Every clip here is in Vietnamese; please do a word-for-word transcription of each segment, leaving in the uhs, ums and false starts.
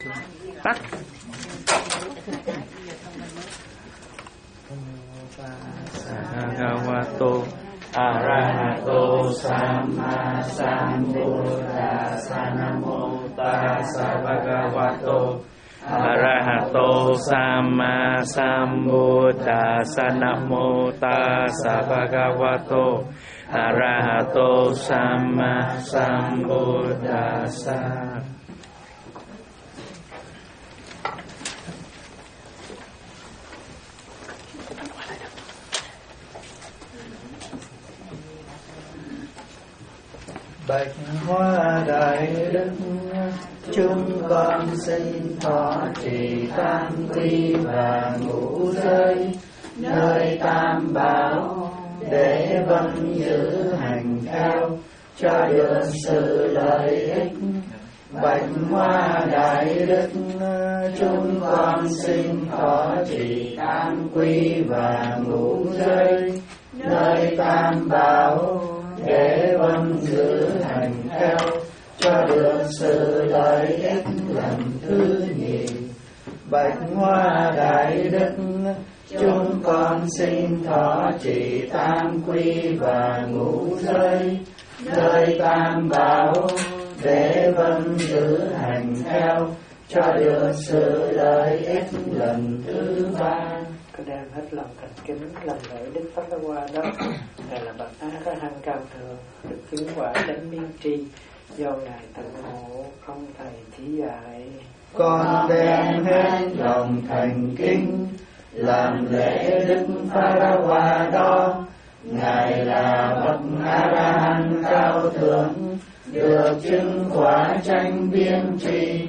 Tắt. Bhagavato Arahato Samma Sambuddhassa. Namo Tassa Bhagavato Arahato Samma Sambuddhassa. Namo Tassa Bhagavato Arahato Samma Sambuddhassa. Bạch Hoa Đại Đức, chúng con xin thọ trì tam quy và ngũ giới nơi tam bảo, để vâng giữ hành theo cho được sự lợi ích. Bạch Hoa Đại Đức, chúng con xin thọ trì tam quy và ngũ giới nơi tam bảo, để vâng giữ hành theo cho được sự lợi ích lần thứ nhì. Bạch Hoa Đại Đức, chúng con xin thọ trì tam quy và ngũ giới nơi tam bảo, để vâng giữ hành theo cho được sự lợi ích lần thứ ba. Con đem hết lòng thành kính làm lễ Đức Pháp La Hoa đó. Ngài là bậc A La Hán cao thượng, được chứng quả chánh biên tri, do ngài tự ngộ không thầy chỉ dạy. Con đem hết lòng thành kính làm lễ Đức Pháp La Hoa đó. Ngài là bậc A La Hán cao thượng, được chứng quả chánh biên tri,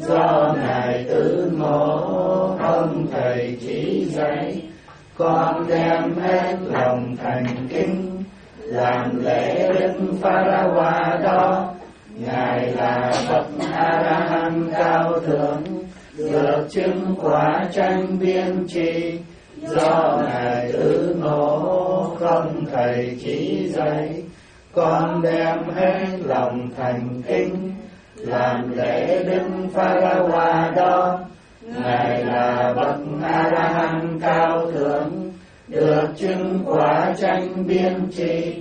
do ngài tự ngộ không thầy chỉ dạy. Con đem hết lòng thành kính làm lễ Đức Pháp La Hoa đó. Ngài là bậc A La Hán cao thượng, được chứng quả chánh biên tri, do ngài tự ngộ không thầy chỉ dạy. Con đem hết lòng thành kính làm lễ Đức Pháp La Hoa đó. Ngài là bậc A La Hán cao thượng, được chứng quả chánh biên tri,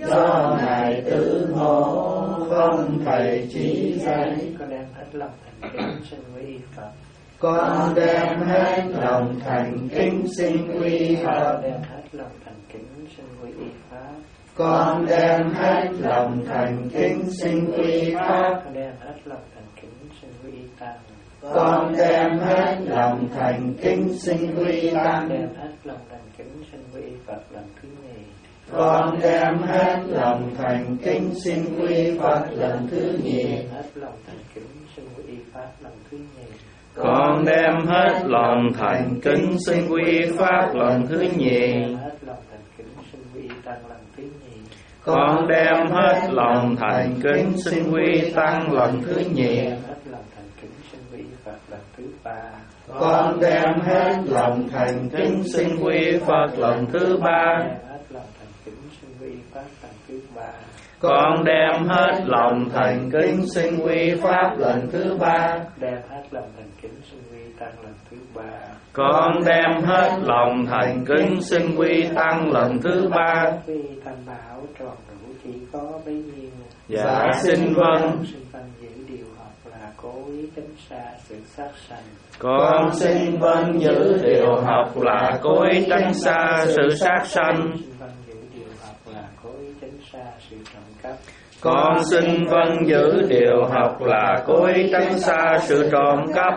do ngài tự ngộ không thầy chỉ dạy. Con đem hết lòng thành kính xin quy Phật. Con đem hết lòng thành kính xin quy Phật. Đem hết lòng thành kính xin quy Pháp. Con đem hết lòng thành kính xin quy Pháp. Con đem hết lòng thành kính xin quy Tăng. Con đem hết lòng thành kính xin quy Tăng. Đem hết lòng thành kính xin quy Phật lần thứ nhì. Con đem hết lòng thành kính xin quy Phật lần thứ nhì. Hết lòng thành kính xin quy Pháp lần thứ nhì. Con đem hết lòng thành kính xin quy Pháp lần thứ nhì. Hết lòng thành kính xin quy Tăng lần thứ nhì. Con đem hết lòng thành kính xin quy Tăng lần thứ nhì. Hết lòng thành kính xin quy Phật lần thứ ba. Con đem hết lòng thành kính xin quy Phật lần thứ ba. Hết lòng thành kính xin quy Pháp lần thứ ba. Con đem hết lòng thành kính xin quy Pháp lần thứ ba. Đem hết lòng thành kính xin quy Tăng lần thứ ba. Con đem hết lòng thành kính xin quy Tăng lần thứ ba. Vì tam bảo tròn đủ chỉ có bấy nhiêu. Dạ xin vâng. Xin vâng giữ điều học là cố ý tránh xa sự sát sanh. Con xin vâng giữ điều học là cố ý tránh xa sự sát sanh. Xin vâng giữ điều học là cố ý tránh xa sự trộm cắp. Con xin vâng giữ điều học là cố ý tránh xa sự trộm cắp.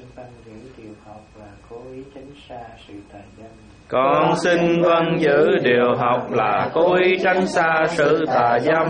Con xin vâng giữ điều học là cố ý tránh xa sự tà dâm.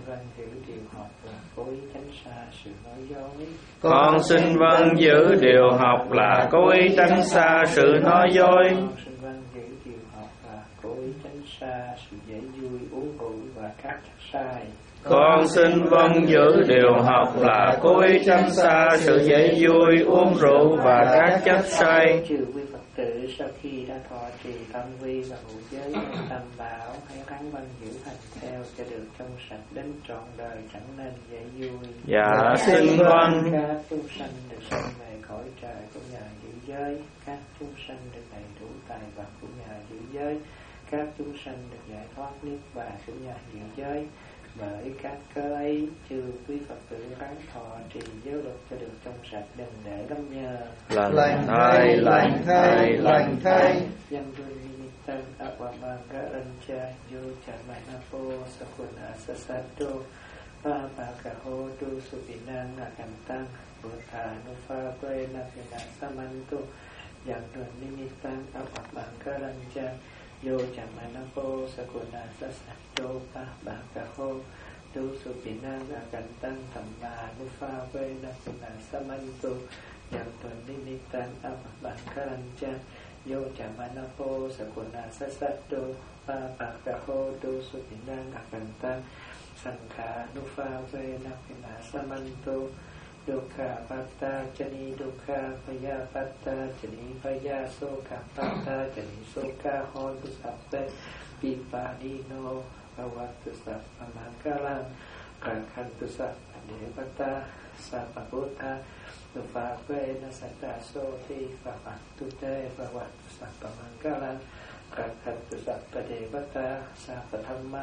Con xin vâng giữ điều học là cố ý tránh xa sự nói dối. Con xin vâng giữ điều học là cố ý tránh xa sự dễ vui uống rượu và các chất sai. Con xin vâng giữ điều học là cố ý tránh xa sự dễ vui uống rượu và các chất say. Trừ quy Phật tử sau khi đã thọ trì tâm vi và ngũ giới tâm bảo, hãy ráng văn giữ hành theo cho được trong sạch đến trọn đời, chẳng nên dễ vui. Dạ xin vâng. Các chúng sanh được sanh về cõi trời của nhờ giữ giới, các chúng sanh được đầy đủ tài vật của nhờ giữ giới, các chúng sanh được giải thoát niết bàn của nhờ giữ giới. Bởi các cơ ấy, chư quý Phật tử ráng thọ trì giới luật cho được trong sạch, đừng để lâm nhờ. Lành thay, lành thay, lành thay. Danh vương nimitan apamangarancia yo chamanapo sakuna sasato papakaho tu supinang akantang buddhanufa prena pina samanto. Danh vương nimitan apamangarancia yo chamanapo sakuna sasato papakaho tu supinang akantang buddhanufa prena pina samanto. Danh vương nimitan apamangarancia yo chamanapo sakuna sasato papakaho tu supinang akantang sankhanufa vena pina samanto. Dukkha patta chani dukkha paya patta chani paya soka patta chani soka hontu sappe pipadino bhavatu sappamangkalam kakhantu sappadevata sappabuddha Nufa vena satta soti bhavatu te bhavatu sappamangkalam kakhantu sappadevata sappathamma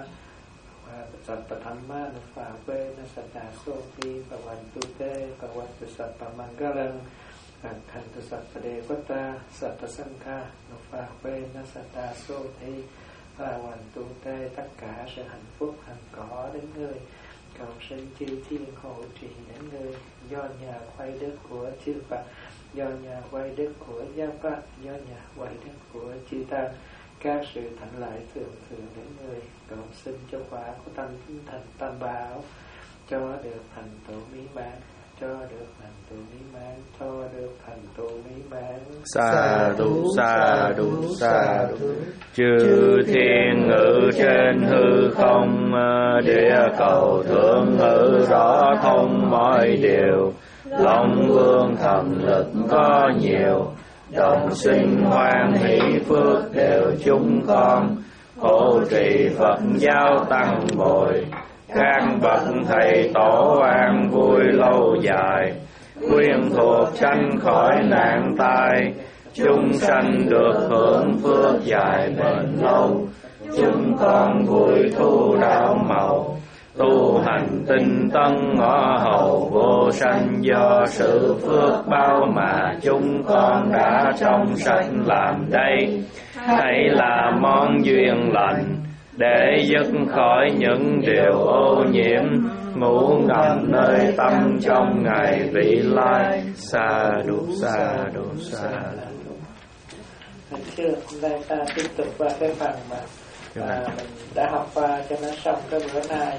Sappathamma nufa vena satta soti bhavantu te bhavatu sappamangkalam kakhantu sappadevata sappasangha nufa vena satta soti bhavantu te. Tất cả sự hạnh phúc hằng có đến người, cầu sinh chư thiên hộ trì đến người, do nhà quay đức của chư Phật, do nhà quay đức của Gia Pháp, do nhà quay đức của chư Tăng, các sự thạnh lợi thường thường đến người, cầu xin cho quả của tâm thành tam bảo, cho được thành tựu mỹ mãn, cho được thành tựu mỹ mãn, cho được thành tựu mỹ mãn. Sa du sa du sa du. Chư thiên ngự trên hư không, địa cầu thượng ngự rõ thông mọi điều. Long vương thần lực có nhiều, đồng sinh hoan hỷ phước đều chúng con. Hộ trì Phật giáo tăng bồi, các bậc thầy tổ an vui lâu dài. Quyên thuộc tránh khỏi nạn tai, chúng sanh được hưởng phước dài bền lâu. Chúng con vui thu đạo màu, tu hành tinh tấn ngõ hầu vô sanh. Do sự phước bao mà chúng con đã trong sanh làm đây, hãy là món duyên lành để dứt khỏi những điều ô nhiễm, ngủ ngầm nơi tâm trong ngày vị lai. Sa du sa du sa du. Hồi xưa hôm nay ta tiếp tục qua cái phần mà à, mình đã học qua cho nó xong cái bữa nay.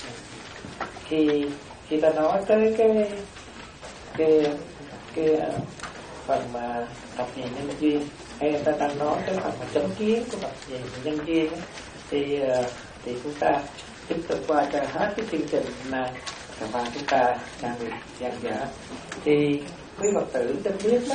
Khi khi ta nói tới cái cái cái phần mà thập nhị nhân duyên, hay ta đang nói tới phần mà chánh kiến của thập nhị nhân duyên ấy, thì thì chúng ta tiếp tục qua cho hết cái chương trình này và chúng ta đang bị giảng dở. Thì quý Phật tử nên biết đó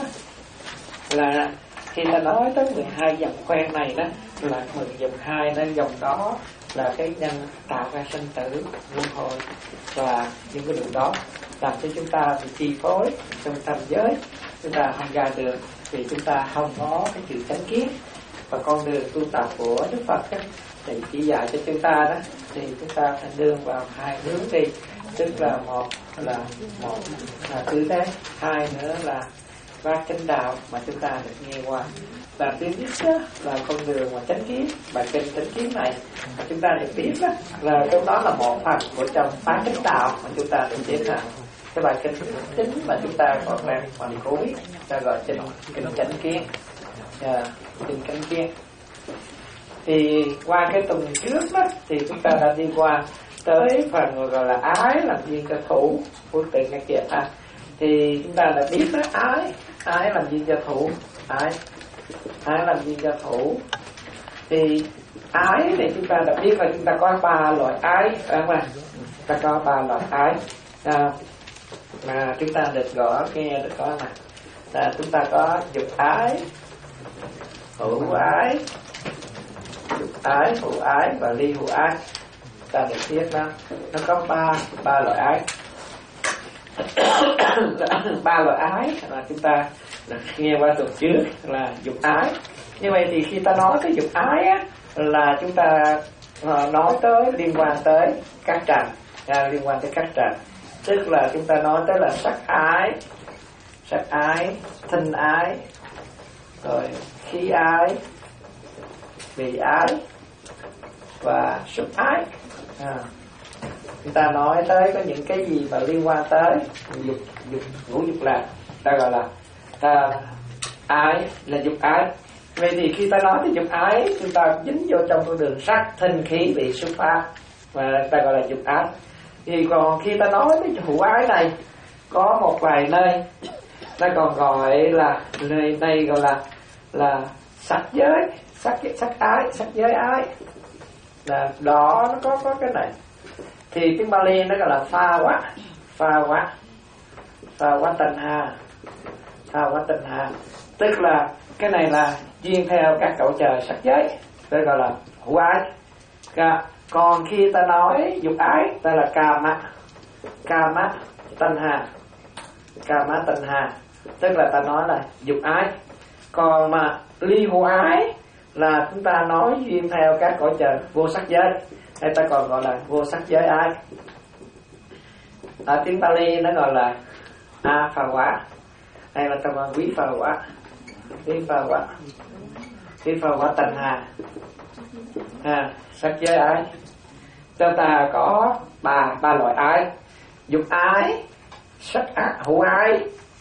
là khi ta nói tới mười hai dòng khoen này đó, là mười dòng hai nên dòng đó là cái nhân tạo ra sinh tử luân hồi, và những cái điều đó làm cho chúng ta bị chi phối trong tam giới, chúng ta không ra được vì chúng ta không có cái sự chánh kiến. Và con đường tu tập của Đức Phật ấy, thì chỉ dạy cho chúng ta đó, thì chúng ta phải đương vào hai hướng đi, tức là một là một là tư thế, hai nữa là bát chánh đạo mà chúng ta được nghe qua. Và thứ nhất đó, là con đường mà chánh kiến, bài kinh chánh kiến này mà chúng ta được biết đó, là trong đó là một phần của trong bát chánh đạo mà chúng ta được biết là cái bài kinh chính mà chúng ta còn đang phần cuối, ta gọi kinh kinh chánh kiến, à, kinh chánh kiến. Thì qua cái tuần trước đó, thì chúng ta đã đi qua tới phần gọi là ái làm duyên cho thủ của tự nghe kia ha. Thì chúng ta đã biết đó, ái ái làm duyên cho thủ, ái ái làm duyên cho thủ. Thì ái này chúng ta đã biết là chúng ta có ba loại ái, phải không ạ? Ta có ba loại ái à, mà chúng ta được gõ nghe được có nè. À, chúng ta có dục ái, hữu ái, dục ái, hữu ái và ly hữu ái. Ta được biết đó, nó có ba ba loại ái. Ba loại ái là chúng ta là nghe qua tuần trước là dục ái. Như vậy thì khi ta nói tới dục ái á, là chúng ta uh, nói tới liên quan tới các trần, à, liên quan tới các trần, tức là chúng ta nói tới là sắc ái, sắc ái, thân ái, rồi khí ái, vị ái và xúc ái. À, chúng ta nói tới có những cái gì mà liên quan tới dục, dục ngũ dục lạc, ta gọi là ta ái là dục ái. Vậy thì khi ta nói tới dục ái, chúng ta dính vô trong con đường sắc thân khí vị xúc pháp, và ta gọi là dục ái. Thì còn khi ta nói tới hữu ái này, có một vài nơi ta còn gọi là nơi này gọi là là sắc giới, sắc sắc ái, sắc giới ái. Là đó, nó có có cái này. Thì tiếng Bali nó gọi là pha quá, pha quá, pha quá tân ha, pha quá tân ha. Tức là cái này là duyên theo các cõi trời sắc giới, tôi gọi là hữu ái. Còn khi ta nói dục ái, ta là kama, kama tân ha, kama tân ha, tức là ta nói là dục ái. Còn mà ly hữu ái là chúng ta nói duyên theo các cõi trời vô sắc giới, hay ta còn gọi là vô sắc giới ái. Ở tiếng Pali nó gọi là a phà quá, hay là ta gọi quý phà quá, quý phà quá, quý phà quá tần hà, à, sắc giới ái. Cho ta có ba ba loại ái: dục ái, sắc ái, hữu ái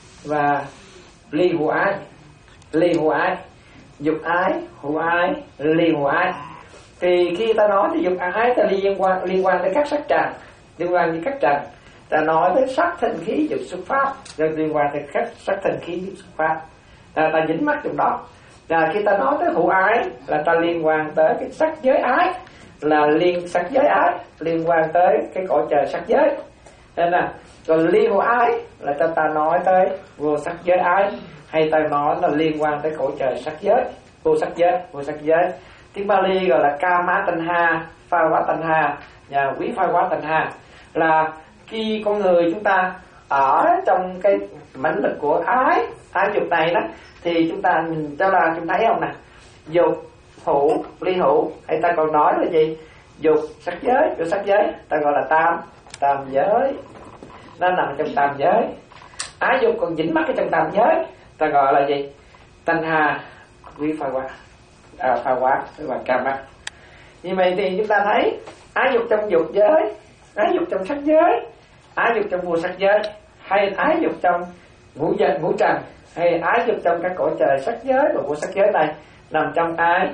và ly hữu ái. Ly hữu ái, dục ái, hữu ái, ly hữu ái. Thì khi ta nói tới dục ái, ta liên quan liên quan tới các sắc trần, liên quan đến các trần. Ta nói tới sắc thân khí dục xuất pháp, rồi liên quan tới các sắc thân khí dục xuất pháp. Ta, ta dính mắt trong đó. Và khi ta nói tới hữu ái là ta liên quan tới cái sắc giới ái, là liên sắc giới ái, liên quan tới cái cõi trời sắc giới. Nên là còn ly hữu ái là cho ta nói tới vô sắc giới ái, hay ta nói là liên quan tới cõi trời sắc giới, vô sắc giới, vô sắc giới. Tiếng Bali gọi là kama tanha, pha quá tanha và quý pha quá tanha. Là khi con người chúng ta ở trong cái mãnh lực của ái, ái dục này đó, thì chúng ta nhìn cho là chúng thấy không nè, dục hữu, ly hữu, hay ta còn nói là gì? Dục sắc giới, dục sắc giới, ta gọi là tam, tam giới. Nó nằm trong tam giới. Ái dục còn dính mắc ở trong tam giới, ta gọi là gì? Tanha, quý pha quá, à, pha quá và kama. Như vậy thì chúng ta thấy ái dục trong dục giới, ái dục trong sắc giới, ái dục trong vô sắc giới, hay ái dục trong ngũ giới, ngũ trần, hay ái dục trong các cõi trời sắc giới và vô sắc giới này nằm trong ái,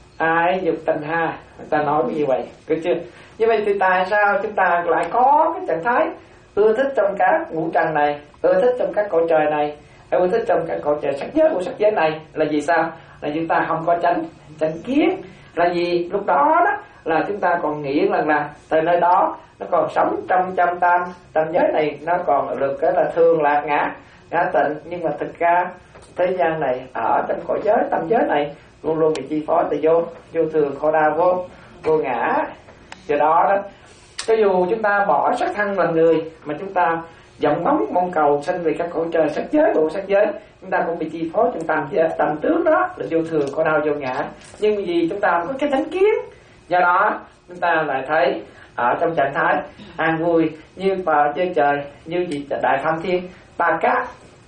ái dục tanha. Người ta nói như vậy, được chưa? Như vậy thì tại sao chúng ta lại có cái trạng thái ưa thích trong các ngũ trần này, ưa thích trong các cõi trời này, ưa thích trong các cõi trời sắc giới, vô sắc giới này? Là vì sao? Là chúng ta không có chánh chánh kiến. Là vì lúc đó đó là chúng ta còn nghĩ rằng là từ nơi đó nó còn sống trong trăm tam tam giới này, nó còn được cái là thương lạc ngã ngã tịnh. Nhưng mà thực ra thế gian này, ở trong cõi giới tam giới này luôn luôn bị chi phối từ vô vô thường, khổ đau, vô vô ngã. Do đó đó, cho dù chúng ta bỏ sắc thân là người, mà chúng ta vọng ngóng mong cầu sanh về các cõi trời sắc giới, bộ sắc giới, chúng ta cũng bị chi phối trong tam tam tướng đó là vô thường, khổ đau, vô ngã. Nhưng vì chúng ta không có cái chánh kiến, do đó chúng ta lại thấy ở trong trạng thái an vui như vào chơi trời, như gì đại phạm thiên ba cát.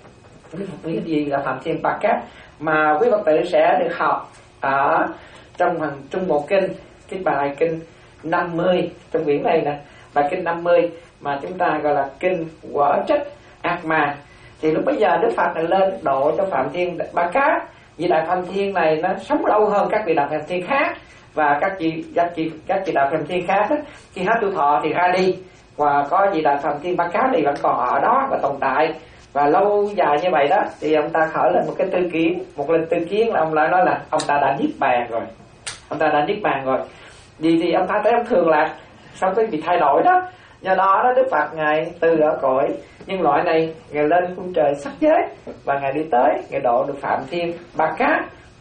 Quý Phật biết gì là phạm thiên ba cát mà quý Phật tử sẽ được học ở trong phần Trung Bộ Kinh, cái bài kinh năm mươi trong quyển này nè, bài kinh năm mươi mà chúng ta gọi là kinh quở trách ác ma. Thì lúc bây giờ Đức Phật này lên độ cho phạm thiên ba cát. Vì đại phạm thiên này nó sống lâu hơn các vị đại phạm thiên khác, và các vị các vị các vị đại phạm thiên khác đó, khi hết tuổi thọ thì ra đi, và có vị đại phạm thiên ba cát này vẫn còn ở đó và tồn tại. Và lâu dài như vậy đó thì ông ta khởi lên một cái tư kiến, một lần tư kiến là ông lại nói là ông ta đã niết bàn rồi, ông ta đã niết bàn rồi. Vì thì ông ta thấy ông thường lạc, xong cái bị thay đổi đó. Do đó đó Đức Phật ngài từ ở cõi nhân loại này, ngài lên cung trời sắc giới, và ngài đi tới ngài độ được phạm thiên ba cát.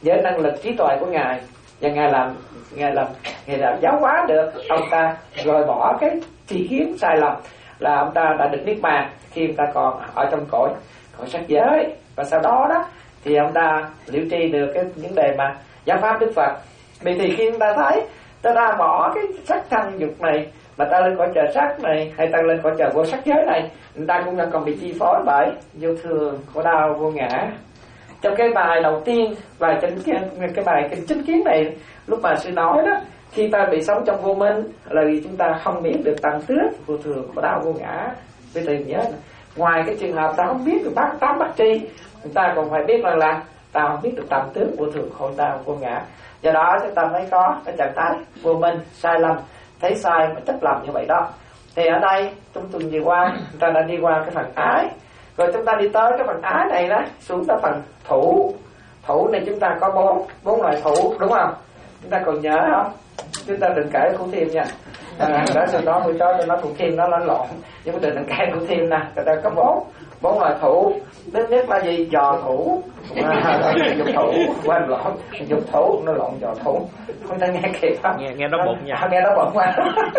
với năng lực trí tuệ của ngài, và ngài làm ngài làm ngài làm giáo hóa được ông ta rồi bỏ cái tri kiến sai lầm là ông ta đã được niết bàn khi ông ta còn ở trong cõi cõi sắc giới. Và sau đó đó thì ông ta liễu tri được cái vấn đề mà giáo pháp Đức Phật. Vì thì khi ông ta thấy ta đã bỏ cái sắc thân dục này mà ta lên cõi trời sắc này, hay ta lên cõi trời vô sắc giới này, người ta cũng còn bị chi phối bởi vô thường, khổ đau, vô ngã. Trong cái bài đầu tiên, bài chính cái bài kinh chính kiến này, lúc mà sư nói đó, khi ta bị sống trong vô minh là vì chúng ta không biết được tầng tước vô thường, khổ đau, vô ngã. Vì tự nhớ ngoài cái trường hợp ta không biết được bát tám bát tri, người ta còn phải biết rằng là, là ta không biết được tầng tước vô thường, khổ đau, vô ngã. Do đó chúng ta mới có cái trạng thái vô minh, sai lầm, thấy sai mà chấp lầm như vậy đó. Thì ở đây trong tuần vừa qua chúng ta đã đi qua cái phần ái, rồi chúng ta đi tới cái phần ái này đó, xuống tới phần thủ. Thủ này chúng ta có bốn bốn loại thủ, đúng không? Chúng ta còn nhớ không? Chúng ta đừng kể Thủ Thiêm nha. À, đó sau đó tôi cho cho nó Thủ Thiêm nó lẫn lộn, nhưng mà đừng kể Thủ Thiêm nè. Người ta có bốn bốn loại thủ. Thứ nhất là gì? Dò thủ, à, dục thủ, quên lộn, dục thủ nó lộn dò thủ. Không ta nghe kịp không? Nghe nghe nó bụng nha. À, nghe nó bụng quá.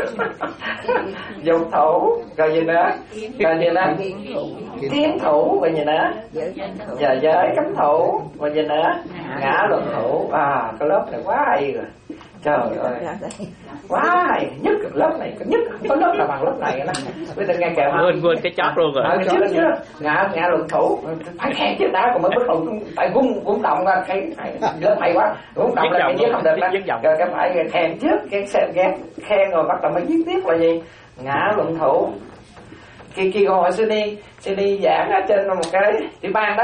Dục thủ, rồi gì nữa? Rồi gì nữa? Kiến thủ, rồi gì nữa? Và giới cấm thủ, rồi gì nữa? Ngã luận thủ. À, cái lớp này quá hay rồi. Trời ơi, quá hay. Nhất lớp này, nhất có lớp là bằng lớp này đó. Bây giờ nghe kẹo không? Quên quên cái chót luôn rồi. À, chứ, chứ. Ngã, ngã luận thủ phải khen chứ đã, còn mới bắt đầu tại vung vung động ra cái lớp hay quá. Vung động là cái viết không được đó. Rồi cái phải khen trước, cái xem khen rồi bắt đầu mới viết tiếp là gì? Ngã luận thủ. Khi khi hồi sư đi sư đi giảng ở trên một cái tiểu bang đó,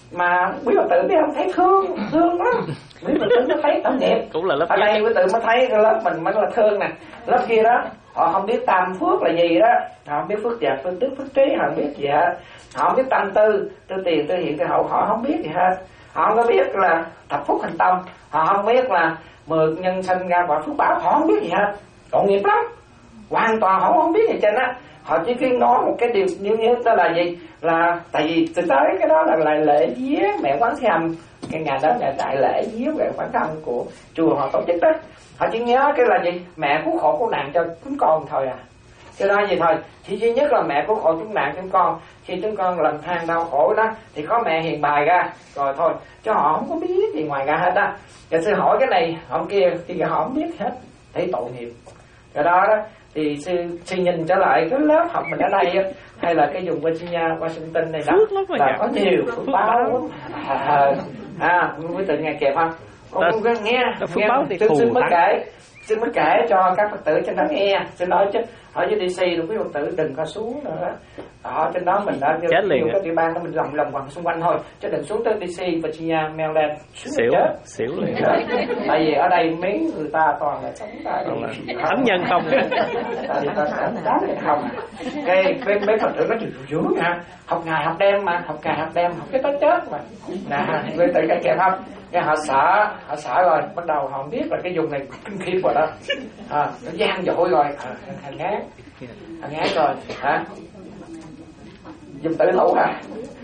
mà quý Phật tử biết không, thấy thương thương lắm. Quý Phật tử nó thấy tội nghiệp. Cũng là lớp ở đây quý tử mới thấy cái lớp mình mới là thương nè. Lớp kia đó họ không biết tam phước là gì đó, họ không biết phước dật, phước đức, phước trí, họ không biết gì hết. Họ không biết tâm tư, tư tiền, tư hiện, tư hậu, họ không biết gì hết. Họ không có biết là thập phúc hành tâm, họ không biết là mười nhân sinh ra quả phước báo, họ không biết gì hết. Tội nghiệp lắm, hoàn toàn họ không biết gì trên á. Họ chỉ khuyên nói một cái điều như như đó là gì, là tại vì từ tới cái đó là lại lễ vía mẹ Quán Thế Âm, cái ngày đó là đại lễ vía mẹ Quán Thế Âm của chùa họ tổ chức đó. Họ chỉ nhớ cái là gì, mẹ cứu khổ cứu nạn cho chúng con thôi à. Cái đó gì thôi, chỉ duy nhất là mẹ cứu khổ cứu nạn chúng con. Khi chúng con lầm than đau khổ đó thì có mẹ hiền bài ra rồi thôi, chứ họ không có biết gì ngoài ra hết á. Rồi sư hỏi cái này họ kia thì họ không biết hết, thấy tội nghiệp. Cái đó đó thì sư, sư nhìn trở lại cái lớp học mình ở đây á, hay là cái vùng Virginia, Washington này đó là có nhiều phước báo. À, à quý tự nghe kịp không? Con nghe, nghe sư mới kể, sư mới kể cho các Phật tử trên đó nghe. Sư nói chứ ở dưới đê xê rồi quý Phật tử đừng có xuống nữa. Ở trên đó mình đã nhiều cái tiểu bang đó mình lòng lòng vòng xung quanh thôi, chứ đừng xuống tới đê xê, Virginia, Maryland xỉu xỉu liền. Tại vì ở đây mấy người ta toàn là sống tại thánh nhân không. Tại vì ta đá không. Cái mấy mấy Phật tử nó chịu dữ hả? Học ngày học đêm mà, học ngày học đêm học cái tới chết mà. Nè, người tự cái kèm không? Cái họ sợ, họ sợ rồi, bắt đầu họ biết là cái vùng này kinh khiếp rồi đó. À, nó gian dội rồi, à, thằng ngán, thằng ngán rồi, hả? Dùng tự thủ hả?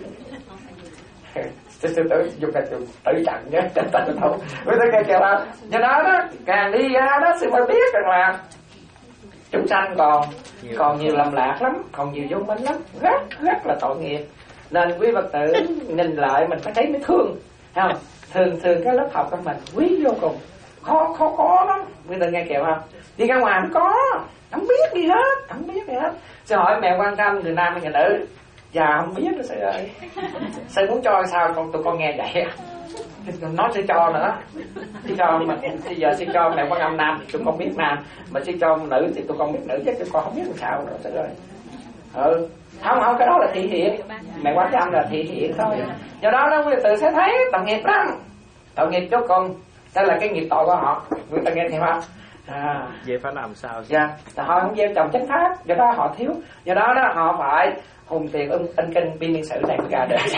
Sư sư tử dùng cái dùng tự chặn nhé, tự thủ. Với tôi cái kêu là, do đó đó, càng đi ra đó sư mới biết rằng là chúng sanh còn còn nhiều lầm lạc lắm, còn nhiều vô minh lắm, rất rất là tội nghiệp. Nên quý Phật tử nhìn lại mình phải thấy mới thương, không? Thường thường cái lớp học của mình quý vô cùng, khó khó có lắm. Quý tự nghe kìa không? Đi ra ngoài không có, không biết gì hết, không biết gì hết. Sư hỏi mẹ quan tâm người nam hay người nữ? Dạ không biết đó sư ơi. Sư muốn cho sao con tụi con nghe vậy? Nó sẽ cho nữa. Sư cho mà bây giờ sư cho mẹ quan âm nam thì tụi con biết nam, mà sư cho nữ thì tụi con biết nữ, chứ tụi con không biết làm sao nữa sư ơi. Ừ. Không không, cái đó là thị hiện. Mẹ Quán Thế Âm là thị hiện thôi. Do đó đó quý vị tự sẽ thấy tội nghiệp lắm, tội nghiệp cho con. Đây là cái nghiệp tội của họ, quý vị nghe thấy không? À, vậy phải làm sao? Dạ, họ không gieo trồng chánh pháp, do đó họ thiếu. Do đó đó họ phải hùng tiền ưng in kinh biên niên sử này mới ra được.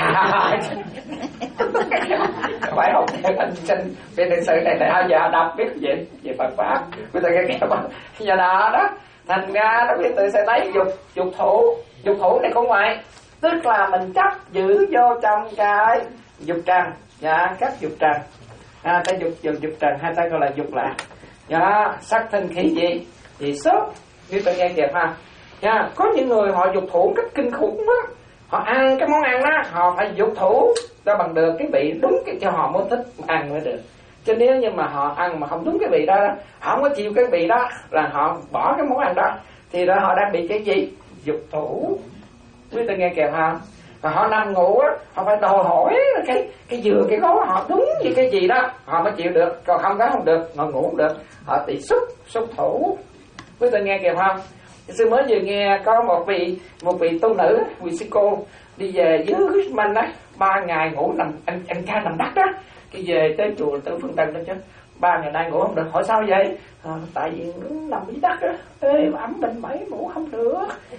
Phải hùng tiền in kinh biên niên sử này để giờ đọc biết gì về Phật pháp. Quý vị nghe không? Do đó đó thành ra đó quý vị sẽ thấy dục dục thủ. Dục thủ này không ngoại, tức là mình chấp giữ vô trong cái dục trần, dạ, các dục trần. à, ta dục dục dục trần, hay ta gọi là dục lạc. Dạ, sắc thân khí gì gì sốt như ta nghe kịp ha. Dạ, có những người họ dục thủ cách kinh khủng lắm. Họ ăn cái món ăn đó họ phải dục thủ cho bằng được cái vị đúng cái cho họ mới thích ăn mới được. Cho nếu như mà họ ăn mà không đúng cái vị đó, họ không có chịu cái vị đó là họ bỏ cái món ăn đó, thì đó họ đang bị cái gì dục thủ. Quý ta nghe kịp không? Và họ nằm ngủ á, họ phải đòi hỏi cái cái giường cái gối họ đúng như cái gì đó họ mới chịu được, còn không có không được, ngồi ngủ không được, họ bị xúc xúc thủ. Quý ta nghe kịp không? Sư mới vừa nghe có một vị một vị tu nữ, vị sư cô đi về dưới Richmond á, ba ngày ngủ nằm anh anh ca nằm đất á, cái về tới chùa Tư Phương Tân đó chứ, ba ngày nay ngủ không được. Hỏi sao vậy? À, tại vì nằm dưới đất á, ê ẩm bệnh mẩy ngủ không được.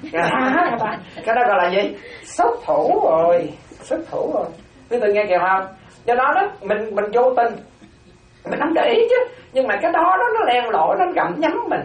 À, cái đó gọi là gì? Sốc thủ rồi, sốc thủ rồi. Quý tự nghe kìa không? Do đó đó mình mình vô tình mình không để ý chứ, nhưng mà cái đó đó nó len lỏi, nó gặm nhấm mình,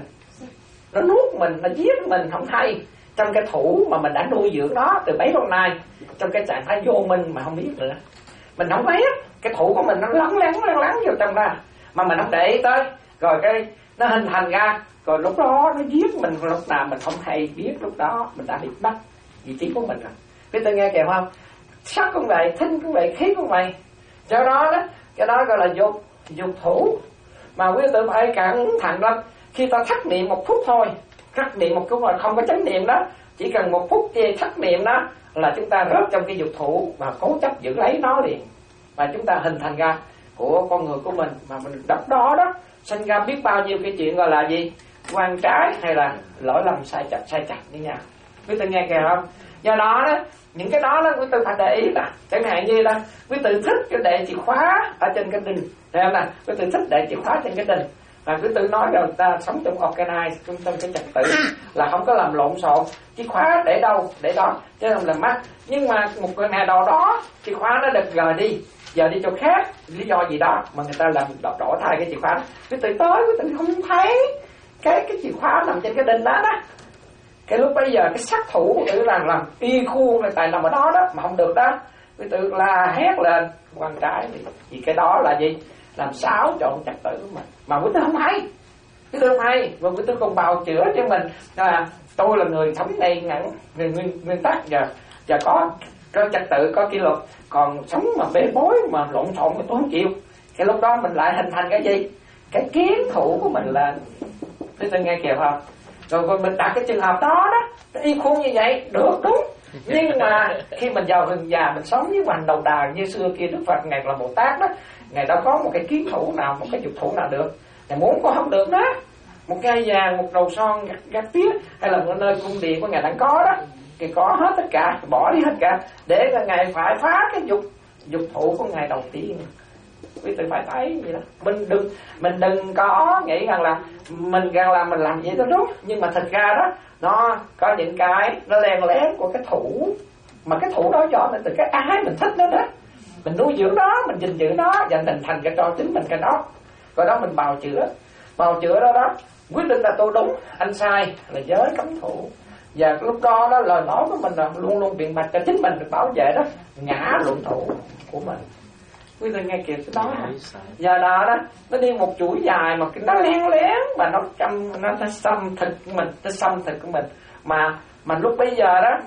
nó nuốt mình, nó giết mình không hay. Trong cái thủ mà mình đã nuôi dưỡng nó từ bấy lâu nay, trong cái trạng thái vô minh mà không biết nữa, mình không biết cái thủ của mình nó lắng lắng lắng lắng vô trong đó mà mình không để ý tới, rồi cái nó hình thành ra, rồi lúc đó nó giết mình, lúc nào mình không hay biết, lúc đó mình đã bị bắt vị trí của mình rồi. Biết tôi nghe kìa không? Sắc cũng vậy, thính cũng vậy, khí cũng vậy. Do đó đó, cái đó gọi là dục dục thủ. Mà quý tử phải cẩn thận lắm. Khi ta thất niệm một phút thôi, thất niệm một phút rồi không có chánh niệm đó, chỉ cần một phút về thất niệm đó là chúng ta rớt trong cái dục thủ và cố chấp giữ lấy nó liền, và chúng ta hình thành ra của con người của mình. Mà mình đập đó đó sinh ra biết bao nhiêu cái chuyện gọi là gì, quan trái hay là lỗi lầm sai chặt sai chặt như nhau. Quý tử nghe kìa không? Do đó đó, những cái đó đó quý tử phải để ý là chẳng hạn như là quý tử thích cái đệ chìa khóa ở trên cái đình, thấy không nào? Quý tử thích đệ chìa khóa trên cái đình, là quý tử nói rồi ta sống trong organize, trong trong cái trật tự là không có làm lộn xộn, chìa khóa để đâu để đó chứ không làm mất. Nhưng mà một cái ngày nào đó chìa khóa nó được gờ đi, giờ đi chỗ khác, lý do gì đó mà người ta làm đổ, đổ thay cái chìa khóa, quý tử tới quý tử không thấy cái cái chìa khóa nằm trên cái đình đó đó. Cái lúc bây giờ cái sát thủ của tự làm làm y khuôn là tại nằm ở đó đó mà không được đó, quý tử la hét lên quan trái, vì cái đó là gì, làm xáo trộn trật tự của mình mà quý tử không hay, quý tử không hay, và quý tử không bào chữa cho mình là tôi là người thấm này ngắn người nguyên, nguyên tắc và và có có trật tự, có kỷ luật, còn sống mà bê bối mà lộn xộn thì tôi không chịu. Cái lúc đó mình lại hình thành cái gì, cái kiến thủ của mình lên. Quý tử nghe kìa không? Rồi mình đặt cái trường hợp đó đó, nó y khuôn như vậy được đúng, nhưng mà khi mình vào rừng già mình sống với hoàng đầu đà như xưa kia, Đức Phật ngài là Bồ Tát đó, ngài đâu có một cái kiến thủ nào, một cái dục thủ nào được, ngài muốn có không được đó. Một gai vàng, một đầu son gắt, gắt tía, hay là một nơi cung điện của ngài đang có đó, thì có hết tất cả, bỏ đi hết cả để cho ngài phải phá cái dục dục thủ của ngài đầu tiên. Quý tử phải thấy vậy đó. Mình đừng mình đừng có nghĩ rằng là mình rằng là mình làm vậy đó đúng, nhưng mà thật ra đó nó có những cái nó len lén của cái thủ, mà cái thủ đó cho mình từ cái ái mình thích nó đó, mình nuôi dưỡng nó, mình gìn giữ nó và mình thành cái cho chính mình cái đó, rồi đó mình bào chữa bào chữa đó đó quyết định là tôi đúng anh sai là giới cấm thủ. Và lúc đó đó lời nói của mình là luôn luôn biện bạch cho chính mình được bảo vệ đó, ngã luận thủ của mình. Quý vị nghe kịp cái đó. Giờ đó đó nó đi một chuỗi dài mà nó len lén và nó chăm nó, nó xâm thực của mình, nó xâm thực của mình mà mà lúc bây giờ đó,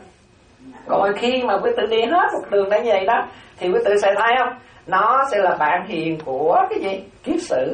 rồi khi mà quý tử đi hết một đường như vậy đó thì quý tử sẽ thấy không, nó sẽ là bạn hiền của cái gì, kiết sử,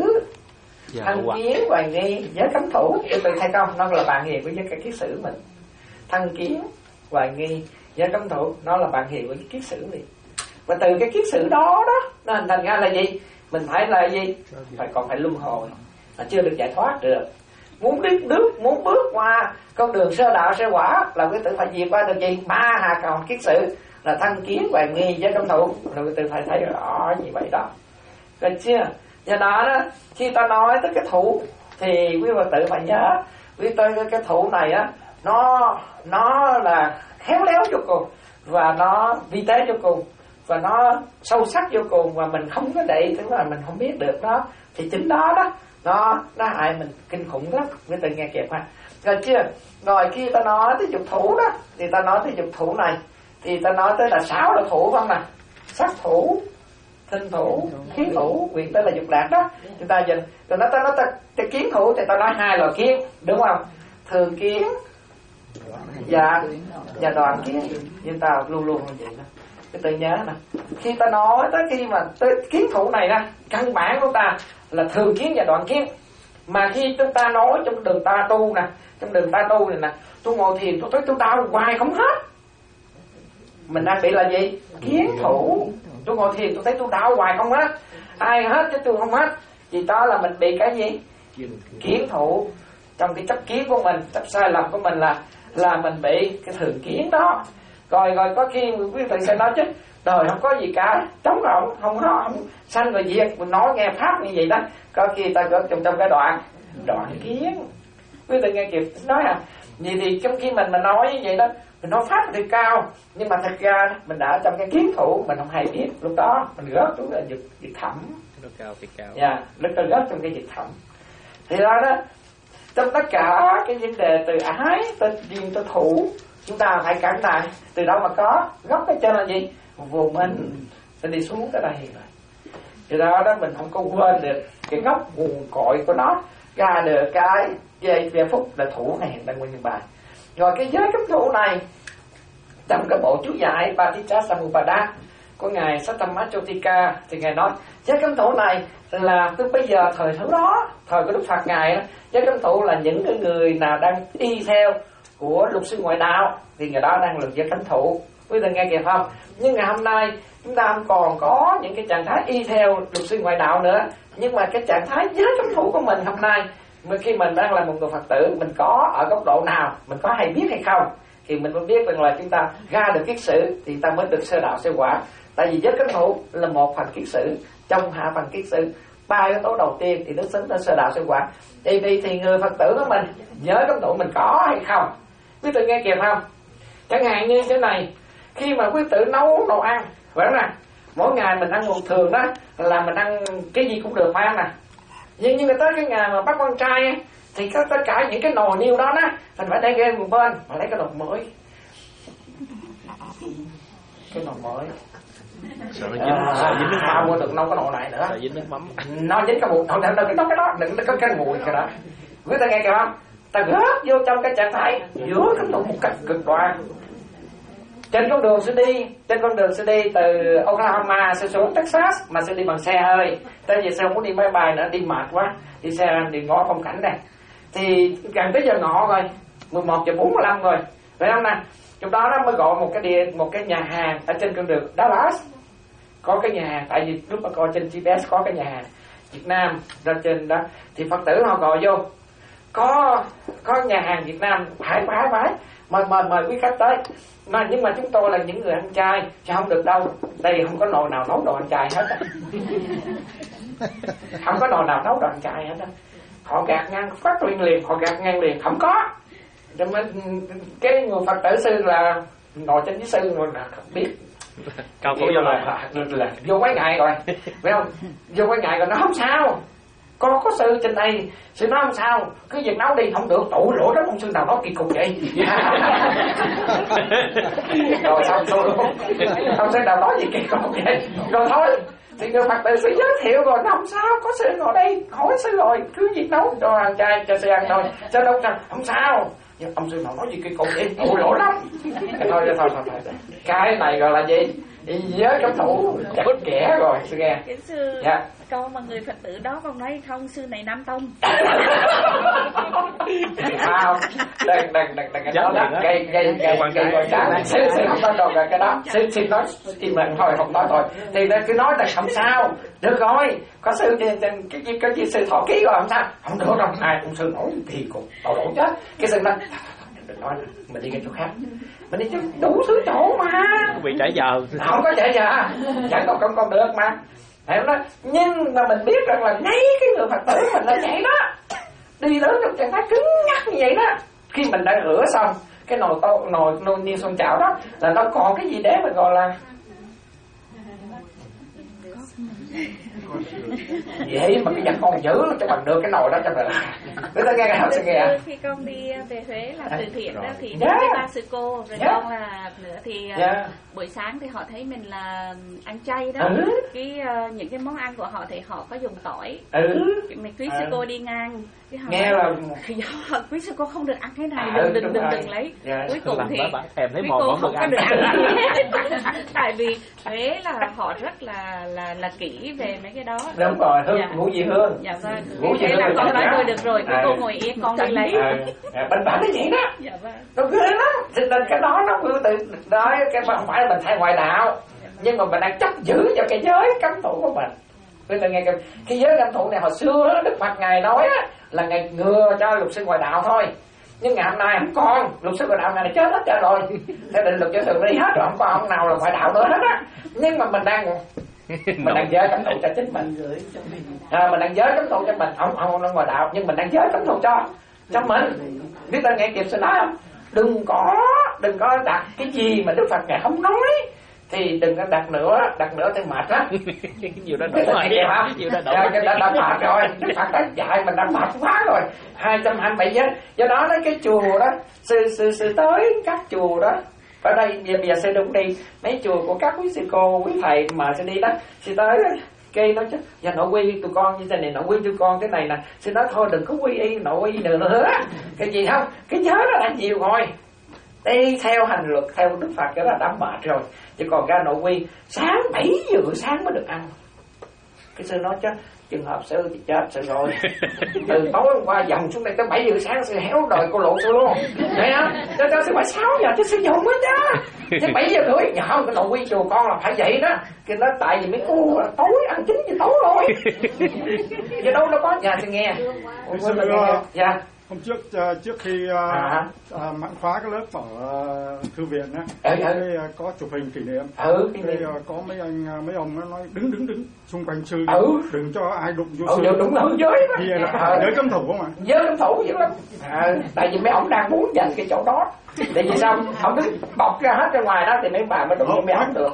thân kiến, hoài nghi, giới cấm thủ. Quý tử thấy không, nó là bạn hiền của cái kiết sử mình. Thân kiến, hoài nghi, giới cấm thủ, nó là bạn hiền của cái kiết sử mình. Và từ cái kiết sử đó đó nó hình thành ra là gì, mình phải là gì, phải còn phải luân hồi, mà chưa được giải thoát được. Muốn biết nước, muốn bước qua con đường sơ đạo sơ quả là quý tử phải vượt qua được gì, ba hà cầu kiết sử là thân kiến, hoài nghi, giới cấm thủ, là quý tử phải thấy rõ như vậy đó, được chưa? Do đó đó khi ta nói tới cái thủ thì quý Phật tử phải nhớ, quý tới cái thủ này á, nó nó là khéo léo vô cùng, và nó vi tế vô cùng, và nó sâu sắc vô cùng, và mình không có để tức là mình không biết được nó, thì chính đó đó nó nó hại mình kinh khủng lắm. Quý tự nghe kịp ha, rồi chưa? Rồi khi ta nói tới dục thủ đó thì ta nói tới dục thủ này thì ta nói tới là sáu là thủ không nè, sắc thủ, sinh thủ, kiến thủ, quyền tới là dục lạc đó. Chúng ta dần, tôi nói ta nói ta, ta kiến thủ thì ta nói hai loại kiến, đúng không? Thường kiến và và đoàn kiến, nhưng ta luôn luôn như vậy đó. Cái tự nhớ nè, khi ta nói tới khi mà tới kiến thủ này nè, căn bản của ta là thường kiến và đoạn kiến. Mà khi chúng ta nói trong đường ta tu nè, trong đường ta tu này nè, tôi ngồi thiền tôi thấy tôi đau hoài không hết. Mình đang bị là gì? Kiến thủ. Tôi ngồi thiền tôi thấy tôi đau hoài không hết. Ai hết chứ tôi không hết. Vì đó là mình bị cái gì? Kiến thủ. Trong cái chấp kiến của mình, chấp sai lầm của mình là là mình bị cái thường kiến đó. Rồi rồi có khi quý vị sẽ nói chứ đời không có gì cả, trống rỗng, không có không sanh rồi diệt. Mình nói nghe pháp như vậy đó, có khi ta có trong trong cái đoạn đoạn kiến. Quý vị nghe kịp nói à? Vậy thì trong khi mình mà nói như vậy đó, mình nói pháp thì cao, nhưng mà thật ra mình đã trong cái kiến thủ mình không hay biết. Lúc đó mình rớt xuống là vực vực thẳm. Nó cao thì cao. Dạ, lúc đó rớt trong cái vực thẳm. Thì đó đó, trong tất cả cái vấn đề từ ái tới duyên tới thủ, chúng ta phải cẩn thận. Từ đâu mà có gốc cái trên là gì? Vô minh. Ta đi xuống tới đây rồi. Thì đó đó mình không có quên được cái gốc nguồn cội của nó, ra được cái giây giây phút là thủ này đang nguyên bài. Rồi cái giới cấm thủ này trong cái bộ chú giải Patitya Samuppada của ngài Sattama Chotika thì ngài nói giới cấm thủ này là từ bây giờ thời thứ đó, thời của Đức Phật ngài đó, giới cấm thủ là những cái người nào đang y theo của luật sư ngoại đạo thì người đó đang là giới cấm thủ. Quý vị nghe kịp không? Nhưng ngày hôm nay chúng ta không còn có những cái trạng thái y theo luật sư ngoại đạo nữa, nhưng mà cái trạng thái giới cấm thủ của mình hôm nay, mà khi mình đang là một người Phật tử, mình có ở góc độ nào, mình có hay biết hay không, thì mình mới biết rằng là chúng ta ra được kiết sử thì ta mới được sơ đạo sơ quả. Tại vì giới cấm thủ là một phần kiết sử, trong hạ phần kiết sử, ba yếu tố đầu tiên thì nó xứng tới sơ đạo sơ quả. Thì vì thì người Phật tử của mình giới cấm thủ mình có hay không? Quý vị nghe kịp không? Chẳng hạn như thế này, khi mà quý tử nấu đồ ăn, phải không nè, mỗi ngày mình ăn một thường đó là mình ăn cái gì cũng được phải không nè. Nhưng nhưng mà tới cái ngày mà bắt con trai ấy, thì có tất cả những cái nồi niêu đó đó mình phải đem ra một bên mà lấy cái nồi mới, cái nồi mới. Sợ nó dính, à, sợ dính nước mắm. Không được nấu cái nồi này nữa. Sợ dính nước mắm. Nó dính cái mùi, không đừng đừng cái đó, đừng có cái mùi cái đó. Quý ta nghe kìa không? Ta rớt vô trong cái trạng thái giữa cái nồi một cách cực đoan. Trên con đường sẽ đi, trên con đường sẽ đi từ Oklahoma sẽ xuống Texas mà sẽ đi bằng xe hơi. Tại vì sao không muốn đi máy bay nữa, đi mệt quá, đi xe đi ngó phong cảnh đây. Thì gần tới giờ ngọ rồi, mười một giờ bốn mươi lăm rồi, phải không nè? Trong đó nó mới gọi một cái địa, một cái nhà hàng ở trên con đường Dallas, có cái nhà hàng, tại vì lúc mà coi trên giê pê ét có cái nhà hàng Việt Nam ra trên đó, thì Phật tử họ gọi vô, có có nhà hàng Việt Nam, phải phải phải mời mời mời quý khách tới. Mà nhưng mà chúng tôi là những người ăn chay, chứ không được đâu. Đây không có nồi nào nấu đồ ăn chay hết á. Không có nồi nào nấu đồ ăn chay hết á. Họ gạt ngang phát liền liền, họ gạt ngang liền, không có. Cho nên cái người Phật tử sư là ngồi trên với sư rồi là không biết. Cao cổ vô là, là, là vô mấy ngày rồi, phải không? Vô mấy ngày rồi nó không sao. Có có sư trên đây, sư nói không sao, cứ việc nấu đi, không được, tụ lỗi đó, ông sư nào nói kỳ cục vậy. Rồi xong tôi luôn, ông sư nào nói gì kỳ cục vậy, rồi thôi. Thì người Phật tử sư giới thiệu rồi, nó không sao, có sư ngồi đây, hỏi sư rồi, cứ việc nấu cho ăn chay, cho sư ăn thôi, cho đâu sao, không sao. Nhưng ông sư nào nói gì kỳ cục vậy, tụ lỗi lắm. Thôi, thôi, thôi, thôi, thôi. Cái này gọi là gì? Giới cấm thủ chặt kẻ rồi, sư nghe. Kính sư, dạ. câu mà người Phật tử đó con nói không, sư này Nam Tông. Không, đừng đừng đừng đừng cái đó là gây gây gây gây gọi trái. Sư sư không nói rồi cái đó, sư sư nói im lặng thôi, không nói thôi. Thì cứ nói là không sao, được rồi. Có sư trên trên cái cái cái sư thọ ký rồi không sao, không được đâu. Ai cũng sư nói thì cũng tội lỗi chết. Cái sư nói đừng nói, mình đi cái chỗ khác. Mình đi đủ thứ chỗ mà. Bị trễ giờ. Không có trễ giờ, chẳng còn không còn được mà. Hiểu đó. Nhưng mà mình biết rằng là ngay cái người Phật tử mình là vậy đó, đi đến trong trạng thái cứng nhắc như vậy đó. Khi mình đã rửa xong cái nồi to, nồi nồi niêu son chảo đó là nó còn cái gì để mà gọi là Vậy mà cái vật con dữ cho bằng được cái nồi đó cho mình. Người ta nghe cái học nghe. Khi con đi về Huế làm từ thiện đó thì yeah. với ba sư cô rồi yeah. con là nữa thì yeah. buổi sáng thì họ thấy mình là ăn chay đó. Ừ. Cái uh, những cái món ăn của họ thì họ có dùng tỏi. Ừ. Mình quý sư cô đi ngang cái họ nghe là dạ, quý sư cô không được ăn cái này, à, đừng đừng đừng đừng lấy. Yeah. Cuối cùng thì thèm thấy quý mòn cô không không được có ăn. được ăn. Tại vì Huế là họ rất là là là kỹ về mấy cái đó. Đúng rồi, hương dạ. ngũ vị hương. Dạ vâng. Ngũ vị Thế hương là con nói dạ. thôi được rồi, quý à. cô ngồi yên con đi lấy. À, à, bên bản nó vậy đó. Dạ vâng. Nó ghê lắm. Thì cái đó nó cứ tự nói cái không phải là mình thay ngoại đạo, nhưng mà mình đang chấp giữ cho cái giới cấm thủ của mình. Bây giờ nghe cái, cái giới cấm thủ này hồi xưa đó, Đức Phật ngài nói á, là ngài ngừa cho luật sư ngoại đạo thôi. Nhưng ngày hôm nay không còn, luật sư ngoại đạo ngài đã chết hết trơn rồi. Thế định luật sư đi hết rồi, không còn ông nào là ngoại đạo nữa hết á. Nhưng mà mình đang mình đang giới cấm thủ cho chính mình. À, mình đang giới cấm thủ cho mình, ông ông là ngoại đạo nhưng mình đang giới cấm thủ cho cho mình. Biết ta nghe kịp sự nói không? Đừng có đừng có đặt cái gì mà Đức Phật ngài không nói thì đừng có đặt nữa, đặt nữa thì mệt lắm. Nhiều đã đủ rồi, nhiều đã đủ. Cái đã đã mệt rồi, Đức Phật đã dạy mình đã mệt quá rồi. hai trăm hai mươi bảy giới. Do đó đấy cái chùa đó, sư sư sư tới các chùa đó. Ở đây bây giờ sư đúng đi mấy chùa của các quý sư cô, quý thầy mà sư đi đó, sư tới cây nói chứ, dạ nội quy tụi con như thế này, nội quy tụi con thế này nè. Sư nói thôi đừng có quy y nội quy nữa nữa. Cái gì không? Cái giới đó đã nhiều rồi. Đi theo hành luật, theo Đức Phật cái đó đã mệt rồi. Chứ còn ra nội quy sáng bảy giờ sáng mới được ăn. Cái sư nói chứ trường hợp sư thì chết sư rồi. Từ tối hôm qua dòng xuống đây tới bảy giờ sáng sư héo đời cô lộ sư luôn. Đấy á, cho cho sư phải sáu giờ chứ sư dùng hết chứ. Chứ bảy giờ rưỡi nhà không cái nội quy chùa con là phải vậy đó. Cái đó tại vì mấy cô là tối ăn chín giờ tối rồi. Chứ đâu nó có nhà sư nghe. Dạ. Hôm trước uh, trước khi uh, à. uh, mãn khóa cái lớp ở uh, thư viện á, ừ, ừ. uh, có chụp hình kỷ niệm. Ừ, thì uh, có mấy anh uh, mấy ông nó nói đứng đứng đứng xung quanh sư, ừ. đừng cho ai đụng vô ừ, sư. Đúng là giới đó. Thì là à. giới cấm thủ không ạ? Giới cấm thủ dữ lắm. À, tại vì mấy ông đang muốn giành cái chỗ đó. Tại vì sao? Ông cứ bọc ra hết ra ngoài đó thì mấy bà mới đụng vô mấy ông được.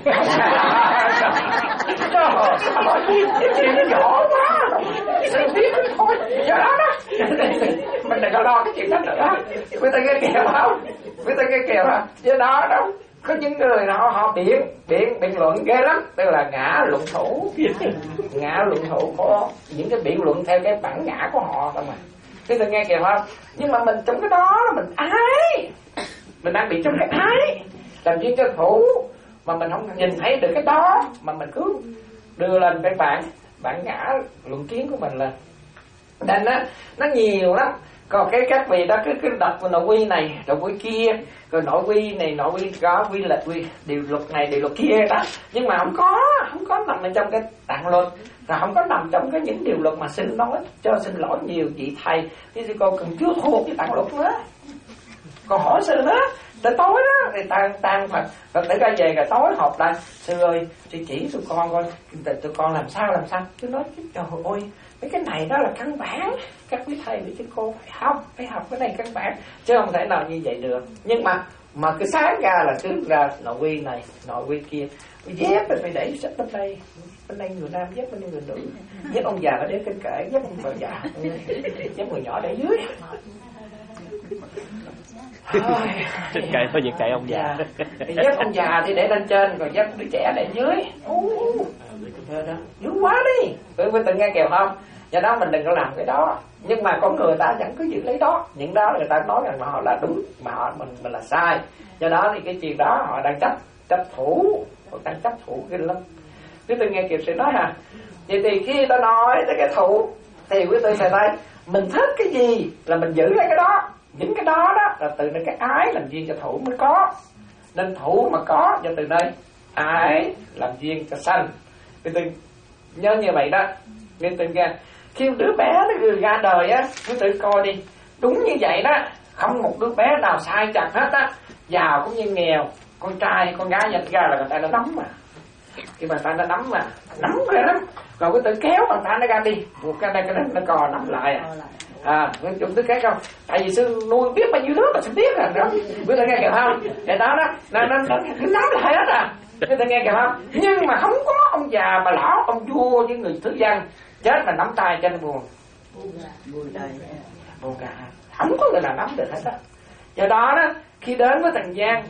Cái chuyện nó nhỏ quá. Sư biết thôi. Do đó đó. Mình đừng có lo cái chuyện đó nữa. Quý ta nghe kìa không? Quý ta nghe kìa không? Do đó đâu. Có những người họ họ biện biện biện luận ghê lắm, tức là ngã luận thủ. Ngã luận thủ có những cái biện luận theo cái bản ngã của họ thôi mà. Quý ta nghe kìa không? Nhưng mà mình trong cái đó là mình ái. Mình đang bị trong cái ái. Làm riêng cho thủ mà mình không nhìn thấy được cái đó mà mình cứ đưa lên cái bản bản ngã luận kiến của mình lên. Nên á nó nhiều lắm. Còn cái các vị đó cứ cứ đặt vào nội quy này, nội quy kia, rồi nội quy này, nội quy có quy lịch, quy điều luật này, điều luật kia đó. Nhưng mà không có, không có nằm ở trong cái tạng luật, và không có nằm trong cái những điều luật mà xin nói cho xin lỗi nhiều vị thầy. Thế thì cô cần chưa thuộc cái tạng luật nữa. Còn hỏi sư nữa, tới tối đó thì tan tan Phật, Phật để ra về rồi tối họp lại, sư ơi, sư chỉ tụi con coi, tụi con làm sao làm sao. Tôi nói trời ơi, mấy cái này đó là căn bản, các quý thầy với sư cô phải học, phải học cái này căn bản, chứ không thể nào như vậy được. Nhưng mà mà cứ sáng ra là cứ ra nội quy này, nội quy kia, dép phải để sách bên đây, bên đây người nam dép bên đây người nữ, dép ông già ở để trên kệ, dép ông bà già, dép người nhỏ để dưới. Trên kệ thôi, việc kệ ông già. Dép ông già thì để lên trên, còn dép đứa trẻ để dưới. Dữ quá đi. Quý vị từng nghe kèo không? Do đó mình đừng có làm cái đó. Nhưng mà có người ta vẫn cứ giữ lấy đó. Những đó người ta nói rằng mà họ là đúng, mà họ mình mình là sai. Do đó thì cái chuyện đó họ đang chấp chấp thủ, họ đang chấp thủ kinh lắm. Quý vị nghe kịp sẽ nói ha. Vậy thì khi ta nói tới cái thủ thì quý vị sẽ thấy mình thích cái gì là mình giữ lấy cái đó. Những cái đó đó là từ nơi cái ái làm duyên cho thủ mới có. Nên thủ mà có do từ đây ái làm duyên cho sanh. Quý vị nhớ như vậy đó. Quý vị nghe khi đứa bé nó vừa ra đời á, quý vị coi đi, đúng như vậy đó, không một đứa bé nào sai chặt hết á, giàu cũng như nghèo, con trai con gái nhận ra là người ta nó nắm mà, cái bàn tay nó nắm mà nắm ghê lắm, rồi quý vị kéo bàn tay nó ra đi, một cái này cái này nó cò nắm lại à. À, chúng tôi cái không, tại vì sư nuôi biết bao nhiêu đứa mà sư biết là đó, quý vị nghe kìa không? Để đó đó, nó nó nó nắm lại hết à. Người ta nghe kìa không? Nhưng mà không có ông già bà lão, ông vua với người thứ dân chết mà nắm tay cho nó buồn. Buồn cả, không có người nào nắm được hết á. Do đó đó, khi đến với Trần gian,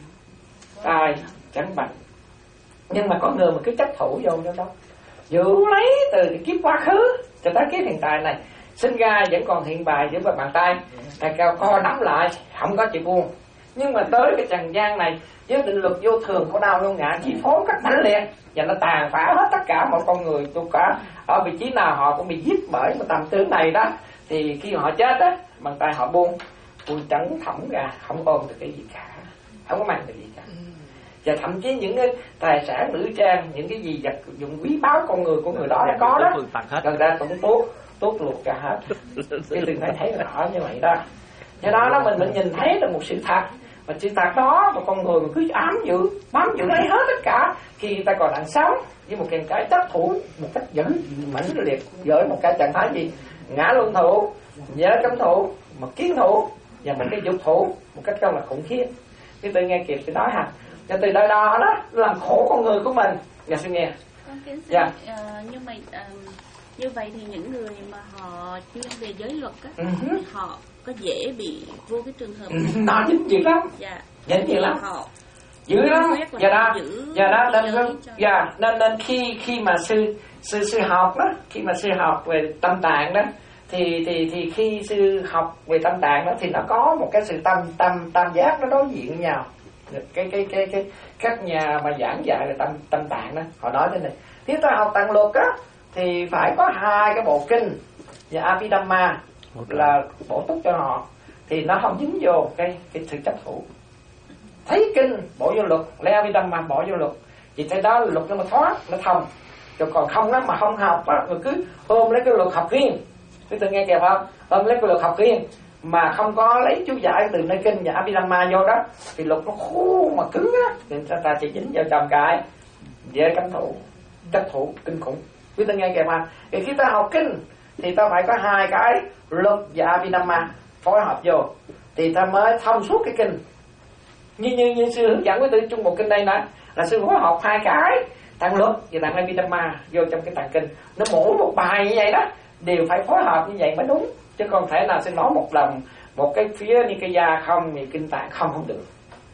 tài chẳng bằng, nhưng mà có người mà cứ chấp thủ vô cho đó, giữ lấy từ cái kiếp quá khứ cho tới kiếp hiện tại này, sinh ra vẫn còn hiện bài giữa bàn tay, thầy cao co nắm lại, không có chịu buông. Nhưng mà tới cái trần gian này, với định luật vô thường của đau vô ngã chi phối cách mãnh liệt, và nó tàn phá hết tất cả mọi con người, tu cả ở vị trí nào họ cũng bị giết bởi một tầm tướng này đó. Thì khi họ chết á, bàn tay họ buông, buông trắng thõng ra, không ôm được cái gì cả, không có mang được gì cả. Và thậm chí những cái tài sản nữ trang, những cái gì vật dụng quý báu con người của người đó đã có đó, gần ra cũng tốt tốt luộc cả hết. Cái đừng phải thấy rõ như vậy đó. Do đó nó mình mình nhìn thấy được một sự thật, mà sự thật đó mà con người mà cứ ám giữ, bám giữ lấy hết tất cả khi người ta còn đang sống, với một cái cái chấp thủ một cách dữ mãnh liệt, với một cái trạng thái gì ngã luân thủ, nhớ cấm thủ, một kiến thủ và một cái dục thủ, một cách rất là khủng khiếp. Cái tôi nghe kịp thì nói ha, và từ đó đó đó làm khổ con người của mình. Dạ xin nghe. Con kiến sư, dạ. uh, nhưng mà uh, như vậy thì những người mà họ chuyên về giới luật á, uh-huh. họ có dễ bị vô cái trường hợp uh-huh. Nó dính dữ lắm. Dạ. Dính dữ lắm. Họ dữ lắm. Dạ đó. Dạ đó. Nên, cho... dạ nên nên khi khi mà sư sư sư học đó, khi mà sư học về tâm tạng đó, thì thì thì khi sư học về tâm tạng đó thì nó có một cái sự tâm tâm tam giác nó đối diện với nhau. Cái cái cái cái các nhà mà giảng dạy về tâm tâm tạng đó họ nói thế này: nếu ta học tạng luật á thì phải có hai cái bộ kinh và Abhidhamma là bổ túc cho họ, thì nó không dính vô cái cái sự chấp thủ. Thấy kinh bổ vô luật, lấy Abhidhamma bỏ vô luật, thì cái đó luật nó mà thoát, nó thông. Rồi còn không đó mà không học á, rồi cứ ôm lấy cái luật học riêng, cứ tự nghe kìa không, ôm lấy cái luật học riêng mà không có lấy chú giải từ nơi kinh và Abhidhamma vô đó, thì luật nó khô mà cứng á, thì ta chỉ dính vào trầm cái dễ cấm thủ, chấp thủ kinh khủng. Quý ta nghe kìa mà, thì khi ta học kinh thì ta phải có hai cái luật và Abhidhamma phối hợp vô, thì ta mới thông suốt cái kinh. Như như như sư hướng dẫn với từ chung một kinh đây nè, là sư phối hợp hai cái tạng luật và tạng Abhidhamma vô trong cái tạng kinh. Nó mỗi một bài như vậy đó đều phải phối hợp như vậy mới đúng, chứ không thể nào sẽ nói một lần một cái phía Nikaya không thì kinh tạng không không được.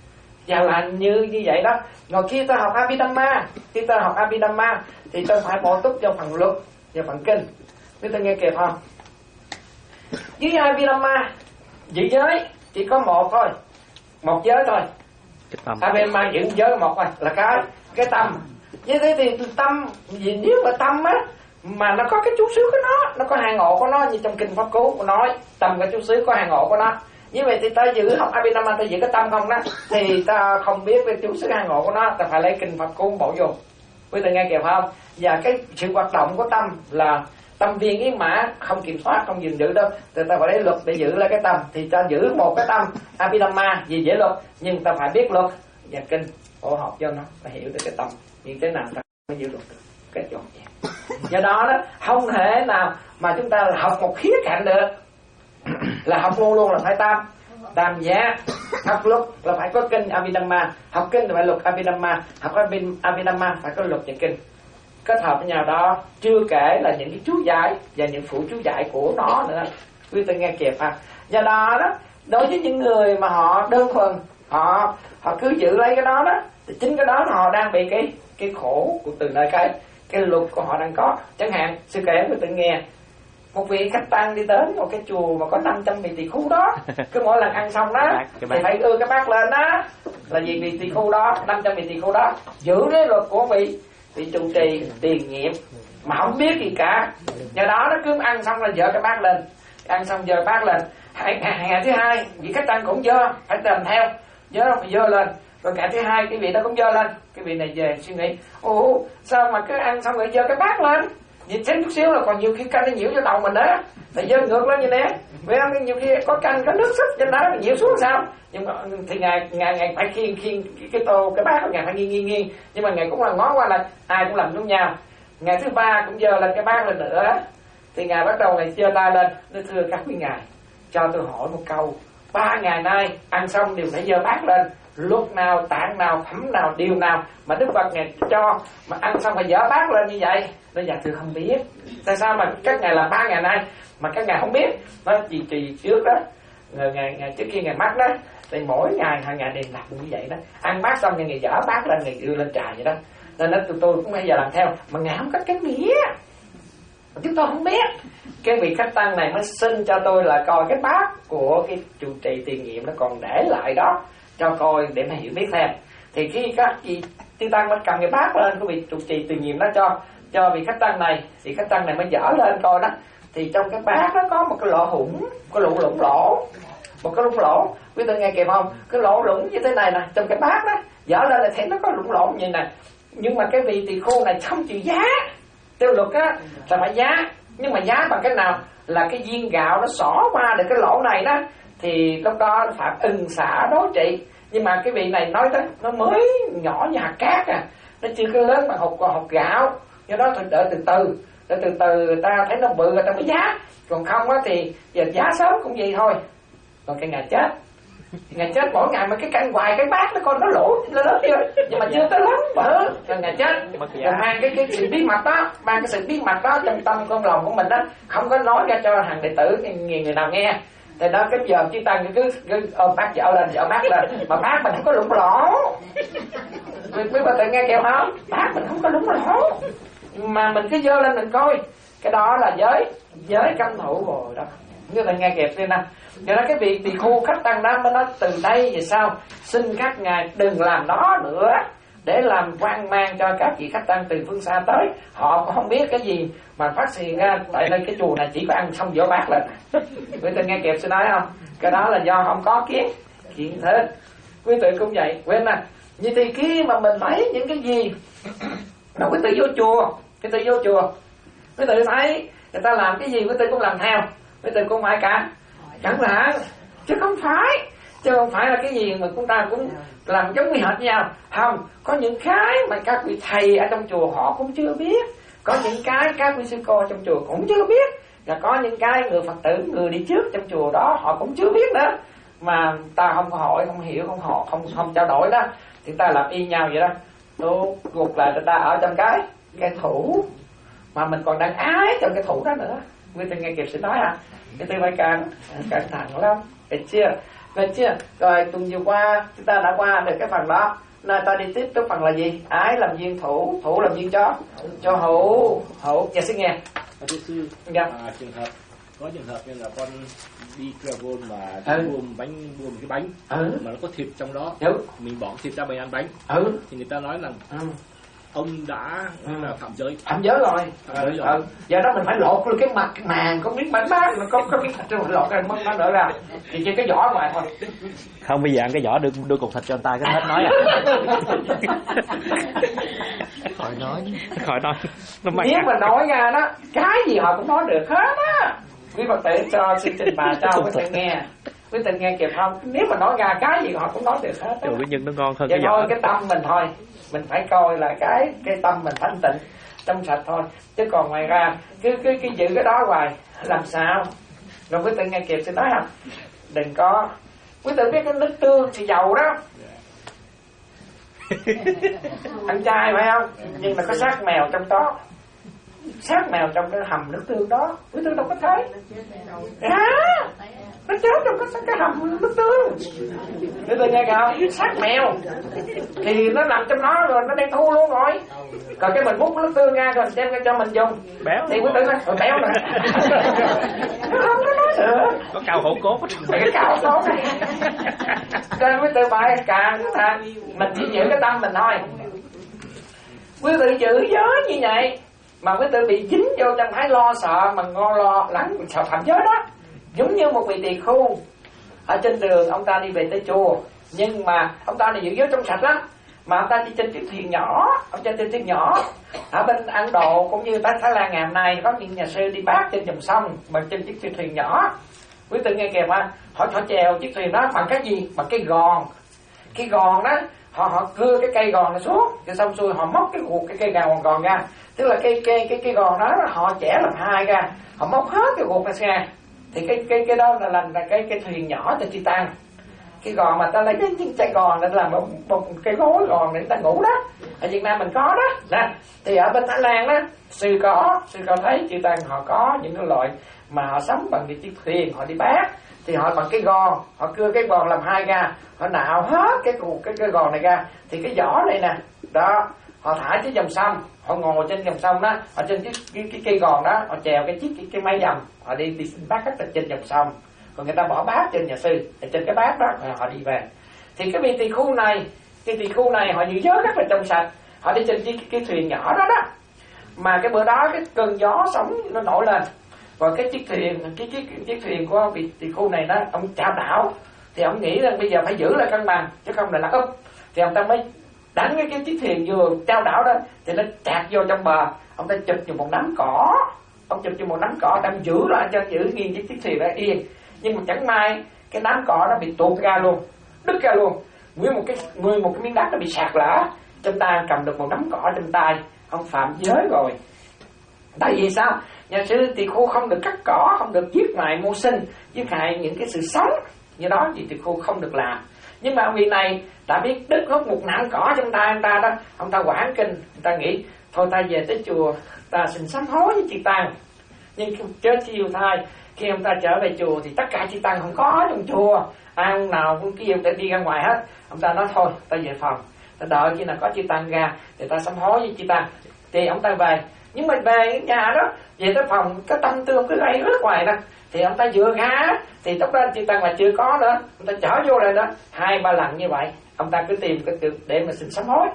Và là như như vậy đó. Rồi khi ta học Abhidhamma, khi ta học Abhidhamma thì ta phải bổ túc cho phần luật và phần kinh. Quý ta nghe kịp không? Với Abhidhamma giữ giới chỉ có một thôi, một giới thôi. Abhidhamma giữ giới một thôi là cái cái tâm. Như thế thì tâm, vì nếu mà tâm á mà nó có cái chú xứ của nó, nó có hai ngộ của nó, như trong kinh Pháp Cú của nói tâm cái chú xứ có hai ngộ của nó. Như vậy thì ta giữ học Abhidhamma, ta giữ cái tâm không đó, thì ta không biết cái chú xứ hai ngộ của nó, ta phải lấy kinh Pháp Cú bổ vô. Quý vị nghe kịp không? Và cái sự hoạt động của tâm là tâm viên yến mã, không kiểm soát, không gìn giữ đâu, thì ta phải lấy luật để giữ lấy cái tâm. Thì ta giữ một cái tâm Abhidhamma vì dễ luật, nhưng ta phải biết luật và kinh phổ hợp cho nó, ta hiểu được cái tâm như thế nào ta mới giữ luật được cái trọn vẹn. Do đó đó không thể nào mà chúng ta học một khía cạnh được, là học luôn luôn là phải tam tam giác. Học luật là phải có kinh Abhidhamma, học kinh là phải luật Abhidhamma, học Abhidhamma phải có luật và kinh kết hợp với nhau đó. Chưa kể là những cái chú giải và những phụ chú giải của nó nữa, quý vị nghe kịp ha. Do đó đó, đối với những người mà họ đơn thuần họ họ cứ giữ lấy cái đó đó, thì chính cái đó họ đang bị cái cái khổ của từ nơi cái cái luật của họ đang có. Chẳng hạn sư kể với tự nghe một vị khách tăng đi đến một cái chùa mà có năm trăm vị tỳ khưu đó, cứ mỗi lần ăn xong đó thì phải đưa cái bát lên đó, là vì vị tỳ khưu đó, năm trăm vị tỳ khưu đó giữ cái luật của vị vị trụ trì tiền nhiệm mà không biết gì cả. Do đó nó cứ ăn xong là dơ cái bát lên, ăn xong dơ bát lên. Ngày, ngày thứ hai vị khách tăng cũng dơ, phải tìm theo, dơ phải dơ lên. Rồi ngày thứ hai cái vị đó cũng dơ lên. Cái vị này về suy nghĩ, ồ sao mà cứ ăn xong rồi dơ cái bát lên, nhìn thêm chút xíu là còn nhiều khi canh nó nhiễu vô đầu mình đó, tại dơ ngược lên như thế. Vì ăn nhiều khi có canh có nước sức trên đó nhiễu xuống sao. Nhưng mà thì ngày ngày ngày phải khiêng khiêng cái, cái tô cái bát của ngài phải nghiêng nghiêng nghiêng, nhưng mà ngài cũng là ngó qua là ai cũng làm giống nhau. Ngày thứ ba cũng dơ lên cái bát lên nữa, thì ngài bắt đầu ngài giơ tay lên, nó thưa các quý ngài, cho tôi hỏi một câu, ba ngày nay ăn xong đều phải giơ bát lên, luật nào, tạng nào, phẩm nào, điều nào mà Đức Phật ngài cho mà ăn xong phải dở bát lên như vậy? Nó dạ thưa không biết. Tại sao mà các ngài làm ba ngày nay mà các ngài không biết? Nó chỉ trì trước đó, ngày, ngày trước khi ngài mắc đó, thì mỗi ngày hàng ngày đều làm như vậy đó. Ăn bát xong ngày dở bát lên, ngày đưa lên trà vậy đó. Nên đó tụi tôi cũng bây giờ làm theo. Mà ngài không có cái nghĩa, chúng tôi không biết. Cái vị khách tăng này mới xin cho tôi là coi cái bát của cái trụ trì tiền nhiệm nó còn để lại đó cho coi để mà hiểu biết thêm. Thì khi các vị tiên tăng mới cầm cái bát lên của vị trụ trì tiền nhiệm đó cho cho vị khách tăng này, thì khách tăng này mới dở lên coi đó, thì trong cái bát nó có một cái lỗ hủng, cái lỗ lủng lỗ, một cái lủng lỗ. Quý vị nghe kịp không? Cái lỗ lủng như thế này nè, trong cái bát đó dở lên là thấy nó có lủng lỗ như này. Nhưng mà cái vị tỳ khưu này không chịu giá. Theo luật á là phải giá, nhưng mà giá bằng cái nào? Là cái viên gạo nó xỏ qua được cái lỗ này đó, thì lúc đó phải ưng xả đối trị. Nhưng mà cái vị này nói tới nó mới nhỏ như hạt cát à, nó chưa có lớn bằng hột hột gạo, do đó phải đợi từ từ, đợi từ từ người ta thấy nó bự người ta mới giá. Còn không á thì giờ giá sớm cũng vậy thôi. Còn cái ngày chết, ngày chết mỗi ngày mà cái canh hoài cái bát nó con nó lỗ nó lớn đi, nhưng mà chưa tới lắm bự. Rồi ngày chết rồi mang cái cái sự bí mật đó, mang cái sự bí mật đó trong tâm con lòng của mình đó, không có nói ra cho hàng đệ tử người người nào nghe. Thì đó cái giờ chư tăng cứ cứ ôm bát dở lên dở bát lên, mà bát mình không có lủng lỗ. Quý bà tự nghe kêu không? Bát mình không có lủng lỗ, mà mình cứ dơ lên mình coi. Cái đó là giới giới cấm thủ rồi đó. Như là nghe kịp đi nè. Cho nên cái việc tỳ khu khách tăng đó mới nói từ đây về sau xin các ngài đừng làm đó nữa, để làm hoang mang cho các vị khách tăng từ phương xa tới. Họ cũng không biết cái gì mà phát hiện ra, tại đây cái chùa này chỉ có ăn xong dỡ bát lên. Quý vị nghe kịp sẽ nói không? Cái đó là do không có kiến kiến thức. Quý vị cũng vậy, quên nè. Như thì khi mà mình thấy những cái gì mà quý vị vô chùa, quý vị vô chùa, quý vị thấy người ta làm cái gì quý vị cũng làm theo, quý vị cũng phải cả chẳng hạn, chứ không phải chứ không phải là cái gì mà chúng ta cũng làm giống như hệt nhau. Không, có những cái mà các vị thầy ở trong chùa họ cũng chưa biết, có những cái các vị sư cô trong chùa cũng chưa biết, và có những cái người Phật tử, người đi trước trong chùa đó họ cũng chưa biết nữa, mà ta không có hỏi, không hiểu, không họ không không trao đổi đó, thì ta làm y nhau vậy đó. Tôi gục lại ta ở trong cái cái thủ mà mình còn đang ái trong cái thủ đó nữa. Nguyên Tinh nghe kịp sẽ nói à, cái tư phải càng cẩn thận lắm, được chưa? Được chưa? Rồi tuần vừa qua chúng ta đã qua được cái phần đó, nên ta đi tiếp tục phần là gì? Ái làm viên thủ, thủ làm viên cho cho hữu hữu. Dạ xin nghe. Thưa sư, dạ. À, trường hợp có trường hợp như là con đi travel mà ừ. buồm bánh buồm cái bánh ừ. mà nó có thịt trong đó, ừ. mình bỏ thịt ra mình ăn bánh, ừ. thì người ta nói là ừ. ông đã ừ. là phạm giới. Phạm giới rồi. Phạm giới rồi. Ừ. Giờ đó mình phải lột luôn cái mặt cái màng, có miếng bánh bát, có có miếng thịt rồi lột cái mất nó đỡ ra, thì chỉ cái vỏ ngoài thôi. Không, bây giờ ăn cái vỏ đưa đưa cục thịt cho anh ta cái hết nói à. Khỏi nói. Khỏi nói. Nếu mà nói ra đó, cái gì họ cũng nói được hết á. Quý Phật tử cho xin trình bày cho quý vị nghe. Quý vị nghe kịp không? Nếu mà nói ra cái gì họ cũng nói được hết á. Cái nhân nó ngon hơn cái vỏ. Thôi cái tâm mình thôi, mình phải coi là cái cái tâm mình thanh tịnh, trong sạch thôi. Chứ còn ngoài ra cứ cứ cứ giữ cái đó hoài làm sao? Rồi quý vị nghe kịp thì nói không? Đừng có. Quý vị biết cái nước tương thì dầu đó. Ăn chay phải không? Nhưng mà có xác mèo trong đó, xác mèo trong cái hầm nước tương đó, quý vị đâu có thấy. À, nó chết trong cái, cái hầm nước tương. Quý vị nghe kìa, xác mèo thì nó nằm trong đó rồi, nó đang thu luôn rồi. Còn cái mình múc nước tương ra rồi đem ra cho mình dùng, béo thì quý vị nói rồi béo rồi. Nó không có nói được. Có cao hổ cốt. Cái cao số này. Nên quý vị bài càng thà mình chỉ giữ cái tâm mình thôi. Quý vị giữ giới như vậy mà quý vị bị dính vô trong thái lo sợ mà ngon lo lắng sợ phạm giới đó. Giống như một vị tỳ khưu ở trên đường, ông ta đi về tới chùa, nhưng mà ông ta này giữ giới trong sạch lắm, mà ông ta đi trên chiếc thuyền nhỏ, ông ta trên thuyền nhỏ ở bên Ấn Độ cũng như Thái Lan ngày hôm nay có những nhà sư đi bát trên dòng sông bằng trên chiếc thuyền nhỏ. Quý vị nghe kìa mà họ họ chèo chiếc thuyền đó bằng cái gì? Bằng cái gòn. Cái gòn đó họ họ cưa cái cây gòn này xuống, rồi xong xuôi họ móc cái guộc cái cây gòn gòn ra, tức là cái cái cái cái gòn đó họ chẻ làm hai ra, họ móc hết cái guộc này ra, thì cái cái cái đó là là, là cái cái thuyền nhỏ trên Titan. cái gòn mà ta lấy cái trái gòn để làm một, một cái gối gòn để ta ngủ đó. Ở Việt Nam mình có đó nè. Thì ở bên Thái Lan đó, sư có sư có thấy chư tăng họ có những cái loại mà họ sống bằng cái chiếc thuyền, họ đi bát thì họ bằng cái gòn, họ cưa cái gòn làm hai ra, họ nạo hết cái cuộc cái cái gòn này ra, thì cái vỏ này nè đó họ thả trên dòng sông, họ ngồi trên dòng sông đó, họ trên cái cái, cái cây gòn đó, họ chèo cái chiếc cái, cái máy dầm, họ đi đi xin bát hết trên dòng sông, còn người ta bỏ bát trên nhà sư, trên cái bát đó họ đi về. Thì cái vị tỳ khu này, cái tỳ khu này họ giữ giới rất là trong sạch, họ đi trên cái, cái thuyền nhỏ đó đó, mà cái bữa đó cái cơn gió sóng nó nổi lên, và cái chiếc thuyền cái chiếc chiếc thuyền của vị tỳ khu này đó, ông chạm đảo, thì ông nghĩ rằng bây giờ phải giữ lại cân bằng chứ không là nó úp, thì ông ta mới đánh cái, cái chiếc thuyền vừa trao đảo đó thì nó chạc vô trong bờ, ông ta chụp vào một nắm cỏ, ông chụp vào một nắm cỏ, ông giữ lại cho giữ nghiêng cái chiếc thuyền đó yên, nhưng mà chẳng may cái nắm cỏ nó bị tuột ra luôn, đứt ra luôn, nguyên một cái nguyên một cái miếng đất nó bị sạt lở, trong tay cầm được một nắm cỏ trong tay, ông phạm giới rồi. Tại vì sao? Nhà sư tỳ khu không được cắt cỏ, không được giết hại mưu sinh, giết hại những cái sự sống, như đó thì tỳ khu không được làm. Nhưng mà ông vị này đã biết đứt hút một nắm cỏ trong tay ông ta đó, ông ta quảng kinh, ông ta nghĩ thôi ta về tới chùa, ta xin sám hối với chư tăng. Nhưng chớ chiều thay, khi ông ta trở về chùa thì tất cả chư tăng không có trong chùa, ai ông nào cũng kêu để đi ra ngoài hết. Ông ta nói thôi ta về phòng, ta đợi khi nào có chư tăng ra thì ta sám hối với chư tăng. Thì ông ta về, nhưng mà về nhà đó, về tới phòng cái tâm tư ông cứ gây rất ngoài đó, thì ông ta vừa ra thì lúc đó chư tăng là chưa có nữa, ông ta chở vô đây đó hai ba lần như vậy, ông ta cứ tìm cái để mà xin sám hối.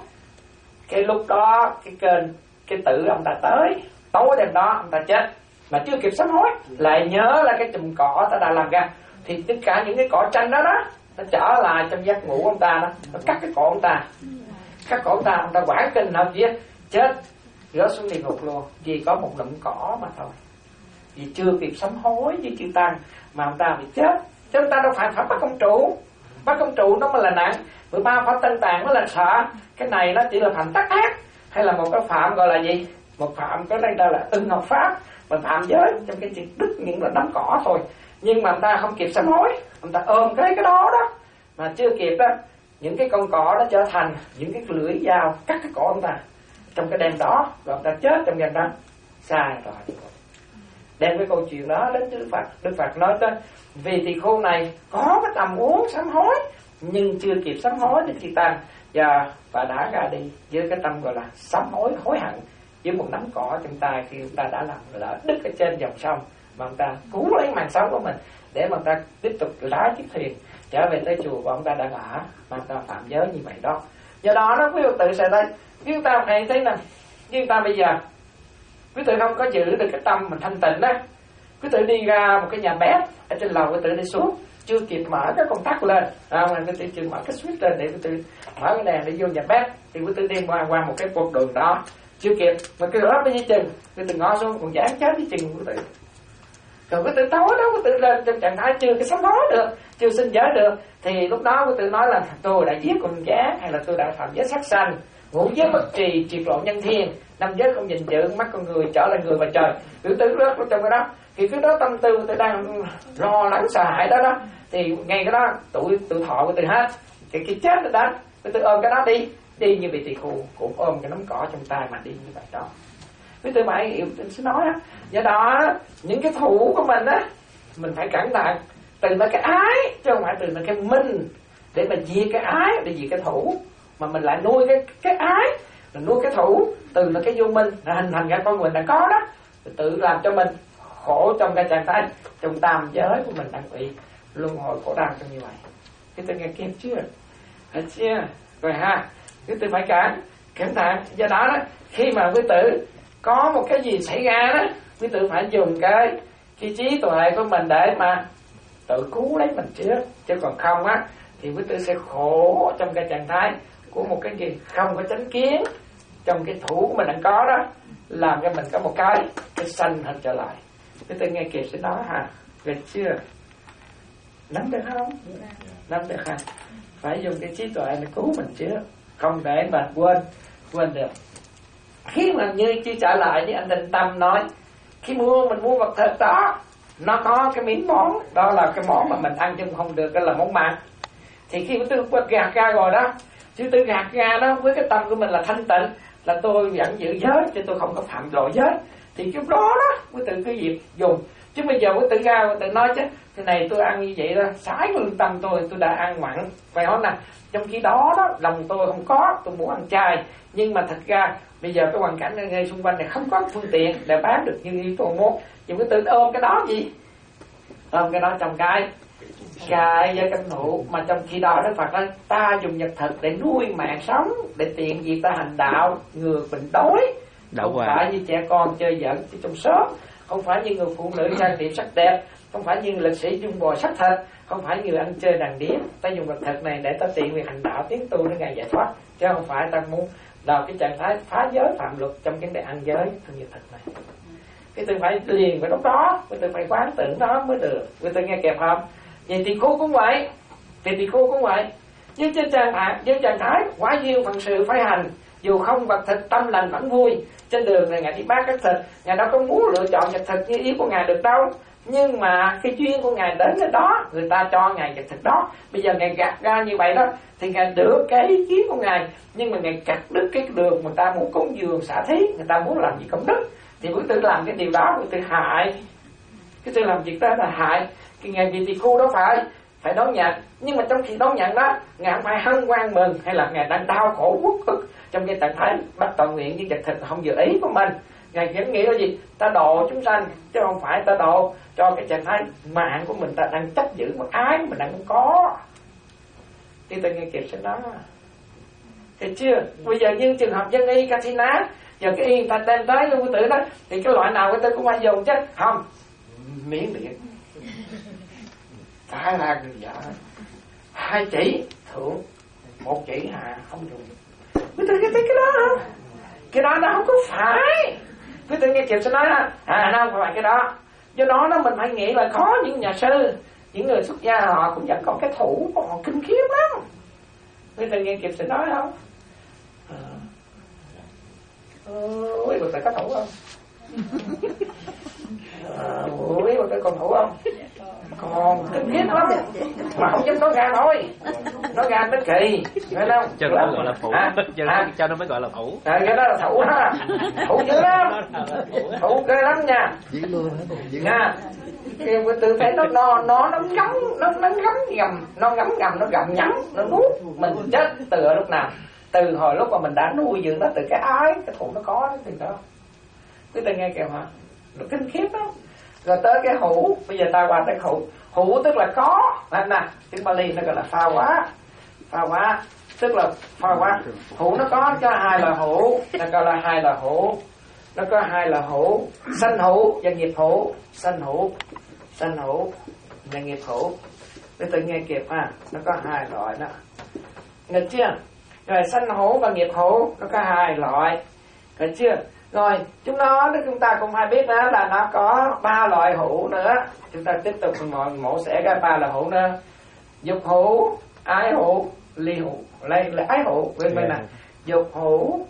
Cái lúc đó cái kênh cái tử ông ta tới, tối đêm đó ông ta chết mà chưa kịp sám hối, lại nhớ là cái chùm cỏ ta đã làm ra, thì tất cả những cái cỏ tranh đó đó nó trở lại trong giấc ngủ ông ta đó, nó cắt cái cổ ông ta, cắt cổ ông ta, ông ta quảng kinh hợp viết chết, rớt xuống địa ngục luôn, vì có một lụm cỏ mà thôi, vì chưa kịp sám hối với chư tăng mà ông ta bị chết. Chứ ông ta đâu phải phải bắt công trụ, bắt công trụ nó mới là nặng, mười ba pháp tân tạng mới là sợ, cái này nó chỉ là phạm tắc ác, hay là một cái phạm gọi là gì, một phạm cái đây là ưng học pháp, mà phạm giới trong cái chuyện đứt những là nắm cỏ thôi. Nhưng mà ông ta không kịp sám hối, ông ta ôm cái cái đó đó mà chưa kịp đó, những cái con cỏ nó trở thành những cái lưỡi dao cắt cái cổ ông ta trong cái đêm đó, rồi ông ta chết trong đêm đó. Sai rồi, đem cái câu chuyện đó đến Đức Phật. Đức Phật nói tới vì tỳ khu này có cái tầm uống sám hối nhưng chưa kịp sám hối thì chư tăng và và đã ra đi với cái tâm gọi là sám hối hối hận, với một nắm cỏ trong tay khi ông ta đã làm lỡ đứt ở trên dòng sông, mà ông ta cứu lấy mạng sống của mình để mà ông ta tiếp tục lái chiếc thuyền trở về tới chùa, và ông ta đã ngã mà ông ta phạm giới như vậy đó. Do đó nó quý vị tự sẽ thấy, quý vị ta hay thấy nè, quý ta bây giờ quý vị không có giữ được cái tâm mình thanh tịnh á, quý vị đi ra một cái nhà bếp ở trên lầu, quý vị đi xuống chưa kịp mở cái công tắc lên, à, quý vị chưa mở cái switch lên để quý vị mở cái đèn để vô nhà bếp, thì quý vị đi qua qua một cái cuộc đường đó chưa kịp mà cái đó mới dưới chừng, quý vị ngó xuống còn dán chết dưới chừng quý vị. Rồi quý vị tối đó quý vị lên trong trạng thái chưa cái sám hối được, chưa xin giới được, thì lúc đó quý vị nói là tôi đã giết con gái, hay là tôi đã phạm giới sát sanh, ngũ giới bất trì, triệt lộ nhân thiên, năm giới không nhìn giữ, mắt con người trở lại người và trời, cứ tự rớt trong cái đó. Thì cái đó tâm tư tôi đang lo lắng sợ hãi đó đó, thì ngay cái đó tụi tự thọ của tôi hết, cái cái chết rồi đó, tôi ôm cái đó đi, đi như bị tỳ khu cũng ôm cái nắm cỏ trong tay mà đi như vậy đó. Với tôi mãi hiểu tôi sẽ nói á, do đó những cái thủ của mình á, mình phải cẩn thận từ nó cái ái chứ không phải từ nó cái minh, để mà diệt cái ái để diệt cái thủ, mà mình lại nuôi cái cái ái, mình nuôi cái thủ, từ nó cái vô minh là hình thành ra con người đã có đó, tự làm cho mình khổ trong cái trạng thái trong tam giới của mình đang bị luân hồi khổ đau trong như vậy. Cái tôi nghe kịp chưa? Thấy chưa? Rồi ha, cái tôi phải cẩn cẩn thận. Do đó đó, khi mà quý tử có một cái gì xảy ra đó, quý tử phải dùng cái cái trí tuệ của mình để mà tự cứu lấy mình trước, chứ còn không á thì quý tử sẽ khổ trong cái trạng thái của một cái gì không có chánh kiến trong cái thủ của mình đang có đó, làm cho mình có một cái cái sanh hình trở lại. Quý tử nghe kịp sẽ nói ha, được chưa? Nắm được không? Nắm được ha? Phải dùng cái trí tuệ để cứu mình trước, không để mà quên quên được. Khi mà như chia trả lại với anh Định Tâm nói, khi mua mình mua vật thực đó, nó có cái miếng món, đó là cái món mà mình ăn chứ không được, đó là món mặn. Thì khi tôi gạt ra rồi đó, chứ tôi gạt ra đó với cái tâm của mình là thanh tịnh, là tôi vẫn giữ giới chứ tôi không có phạm lỗi giới, thì lúc đó đó với tự cái việc dùng. Chứ bây giờ với tự ra với tự nói chứ cái này tôi ăn như vậy đó, sái lương tâm tôi tôi đã ăn mặn, phải không nào? Trong khi đó đó lòng tôi không có, tôi muốn ăn chay, nhưng mà thật ra bây giờ cái hoàn cảnh ngay xung quanh này không có phương tiện để bán được như ý tôi muốn, nhưng cái tự ôm cái đó gì, ôm cái đó trong cái cái với cánh hữu. Mà trong khi đó Đức Phật nói ta dùng nhật thực để nuôi mạng sống, để tiện việc ta hành đạo, ngừa bệnh đói, không phải như trẻ con chơi giỡn trong xóm, không phải như người phụ nữ trang điểm sắc đẹp, không phải như lực sĩ dung bò sắc thịt, không phải như ăn chơi đàn điếm. Ta dùng vật thực này để ta tiện việc hành đạo tiến tu đến ngày giải thoát, chứ không phải ta muốn vào cái trạng thái phá giới phạm luật trong vấn đề ăn giới trong nhật thực này. Cái tôi phải liền với lúc đó, cái tôi phải quán tưởng đó mới được. Cái tôi nghe kẹp không? Vậy thì cô cũng vậy, thì thì cô cũng vậy. Với trên trạng thái, với trạng thái quá duyên phận sự phải hành, dù không vật thực tâm lành vẫn vui. Trên đường này ngài đi bác các thịt, ngài đâu có muốn lựa chọn vật thực như ý của ngài được đâu. Nhưng mà cái duyên của ngài đến cái đó, người ta cho ngài vật thực đó. Bây giờ ngài gạt ra như vậy đó, thì ngài được cái ý kiến của ngài, nhưng mà ngài cắt đứt cái đường người ta muốn cúng dường xả thí, người ta muốn làm gì công đức, thì bữa tự làm cái điều đó, bữa tự hại. Cái tự làm việc đó là hại. Cái ngài vị tỳ khu đó phải phải đón nhận, nhưng mà trong khi đón nhận đó, ngài không phải hân hoan mừng, hay là ngài đang đau khổ uất ức trong cái trạng thái bắt toàn nguyện với vật thực không dự ý của mình. Ngài vẫn nghĩ là gì? Ta độ chúng sanh, chứ không phải ta độ cho cái trạng thái mạng của mình ta đang chấp giữ một ái mình đang không có. Thì ta nghe kịp sẽ đó. Thấy chưa? Bây giờ như trường hợp dân y Katina, giờ cái y ta đem tới vô tử đó, thì cái loại nào cái tôi cũng phải dùng chứ không miễn điện phải là người vợ hai chỉ thượng một chỉ hạ không dùng. Quý tự nghe thấy cái đó không? Cái đó nó không có phải. Quý tự nghe kịp sẽ nói là à nó không phải cái đó. Do đó nó mình phải nghĩ là có những nhà sư, những người xuất gia họ cũng vẫn có cái thủ của họ kinh khiếp lắm. Quý tự nghe kịp sẽ nói không? Ôi quý tự có thủ không? Ôi quý tự còn thủ không? Còn kinh khiếp lắm mà không dám nói ra thôi, nói ra nó kỳ, nghe không? Cho nó gọi là thủ, à, cho, nó, à, cho nó mới gọi là thủ. À, cái đó là thủ đó, thủ dữ lắm, thủ ghê lắm nha. Nha, cái từ thấy nó nó nó nó ngấm nó nó ngấm gầm, nó ngấm gầm nó gầm nhắm, nó nuốt mình chết từ lúc nào? Từ hồi lúc mà mình đã nuôi dưỡng nó từ cái ái, cái thủ nó có từ đó. Quý ta nghe kìa hả? Nó kinh khiếp lắm. Rồi tới cái hữu, bây giờ ta qua tới hữu. Hữu tức là có, là nè, tiếng Bali nó gọi là pha quá. Pha quá, tức là pha quá. Hữu nó có cho hai là hữu, nó gọi là hai là hữu. Nó có hai là hữu, sanh hữu và nghiệp hữu, sanh hữu, sanh hữu và nghiệp hữu. Để tự nghe kịp ha, nó có hai loại đó. Nghe chưa? Rồi sanh hữu và nghiệp hữu nó có hai loại. Nghe chưa? Rồi chúng nó chúng ta cũng phải biết đó là nó có ba loại hữu nữa. Chúng ta tiếp tục mổ, mổ xẻ ra ba loại hữu nữa. Dục hữu, ái hữu, ly hữu. Đây là ái hữu, bên bên này. Dục hữu,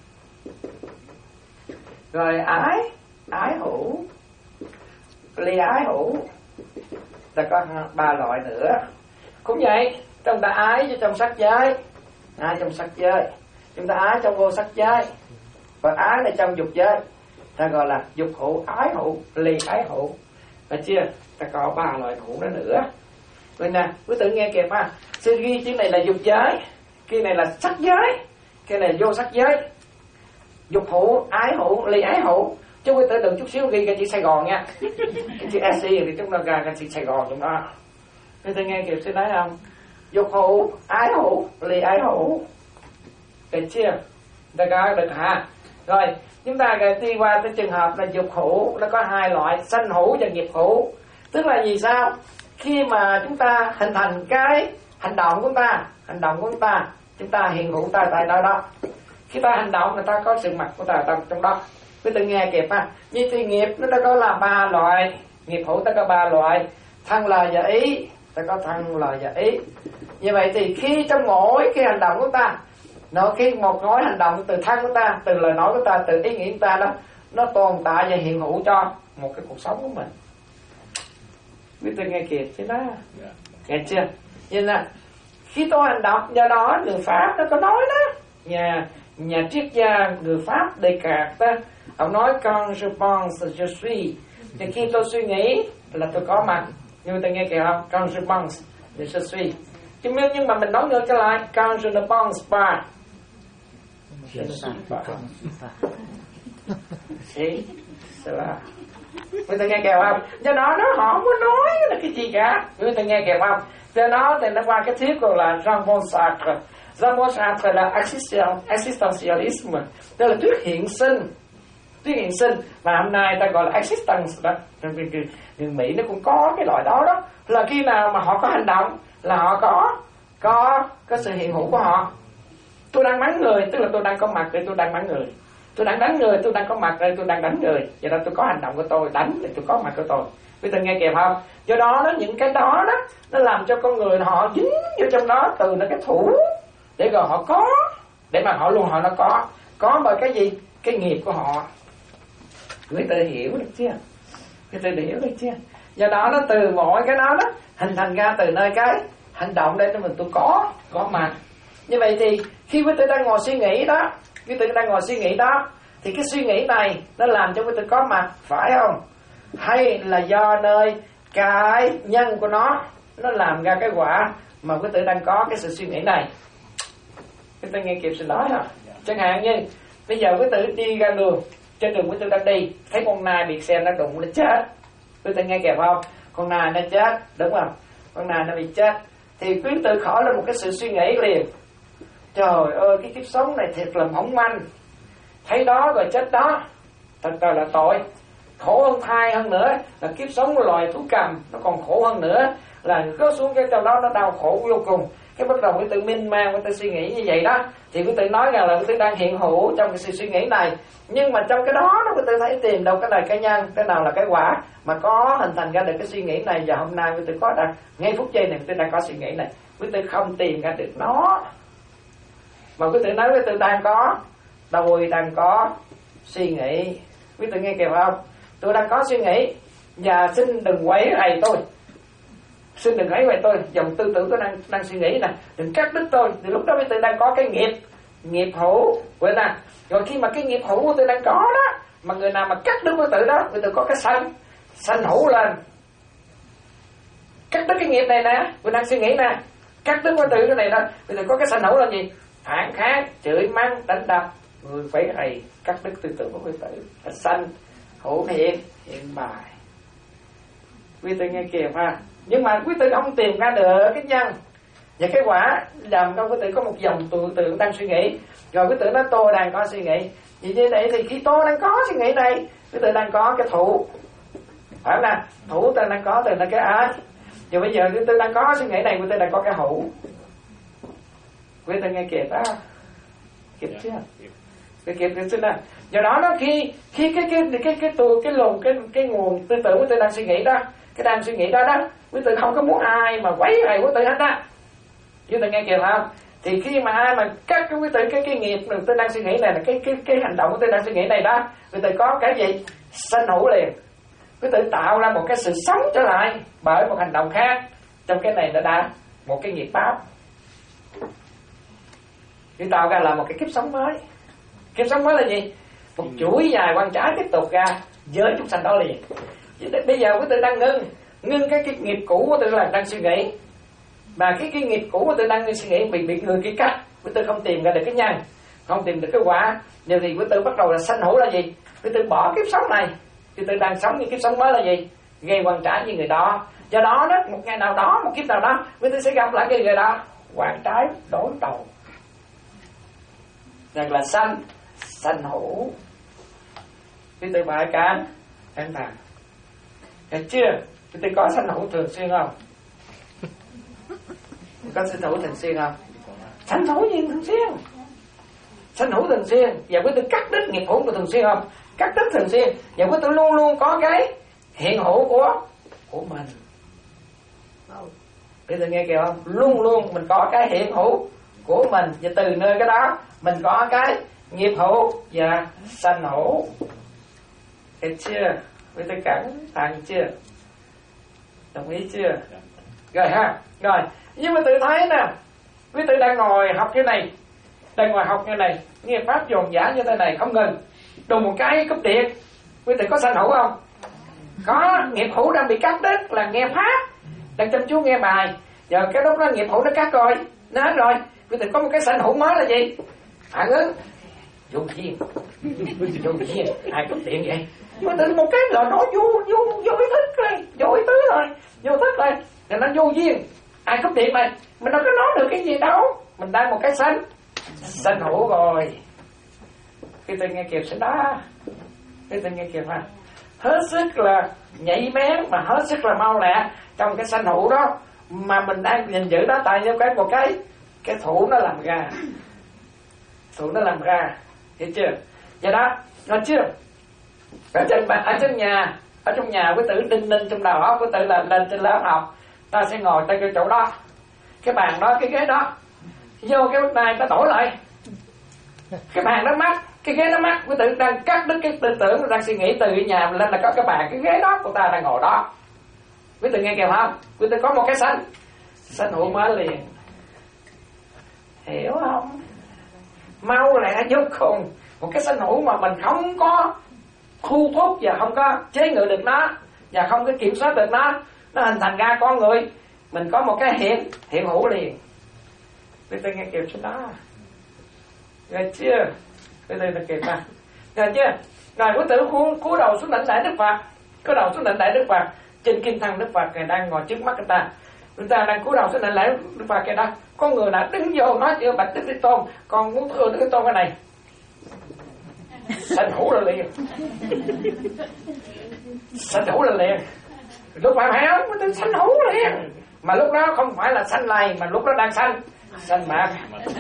rồi ái, ái hữu, ly ái hữu. Ta có ba loại nữa. Cũng vậy, chúng ta ái trong sắc giới, ái trong sắc giới, chúng ta ái trong vô sắc giới, và ái này trong dục giới. Ta gọi là dục hữu, ái hữu, ly ái hữu. Được chưa? Ta có ba loại hữu đó nữa. Vậy nè, quý tự nghe kịp ha. Sư ghi chữ này là dục giới, cái này là sắc giới, cái này vô sắc giới. Dục hữu, ái hữu, ly ái hữu. Chứ quý tự đừng chút xíu ghi cái chữ Sài Gòn nha. Cái chữ ét xê thì chúng ta ra cái chữ Sài Gòn trong đó. Quý tự nghe kịp sư nói không? Dục hữu, ái hữu, ly ái hữu. Được chưa? Ta có được hả? Rồi, chúng ta đi qua cái trường hợp là dục hữu, nó có hai loại, sanh hữu và nghiệp hữu. Tức là gì sao? Khi mà chúng ta hình thành cái hành động của chúng ta, hành động của chúng ta, chúng ta hiện hữu ta tại đó đó. Khi ta hành động, người ta có sự mặt của ta trong đó. Quý tự nghe kịp ha. Như thì nghiệp nó đã có là ba loại, nghiệp hữu ta có ba loại, thân lời và ý, ta có thân lời và ý. Như vậy thì khi trong mỗi cái hành động của ta, nó khi một nói hành động từ thân của ta, từ lời nói của ta, từ ý nghĩ của ta đó, nó tồn tại và hiện hữu cho một cái cuộc sống của mình. Biết tôi nghe kịp chứ đó, nghe chưa? Nên là Khi tôi hành động, do đó người Pháp nó có nói đó, nhà nhà triết gia người Pháp Descartes đó, ông nói quand je pense je suis, thì khi tôi suy nghĩ là tôi có mặt. Nhưng mà ta nghe kìa không? Quand je pense je suis. Nhưng nhưng mà mình nói ngược trở lại, quand je ne pense pas je ne suis pas. See, là người ta nghe kìa không? Do đó nó họ không có nói là cái gì cả. Người ta nghe kìa không? Do đó thì nó qua cái thuyết của là Jean-Paul Sartre. Jean-Paul Sartre là existentialism, tức là thuyết hiện sinh. Thuyết hiện sinh mà hôm nay ta gọi là existence đó. Người Mỹ nó cũng có cái loại đó đó, là khi nào mà họ có hành động là họ có có có sự hiện hữu của họ. Tôi đang mắng người, tức là tôi đang có mặt để tôi đang mắng người. Tôi đang đánh người, tôi đang có mặt đây tôi đang đánh người. Do đó tôi có hành động của tôi, đánh để tôi có mặt của tôi. Quý vị nghe kịp không? Do đó nó những cái đó đó nó làm cho con người họ dính vô trong đó, từ nó cái thủ để rồi họ có, để mà họ luôn họ nó có có bởi cái gì? Cái nghiệp của họ. Quý vị hiểu được chưa? Quý vị hiểu được chưa? Do đó nó từ mọi cái đó đó hình thành ra từ nơi cái hành động đây cho mình tôi có có mặt. Như vậy thì khi quý vị đang ngồi suy nghĩ đó, quý vị đang ngồi suy nghĩ đó, thì cái suy nghĩ này nó làm cho quý vị có mặt, phải không? Hay là do nơi cái nhân của nó nó làm ra cái quả mà quý vị đang có cái sự suy nghĩ này? Quý vị nghe kịp sự nói không? Chẳng hạn như bây giờ quý vị đi ra đường, trên đường quý vị đang đi, thấy con nai bị xe nó đụng nó chết, quý vị nghe kịp không? Con nai nó chết, đúng không? Con nai nó bị chết, thì quý vị khỏi là một cái sự suy nghĩ liền. Trời ơi, cái kiếp sống này thiệt là mỏng manh, thấy đó rồi chết đó, thật ra là tội. Khổ hơn thai hơn nữa là kiếp sống của loài thú cầm, nó còn khổ hơn nữa là có xuống cái trong đó nó đau khổ vô cùng. Cái bắt đầu cái tự minh mang, cái tự suy nghĩ như vậy đó, thì cái tự nói rằng là cái tự đang hiện hữu trong cái sự suy nghĩ này. Nhưng mà trong cái đó nó cái tự thấy tìm đâu cái này cái nhân, cái nào là cái quả mà có hình thành ra được cái suy nghĩ này. Và hôm nay cái tự có đặt ngay phút giây này cái tự đang có suy nghĩ này, cái tự không tìm ra được nó, mà cái tự nói cái tự đang có, tôi đang có suy nghĩ. Quý tự nghe kịp không? Tôi đang có suy nghĩ và xin đừng quấy rầy tôi, xin đừng quấy rầy tôi. Dòng tư tưởng tôi đang đang suy nghĩ nè, đừng cắt đứt tôi. Thì lúc đó quý tự đang có cái nghiệp nghiệp hữu của nè. Rồi khi mà cái nghiệp hữu của tôi đang có đó, mà người nào mà cắt đứt quý tự đó, quý tự có cái sanh sanh hữu lên, cắt đứt cái nghiệp này nè, tôi đang suy nghĩ nè, cắt đứt quý tự cái này đó, quý tự có cái sanh hữu là gì? Phản kháng, chửi mắng, đánh đập, người quấy rầy, cắt đứt tư tưởng của quý tử. Sanh hữu hiện hiện bài. Quý tử nghe kìa ha. Nhưng mà quý tử không tìm ra được cái nhân và cái quả, làm cho quý tử có một dòng tư tưởng đang suy nghĩ. Rồi quý tử nói tôi đang có suy nghĩ. Vì như vậy thì khi tôi đang có suy nghĩ này, quý tử đang có cái thủ, phải không nào? Thủ tôi đang có từ là cái ái. Rồi bây giờ quý tử đang có suy nghĩ này, quý tử đang có cái hữu. Quý tử nghe kịp đó, kịp chưa? Kịp kịp kịp chưa? Do đó nó khi khi cái cái cái cái tu cái luồng cái cái nguồn tư tưởng của tôi đang suy nghĩ đó, cái đang suy nghĩ đó đó, quý tử không có muốn ai mà quấy rầy quý tử hết đó. Quý tử nghe kịp không? Thì khi mà ai mà cắt cái quý tử cái cái nghiệp mà tôi đang suy nghĩ này là cái cái cái hành động của tôi đang suy nghĩ này đó, quý tử có cái gì? Sanh hữu liền. Quý tử tạo ra một cái sự sống trở lại bởi một hành động khác. Trong cái này nó đã một cái nghiệp báo. Quý tạo ra là một cái kiếp sống mới. Kiếp sống mới là gì? Một chuỗi dài quan trái tiếp tục ra với chúng sanh đó liền. Bây giờ quý tử đang ngưng ngưng cái, cái nghiệp cũ của tôi là đang suy nghĩ, mà cái cái nghiệp cũ của tôi đang suy nghĩ bị bị người kia cắt, quý tử không tìm ra được cái nhân, không tìm được cái quả. Điều thì quý tử bắt đầu là sanh hữu là gì? Quý tử bỏ kiếp sống này, quý tử đang sống những kiếp sống mới là gì? Gây quan trái với người đó. Do đó đó một ngày nào đó, một kiếp nào đó, quý tử sẽ gặp lại cái người đó, quan trái đối đầu. Rằng là sanh sanh hữu. Quý tử bài can an tàng. Thấy chưa? Quý tử có sanh hữu thường xuyên không? Có sanh hữu thường xuyên không? Sanh hữu gì thường xuyên? Sanh hữu thường xuyên. Và quý tử cắt đứt nghiệp hữu của thường xuyên không? Cắt đứt thường xuyên. Và quý tử luôn luôn có cái hiện hữu của của mình. Quý tử nghe kìa không? Luôn luôn mình có cái hiện hữu của mình, và từ nơi cái đó mình có cái nghiệp hữu và sanh hữu. Thấy chưa? Quý tử cẩn thận chưa? Đồng ý chưa? Rồi ha. Rồi, nhưng mà tự thấy nè, quý tử đang ngồi học như này, đang ngồi học như này, nghe pháp dồn dã như thế này không ngừng, đùng một cái cúp điện, quý tử có sanh hữu không? Có. Nghiệp hữu đang bị cắt đứt là nghe pháp, đang chăm chú nghe bài, giờ cái lúc đó nghiệp hữu nó cắt rồi, nó hết rồi, quý tử có một cái sanh hữu mới là gì? Phản ứng vô duyên. Vô duyên. Ai cúp điện vậy? Quý tử một cái là nó vô vô vô ý thức rồi, vô ý tứ rồi, vô thức rồi, là nó vô duyên. Ai cúp điện này, mình đâu có nói được cái gì đâu, mình đang một cái sanh sanh hữu rồi. Cái tôi nghe kịp sẽ đó, cái tôi nghe kịp ha, hết sức là nhạy bén mà hết sức là mau lẹ trong cái sanh hữu đó mà mình đang nhìn giữ đó. Tại như cái một cái cái thủ nó làm ra, thủ nó làm ra, hiểu chưa? Vậy đó, nói chưa? Ở trên ở trên nhà, ở trong nhà quý tử đinh ninh trong đầu óc quý tử là lên trên lớp học, ta sẽ ngồi tại cái chỗ đó, cái bàn đó, cái ghế đó, vô cái bức này ta đổi lại, cái bàn đó mắc, cái ghế nó mắc, quý tử đang cắt đứt cái tư tưởng, đang suy nghĩ từ nhà lên là có cái bàn, cái ghế đó của ta đang ngồi đó. Quý tử nghe kìa không? Quý tử có một cái sanh sanh hữu mới liền, hiểu không? Mau lẹ vô cùng, một cái sanh hữu mà mình không có thu thúc và không có chế ngự được nó và không có kiểm soát được nó, nó hình thành ra con người mình có một cái hiện hiện hữu liền. Quý tử nghe kịp trên đó, rồi chưa? Quý tử nghe kịp à? Rồi chưa? Rồi quý tử cúi đầu xuống đảnh lễ Đức Phật, cúi đầu xuống đảnh lễ Đức Phật. Trên kim thân Đức Phật ngài đang ngồi trước mắt người ta, người ta đang cúi đầu xuống đảnh lễ Đức Phật kia đó. Có người nào đứng vô nói chưa bạch Đức Thế Tôn, con muốn thưa Đức Thế Tôn cái này, sanh hữu là liền, sanh hữu là liền. Lúc phải phải không? Tôi sanh hữu liền, mà lúc đó không phải là sanh này, mà lúc đó đang sanh sanh mạc.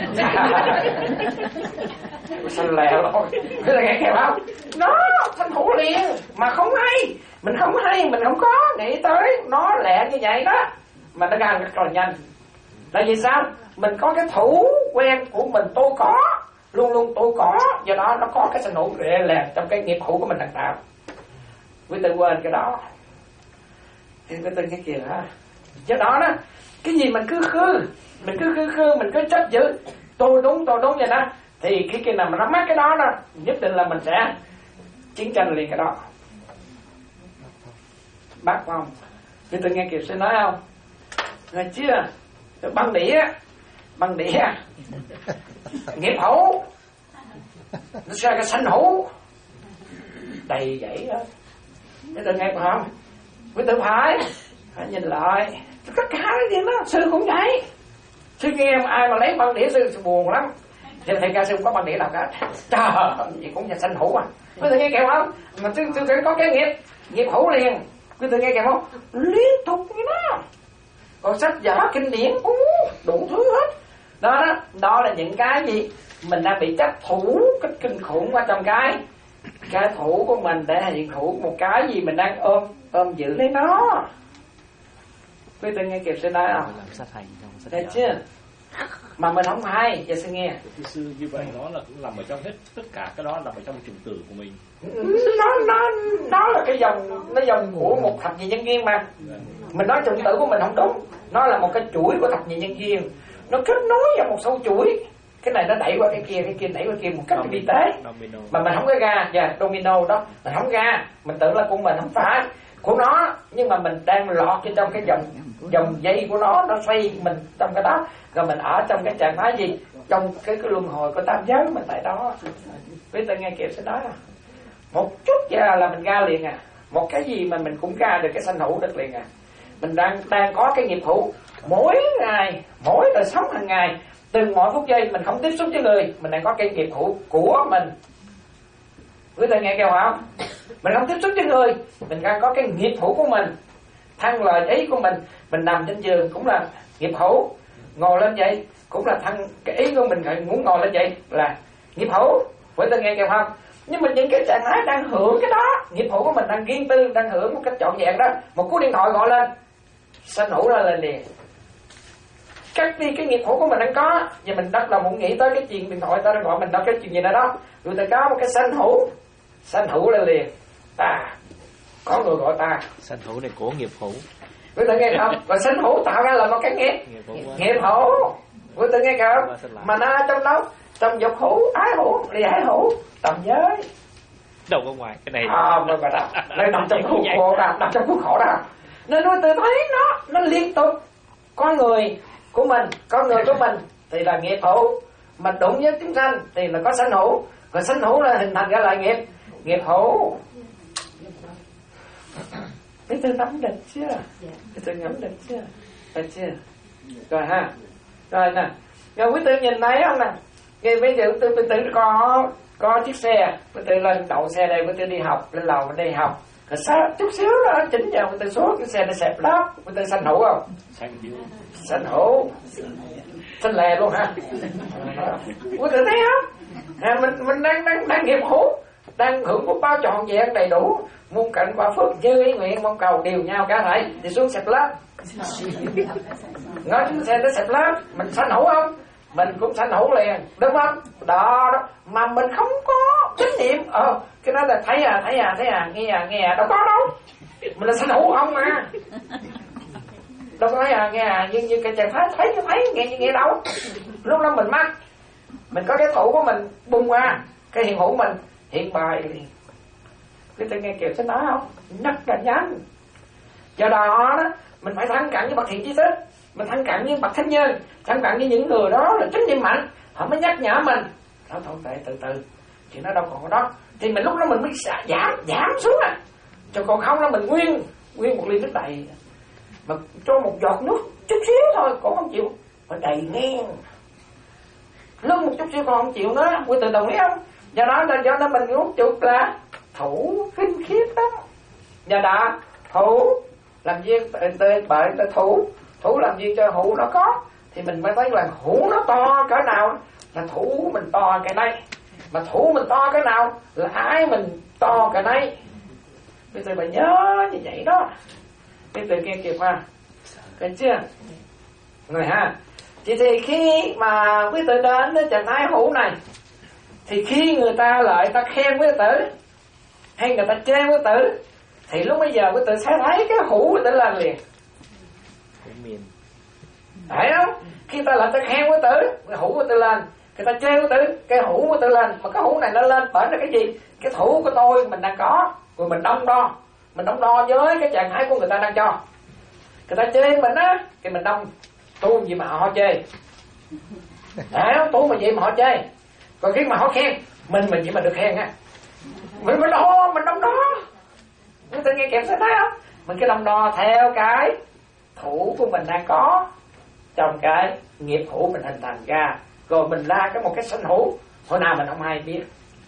Sanh lèo rồi, thế là nghe kêu không? Nó sanh hữu liền mà không hay, mình không hay, mình không có nghĩ tới nó lẹ như vậy đó, mà nó ra rất là nhanh. Tại vì sao? Mình có cái thủ quen của mình, tôi có, luôn luôn tôi có, do đó nó có cái sanh hữu lẹ lẹ trong cái nghiệp hữu của mình đang tạo. Quý tử quên cái đó thì quý tử cái kìa ha. Do đó đó, cái gì mình cứ khư, mình cứ khư khư, mình cứ chấp giữ tôi đúng tôi đúng vậy đó, thì khi kia nào mà nó mắc cái đó đó, nhất định là mình sẽ chiến tranh liền cái đó. Bác không? Quý tử nghe kịp sẽ nói không? Rồi chưa? Rồi băng đĩa, băng đĩa nghiệp hữu nó ra cái sanh hữu đầy vậy đó. Quý tử nghe không? Quý tử phải phải nhìn lại tất cả cái gì đó. Sư cũng vậy, sư nghe ai mà lấy băng đĩa sư, sư buồn lắm. Thì thầy ca sư không có băng đĩa nào cả, trời ơi gì cũng là sanh hữu à. Quý tử nghe kịp không? Mà sư sư có cái nghiệp nghiệp hữu liền. Quý tử nghe kịp không? Liên tục như đó. Còn sách vở kinh điển ú, đủ thứ hết. Đó đó, đó là những cái gì mình đang bị chấp thủ cái kinh khủng ở trong cái cái thủ của mình để hiện hữu một cái gì mình đang ôm ôm giữ lấy nó. Quý tử nghe kịp sư nói không? Thấy chưa? Mà mình không hay, giờ sư nghe. Cái sư như vậy nó là cũng nằm ở trong hết tất cả cái đó nằm ở trong chủng tử của mình. Nó nó nó là cái dòng nó dòng của một thập nhị nhân duyên mà. Mình nói chủng tử của mình không đúng, nó là một cái chuỗi của thập nhị nhân duyên, nó kết nối vào một số chuỗi, cái này nó đẩy qua cái kia, cái kia đẩy qua kia một cách vi tế, mà mình không có ra. Và yeah, domino đó mình không ra, mình tưởng là của mình, không phải của nó, nhưng mà mình đang lọt trên trong cái dòng dòng dây của nó, nó xoay mình trong cái đó, rồi mình ở trong cái trạng thái gì, trong cái cái luân hồi của tam giới mình tại đó. Quý tử nghe kịp sẽ nói à, một chút ra là mình ra liền à, một cái gì mà mình cũng ra được cái sanh hữu được liền à. Mình đang đang có cái nghiệp hữu mỗi ngày, mỗi đời sống hàng ngày, từng mỗi phút giây mình không tiếp xúc với người, mình đang có cái nghiệp hữu của mình. Quý tử nghe kêu không? Mình không tiếp xúc với người, mình đang có cái nghiệp hữu của mình. Thăng lời ý của mình, mình nằm trên giường cũng là nghiệp hữu, ngồi lên vậy cũng là thăng cái ý của mình muốn ngồi lên vậy là nghiệp hữu. Quý tử nghe kêu không? Nhưng mà những cái trạng thái đang hưởng cái đó, nghiệp hữu của mình đang riêng tư, đang hưởng một cách trọn vẹn đó, một cú điện thoại gọi lên, sanh hữu ra lên liền. Cắt đi cái nghiệp hữu của mình đang có, và mình rất là muốn nghĩ tới cái chuyện điện thoại ta đang gọi mình đó, cái chuyện gì đó đó, rồi ta có một cái sanh hữu, sanh hữu lên liền. Ta có người gọi ta, sanh hữu này của nghiệp hữu. quý tử nghe không? Và sanh hữu tạo ra là một cái nghiệp nghiệp hữu, Quý tự nghe kìa, mà nó trong đó trong dục hữu, ái hữu, lìa ái hữu, tầm giới. Đâu có ngoài cái này. À, mà đó, đây nằm trong khu khổ đó, nằm trong khu khổ đó. Nên quý tự thấy nó, nó liên tục. Con người của mình, con người của mình thì là nghiệp hữu, mà đụng với chúng sanh thì là có sanh hữu, còn sanh hữu là hình thành ra lại nghiệp, nghiệp hữu. Quý tự nắm định chưa? Quý tự nắm định chưa? Được chưa? Rồi ha. Rồi nè. Rồi quý tự nhìn thấy không nè? Ngay bây giờ quý tự, quý tự có có chiếc xe, quý tự lên đậu xe đây, quý tự đi học, lên lầu mình đi học. Rồi sao chút xíu đó chín giờ quý tự xuống cái xe nó xẹp lắm, quý tự sanh hữu không? Sanh hữu. Sanh lè luôn ha. Quý tự thấy không? À, mình mình đang đang đang nghiệp hữu, đang hưởng phúc báo trọn vẹn đầy đủ, muôn cảnh quả phước như ý nguyện mong cầu đều nhau cả thảy thì xuống xẹp lắm. Nói chúng xe nó xẹp lắm, mình sanh hữu không? Mình cũng sanh hữu liền, đúng không? Đó, đó. Mà mình không có chánh niệm. Ờ, cái đó là thấy à, thấy à, thấy à, nghe à, nghe à, đâu có đâu. Mình là sanh hữu không mà. Đâu có thấy à, nghe à, nhưng như cái chàng thấy, thấy, thấy, nghe, nghe đâu. Lúc đó mình mắc, mình có cái thủ của mình bung qua, cái hiện hữu mình hiện bài liền. Cái tự nghe kịp sẽ nói không? Rất là nhanh. Do đó đó, mình phải thân cận với bậc thiện tri thức, mình thân cận với bậc thánh nhân, thân cận với những người đó là chánh niệm mạnh, họ mới nhắc nhở mình. Đó thôi tệ từ từ, chuyện nó đâu còn ở đó. Thì mình lúc đó mình mới giảm giảm xuống à. Cho còn không là mình nguyên nguyên một ly nước đầy, mà cho một giọt nước chút xíu thôi cũng không chịu, phải đầy ngang. Lúc một chút xíu còn không chịu nữa, quý tự đồng ý không? Do đó là do đó mình uống chuột là thủ kinh khiếp lắm. Do đó thủ làm việc bởi thủ thủ làm việc cho hữu nó có, thì mình mới thấy là hữu nó to cỡ nào là thủ mình to cái này, mà thủ mình to cái nào là ái mình to cái này. Bây giờ mình nhớ như vậy đó. Bây giờ kia kịp ha, được chưa? Rồi ha. Thì, thì khi mà quý tử đến với trạng thái hữu này, thì khi người ta lại ta khen quý tử hay người ta chê quý tử, thì lúc bây giờ quý tử sẽ thấy cái hữu quý tử lên liền. Phải không? Khi ta lại ta khen quý tử, cái hữu quý tử lên, người ta chê quý tử, cái hữu quý tử lên. Mà cái hữu này nó lên bởi là cái gì? Cái thủ của tôi mình đang có, rồi mình đong đo, mình đong đo với cái trạng thái của người ta đang cho. Người ta chê mình á, thì mình đong tu gì mà họ chê. Đấy không? Tu mà gì mà họ chê. Còn khi mà họ khen, mình mình chỉ mà được khen á, mình mình đo, mình đong đo. Người ta nghe kèm sẽ thấy không? Mình cái đong đo theo cái thủ của mình đang có trong cái nghiệp hữu mình hình thành ra, rồi mình ra cái một cái sanh hữu hồi nào mình không hay biết.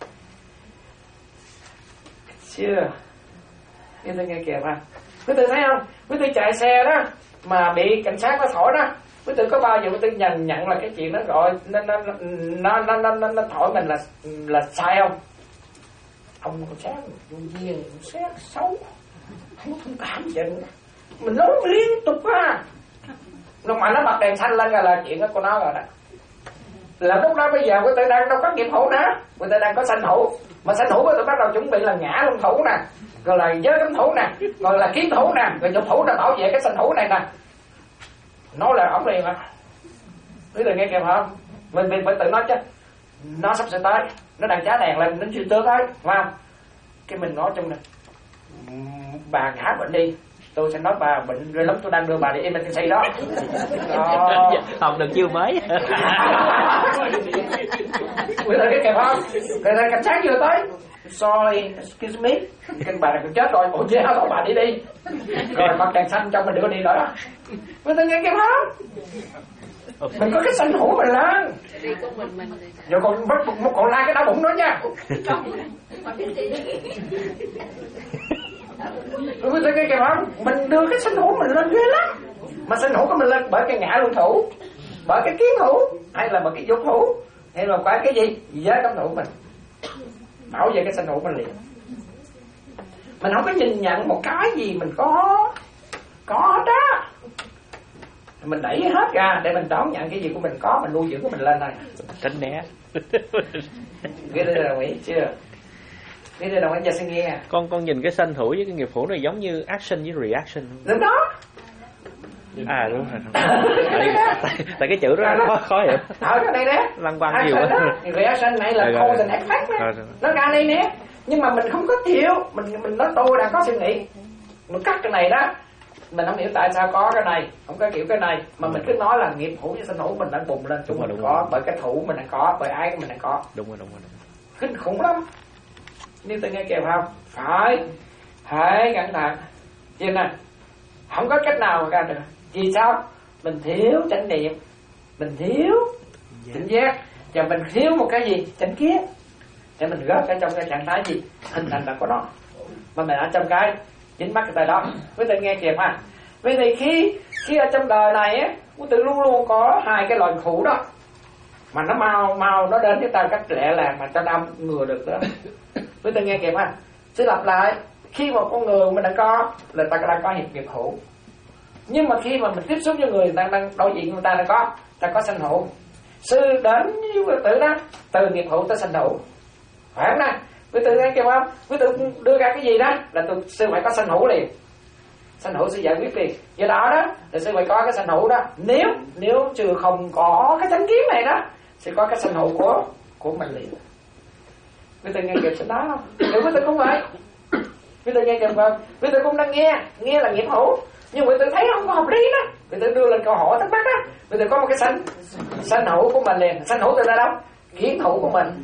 Chưa? Quý tư nghe kìa mà. Quý tư thấy không? Quý tư chạy xe đó mà bị cảnh sát nó thổi đó, quý tư có bao giờ quý tư nhận nhận là cái chuyện nó gọi nó nó nó nó nó, nó, nó thổi mình là là sai không? Ông cảnh sát vô duyên, cảnh sát xấu, không thông cảm gì nữa. Mình nói liên tục á. Lúc mà nó bật đèn xanh lên là, là chuyện đó của nó rồi đó. Là lúc đó bây giờ quý tử đang đâu có nghiệp hữu nữa, quý tử đang có sanh hữu. Mà sanh hữu quý tử bắt đầu chuẩn bị là ngã lung thủ nè, rồi là giới cấm thủ nè, rồi là kiến thủ nè, rồi dục thủ là bảo vệ cái sanh hữu này nè. Nói là ổng liền à. Quý tử nghe kịp không? Mình mình phải tự nói chứ. Nó sắp sửa tới, nó đang chá đèn lên, nó chưa tới tới, phải không? Cái mình nói trong này, bà ngã bệnh đi, tôi sẽ nói bà bệnh rồi lắm, tôi đang đưa bà đi emergency đó. Đó. Học được chưa mấy. Quý tử cái kịp không? Rồi cảnh sát vừa tới, sorry, excuse me, cái bà này cũng chết rồi, ủa chết rồi, bà đi đi. Rồi bật đèn xanh cho mình đưa đi rồi đó. Quý tử nghe kịp không? Mình có cái sanh hữu mình lên. Rồi còn một còn la cái đau bụng nữa nha. Quý tử nghe kịp không? Mình đưa cái sanh hữu mình lên ghê lắm. Mà sanh hữu của mình lên bởi cái ngã luân thủ, bởi cái kiến hữu, hay là bởi cái dục hữu, hay là bởi cái gì? Giới cấm thủ mình. Bảo vệ cái sanh hữu mình liền. Mình không có nhìn nhận một cái gì mình có có hết đó. Mình đẩy hết ra để mình đón nhận cái gì của mình có, mình nuôi dưỡng của mình lên đây. Tránh né. Nghe đây là đồng ý chưa? Nghe đây đồng ý giờ sẽ nghe. Con con nhìn cái sanh hữu với cái nghiệp hữu này giống như action với reaction. Đúng đó. À đúng rồi. tại, tại, tại cái chữ đó khó, khó hiểu. Ở cái này nè. Lăng quăng nhiều quá. Reaction này là cause and effect nè. Nó ra đây nè. Nhưng mà mình không có thiếu, mình mình nói tôi đang có suy nghĩ. Mình cắt cái này đó, mình không hiểu tại sao có cái này, không có kiểu cái này, mà mình cứ nói là nghiệp hữu với sanh hữu mình đang bùng lên, chúng mình có, bởi cái thủ mình đang có, bởi ái mình đang có. Đúng rồi, đúng rồi. Đúng rồi. Kinh khủng lắm. Nhưng tôi nghe kèm không? Phải, phải cẩn thận. Chứ nè, không có cách nào mà ra được. Vì sao? Mình thiếu chánh niệm, mình thiếu tỉnh giác, và mình thiếu một cái gì? Chánh kiến. Để mình góp ở trong cái trạng thái gì? Hình thành là của nó. Mà mình ở trong cái dính mắc cái tay đó. Quý vị nghe kìa ha. Vì thì khi khi ở trong đời này á, quý vị luôn luôn có hai cái loại khổ đó. Mà nó mau mau nó đến với ta cách lẹ làng mà cho đâm ngừa được đó. Quý vị nghe kìa ha. Sẽ lặp lại, khi một con người mình đã có là ta đang có nghiệp nghiệp hữu. Nhưng mà khi mà mình tiếp xúc với người, người ta đang đối diện người ta đã có, ta có sanh hữu. Sư đến với quý tử đó, từ nghiệp hữu tới sanh hữu. Phải không nè? Quý tử nghe kìa không? Quý tử đưa ra cái gì đó là tôi, sư phải có sanh hữu liền. Sanh hữu sẽ giải quyết liền. Do đó đó là sư phải có cái sanh hữu đó. Nếu nếu chưa không có cái chánh kiến này đó, sẽ có cái sanh hữu của của mình liền. Quý tử nghe kịp sự đó không? Thì quý tử cũng vậy. Quý tử nghe kịp không? Quý tử cũng đang nghe, nghe là nghiệp hữu. Nhưng quý tử thấy không có hợp lý đó. Quý tử đưa lên câu hỏi thắc mắc đó. Quý tử có một cái sanh sanh hữu của mình liền. Sanh hữu từ đâu? Kiến hữu của mình.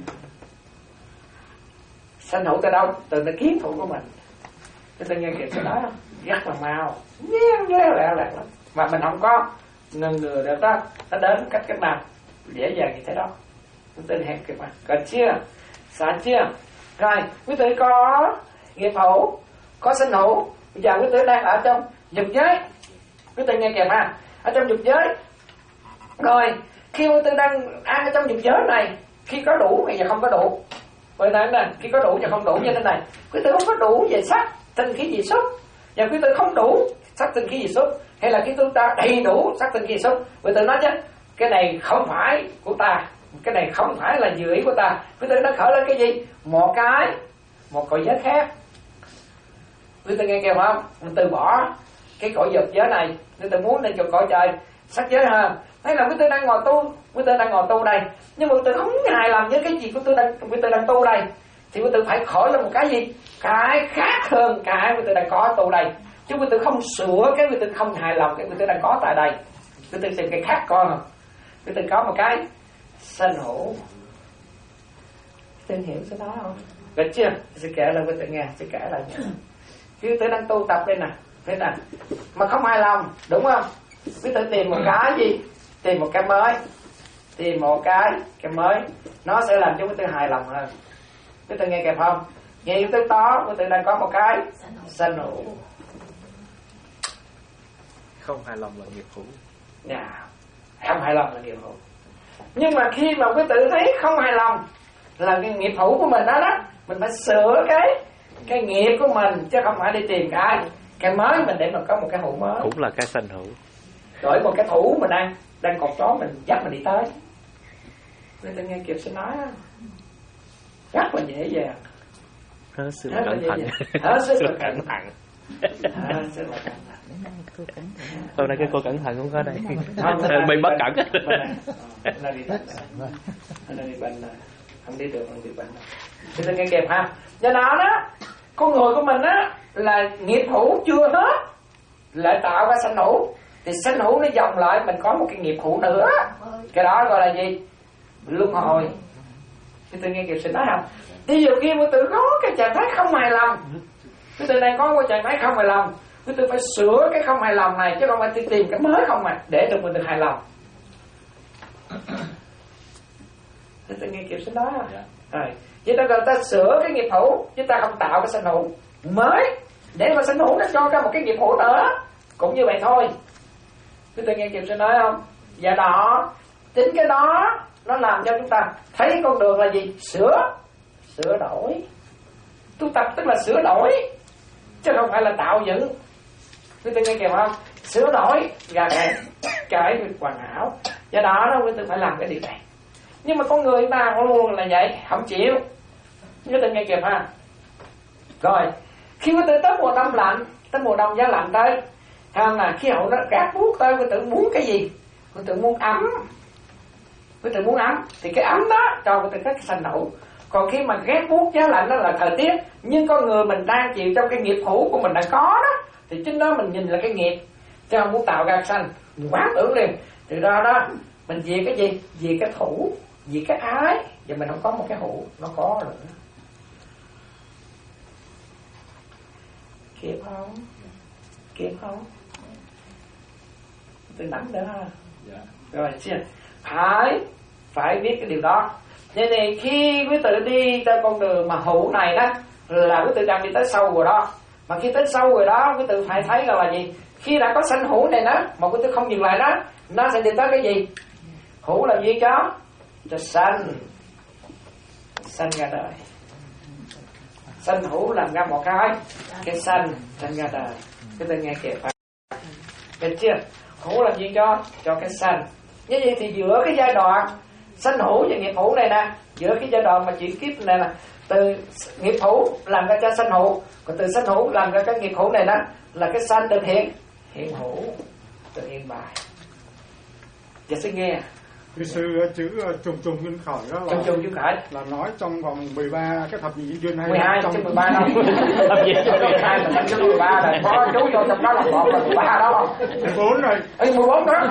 Sanh hữu từ đâu? Từ cái kiến hữu của mình. Quý tử nghe kịp sự đó không? Rất là mau, nghe nghe lẹ lẹ lắm, mà mình không có ngần ngừa được đó, nó đến cách cách nào dễ dàng như thế đó. Quý vị hẹn kịp mà, cần chưa, xả chưa, rồi quý vị có nghiệp hữu, có sinh hữu, bây giờ quý vị đang ở trong dục giới, quý vị nghe kịp ha, ở trong dục giới, rồi khi quý vị đang ăn ở trong dục giới này, khi có đủ hay giờ không có đủ, vậy này nè, khi có đủ và không đủ như thế này, quý vị không có đủ về sắc, tinh khí dị xúc. Và quý tử không đủ sắc tinh khí dị xúc, hay là khi chúng ta đầy đủ sắc tinh khí dị xúc, quý tử nói chứ cái này không phải của ta, cái này không phải là dự ý của ta, quý tử nó khởi lên cái gì? Một cái, một cõi giới khác. Quý tử nghe kêu không? Mình từ bỏ cái cõi dục giới này, quý tử muốn lên cho cõi trời sắc giới hơn. Hay là quý tử đang ngồi tu, quý tử đang ngồi tu đây, nhưng mà quý tử không hài lòng với cái gì quý tử đang quý tử đang tu đây, thì quý tử phải khởi lên một cái gì? Cái khác hơn cái quý tử đang có tu đây. Chứ quý tử không sửa cái quý tử không hài lòng cái quý tử đang có tại đây. Quý tử tìm cái khác con không? Quý tử có một cái sanh hữu. Tin hiểu cái đó không? Được chưa? Tôi sẽ kể lại quý tử nghe, sẽ kể lại nha. Quý tử đang tu tập đây nè, thế nè, mà không hài lòng, đúng không? Quý tử tìm một cái gì? Tìm một cái mới, tìm một cái cái mới, nó sẽ làm cho quý tử hài lòng hơn. Quý tử nghe kịp không? Nghe yếu tố đó, quý tử đang có một cái sanh hữu. Không hài lòng là nghiệp hữu. Dạ, không hài lòng là nghiệp hữu. Nhưng mà khi mà quý tử thấy không hài lòng là cái nghiệp hữu của mình đó đó, mình phải sửa cái cái nghiệp của mình, chứ không phải đi tìm cái cái mới mình để mà có một cái hữu mới. Cũng là cái sanh hữu. Đổi một cái thủ mình đang đang cột chó mình dắt mình đi tới. Quý tử nghe kịp sẽ nói đó. Rất là dễ dàng. Hết sức là cẩn thận. Hết sức là cẩn thận. Hết sức là cẩn thận. Hôm nay cái cô cẩn thận cũng có đây. Bị bất cẩn. Nó đi bệnh rồi. Nó đi bệnh rồi. Không đi được, không đi bệnh rồi. Quý tử nghe kịp ha. Do đó đó, con người của mình á là nghiệp hữu chưa hết, lại tạo ra sanh hữu, thì sanh hữu nó dòng lại mình có một cái nghiệp hữu nữa. Cái đó gọi là gì? Luân hồi. Quý tử nghe kịp sự nói không? Ví dụ khi quý tử có cái trạng thái không hài lòng, quý tử đang có một trạng thái không hài lòng, quý tử phải sửa cái không hài lòng này, chứ không phải tìm cái mới không mà để được mình được hài lòng. Quý tử nghe kịp sự nói không? Rồi, vậy ta gọi ta sửa cái nghiệp hữu, chứ ta không tạo cái sanh hữu mới, để mà sanh hữu nó cho ra một cái nghiệp hữu nữa, cũng như vậy thôi. Quý tử nghe kịp sự nói không? Và đó, chính cái đó nó làm cho chúng ta thấy con đường là gì? Sửa, sửa đổi. Tu tập tức là sửa đổi, chứ không phải là tạo dựng. Quý vị nghe kịp không? Sửa đổi và cái cái việc hoàn hảo. Do đó nó quý vị phải làm cái điều này. Nhưng mà con người chúng ta luôn là vậy, không chịu. Quý vị nghe kịp ha? Rồi, khi quý vị tới mùa đông lạnh, tới mùa đông giá lạnh tới, Không là khí hậu nó gác buốt tới, quý tử muốn cái gì? Quý tử muốn ấm, quý tử muốn ấm thì cái ấm đó cho quý tử cái sanh hữu. Còn khi mà ghét buốt giá lạnh đó là thời tiết, nhưng con người mình đang chịu trong cái nghiệp hữu của mình đã có đó, thì chính đó mình nhìn là cái nghiệp, chứ không muốn tạo ra sanh, mình quán tưởng liền. Từ đó đó mình vì cái gì? Vì cái thủ, vì cái ái, và mình không có một cái hữu, nó có rồi. Kịp không? Kịp không? Tôi nắm nữa ha. Dạ. Rồi chưa? Phải, phải biết cái điều đó. Nên này khi quý tử đi trên con đường mà hữu này đó, là quý tử đang đi tới sâu rồi đó. Mà khi tới sâu rồi đó, quý tử phải thấy là gì? Khi đã có sanh hữu này đó, mà quý tử không dừng lại đó, nó sẽ đi tới cái gì? Hữu là gì cho? Cho sanh. Sanh ra đời. Sanh hữu làm ra một cái, cái sanh, sanh ra đời. Quý tử nghe kịp phải. Được chưa? Hữu làm gì cho? Cho cái sanh. Như vậy thì giữa cái giai đoạn sanh hữu và nghiệp hữu này nè, giữa cái giai đoạn mà chuyển kiếp này nè, từ nghiệp hữu làm ra cho sanh hữu, còn từ sanh hữu làm ra cái nghiệp hữu này đó, là cái sanh được hiện hiện hữu, được hiện bài. Giờ xin nghe. Cái sư chữ trùng trùng duyên khởi đó là Trùng trùng duyên khởi là nói trong vòng mười ba cái thập nhị duyên hay mười hai trong chứ mười ba đâu. Thập nhị chứ mười hai mà chứ mười ba là có chú vô trong đó là một là mười ba đó. mười bốn rồi. Ấy mười bốn đó.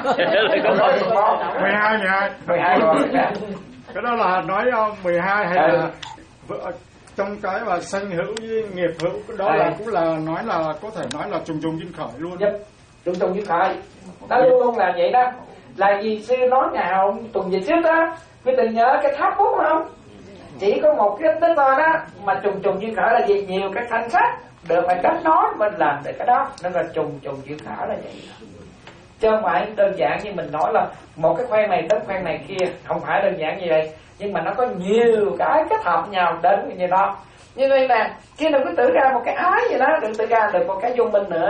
mười hai mười hai. mười hai rồi. Cái đó là nói mười hai hay là vợ trong cái mà sanh hữu với nghiệp hữu đó là cũng là nói là có thể nói là trùng trùng duyên khởi luôn. Yep. Trùng trùng duyên khởi. Nó luôn luôn là vậy đó. Là vì sư nói nào tuần dịch trước đó, quý tử nhớ cái tháp bút không? Chỉ có một cái tích thôi đó, mà trùng trùng duyên khởi là gì? Nhiều cái thanh sách được phải kết nối mình làm được cái đó, nó là trùng trùng duyên khởi là vậy. Chứ không phải đơn giản như mình nói là một cái khoen này tới khoen này kia, không phải đơn giản như vậy, nhưng mà nó có nhiều cái kết hợp nhau đến như đó. Như vậy nè, khi nào quý tử ra một cái ái vậy đó, đừng tự ra được một cái dung minh nữa.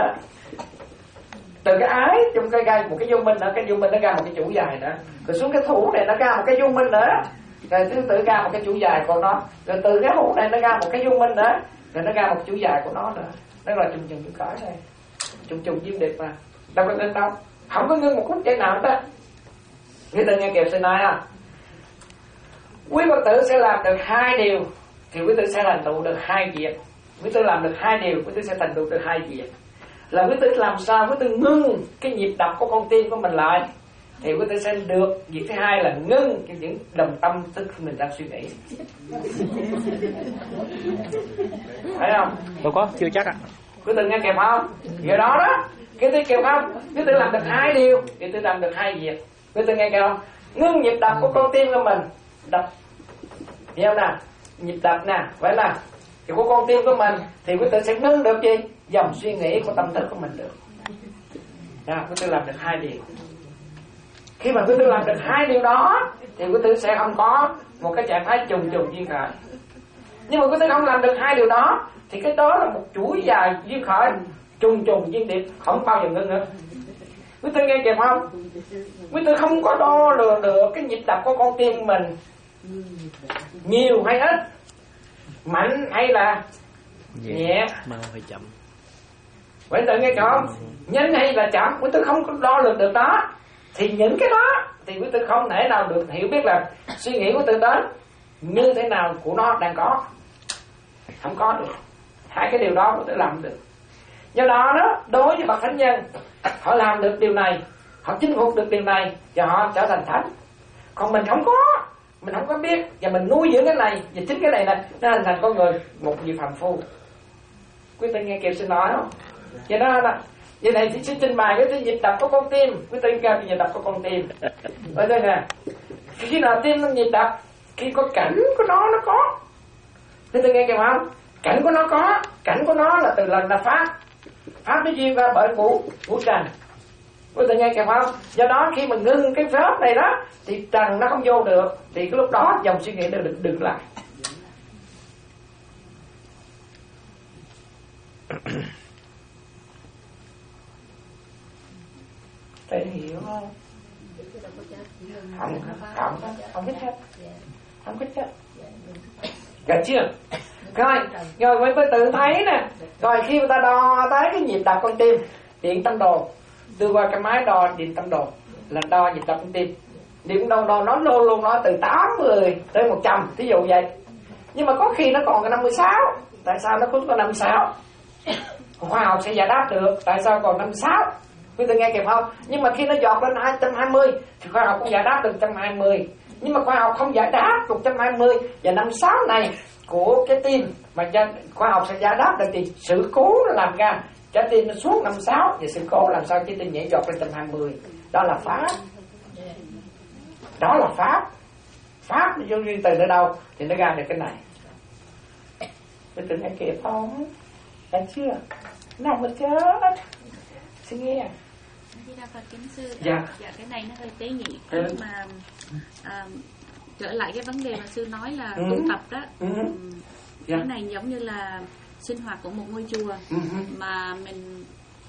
Từ cái ái trong cái gai một cái dung minh nữa, cái dung minh nó ra một cái chủ dài nữa, rồi xuống cái thủ này nó ra một cái dung minh nữa, rồi thứ tự ra một cái chủ dài của nó, rồi từ cái hữu này nó ra một cái dung minh nữa, rồi nó ra một chủ dài của nó nữa. Đó là trùng trùng duyên khởi này, trùng trùng duyên điệp mà đâu có ngưng đâu, không có ngưng một phút giây nào hết. Nghe từ nghe kịp sư nói ha, quý Phật tử sẽ làm được hai điều thì quý tử sẽ thành tựu được hai việc. Quý tử làm được hai điều, quý tử sẽ thành tựu được hai việc. Là quý tử làm sao quý tử ngưng cái nhịp đập của con tim của mình lại, thì quý tử sẽ được việc thứ hai là ngưng cái những đồng tâm thức mình đang suy nghĩ. Phải không? Tôi có chưa chắc ạ. Quý tử nghe kịp không? Vậy đó đó, quý tử kịp không? Quý tử làm được hai điều, quý tử làm được hai việc. Quý tử nghe kịp không? Ngưng nhịp đập của con tim của mình, đập, hiểu không nào? Nhịp đập nè, phải là thì của con tim của mình, thì quý tử sẽ ngưng được gì? Dòng suy nghĩ của tâm thức của mình được. Nào, quý tử làm được hai điều. Khi mà quý tử làm được hai điều đó, thì quý tử sẽ không có một cái trạng thái trùng trùng duyên khởi. Nhưng mà quý tử không làm được hai điều đó, thì cái đó là một chuỗi dài duyên khởi, trùng trùng duyên điệp, không bao giờ ngưng nữa. Quý tử nghe kịp không? Quý tử không có đo lường được cái nhịp đập của con tim mình nhiều hay ít, mạnh hay là nhẹ, mau hay chậm. Quý tử nghe không? Nhanh hay là chậm, quý tử không có đo lường được đó, thì những cái đó thì quý tử không thể nào được hiểu biết là suy nghĩ của tự đến như thế nào của nó đang có, không có được. Hai cái điều đó quý tử làm được. Do đó đó, đối với bậc thánh nhân, họ làm được điều này, họ chinh phục được điều này và họ trở thành thánh. Còn mình không có, mình không có biết và mình nuôi dưỡng cái này, và chính cái này nè nó hình thành con người một vị phàm phu. Quý tử nghe kịp xin nói không? Vậy đó là vậy này thì sẽ trình bày cái cái nhịp đập của con tim. Quý tử nghe cái nhịp đập của con tim. Ở đây nè, khi nào tim nó nhịp đập, khi có cảnh của nó nó có. Quý tử nghe kịp không? Cảnh của nó có, cảnh của nó là từ lần là pháp, pháp nó duyên ra bởi vũ vũ trần. Quý tử nghe kịp không? Do đó khi mình ngưng cái pháp này đó, thì trần nó không vô được, thì cái lúc đó dòng suy nghĩ nó được đừng lại. Phải hiểu không? Không, không, không biết hết, không biết hết. Được chưa? Rồi, rồi mới tự thấy nè. Rồi khi người ta đo tới cái nhịp đập con tim, điện tâm đồ, đưa qua cái máy đo điện tâm đồ là đo nhịp đập tim. Điện tâm đồ nó luôn luôn nói từ tám mươi tới một trăm, ví dụ vậy. Nhưng mà có khi nó còn cái năm mươi sáu. Tại sao nó cũng có năm mươi sáu? Khoa học sẽ giải đáp được tại sao còn năm mươi sáu. Quý vị nghe kịp không? Nhưng mà khi nó giọt lên hai trăm hai mươi thì khoa học cũng giải đáp được một trăm hai mươi. Nhưng mà khoa học không giải đáp một trăm hai mươi và năm mươi sáu này của cái tim mà khoa học sẽ giải đáp được thì sự cố nó làm ra trái tim nó xuống năm mươi sáu và sự cố làm sao trái tim nhảy giọt lên một trăm hai mươi. Đó là pháp. Đó là pháp. Pháp nó vô duyên từ nơi đâu thì nó ra được cái này. Quý vị nghe kịp không? Thấy chưa? Nằm mà chết. Xin nghe. Di Đà Phật kính sư. Dạ. Dạ cái này nó hơi tế nhị. Ừ. Nhưng mà à, trở lại cái vấn đề mà sư nói là Ừ. tu tập đó. Ừ. Cái Dạ. này giống như là sinh hoạt của một ngôi chùa Ừ. mà mình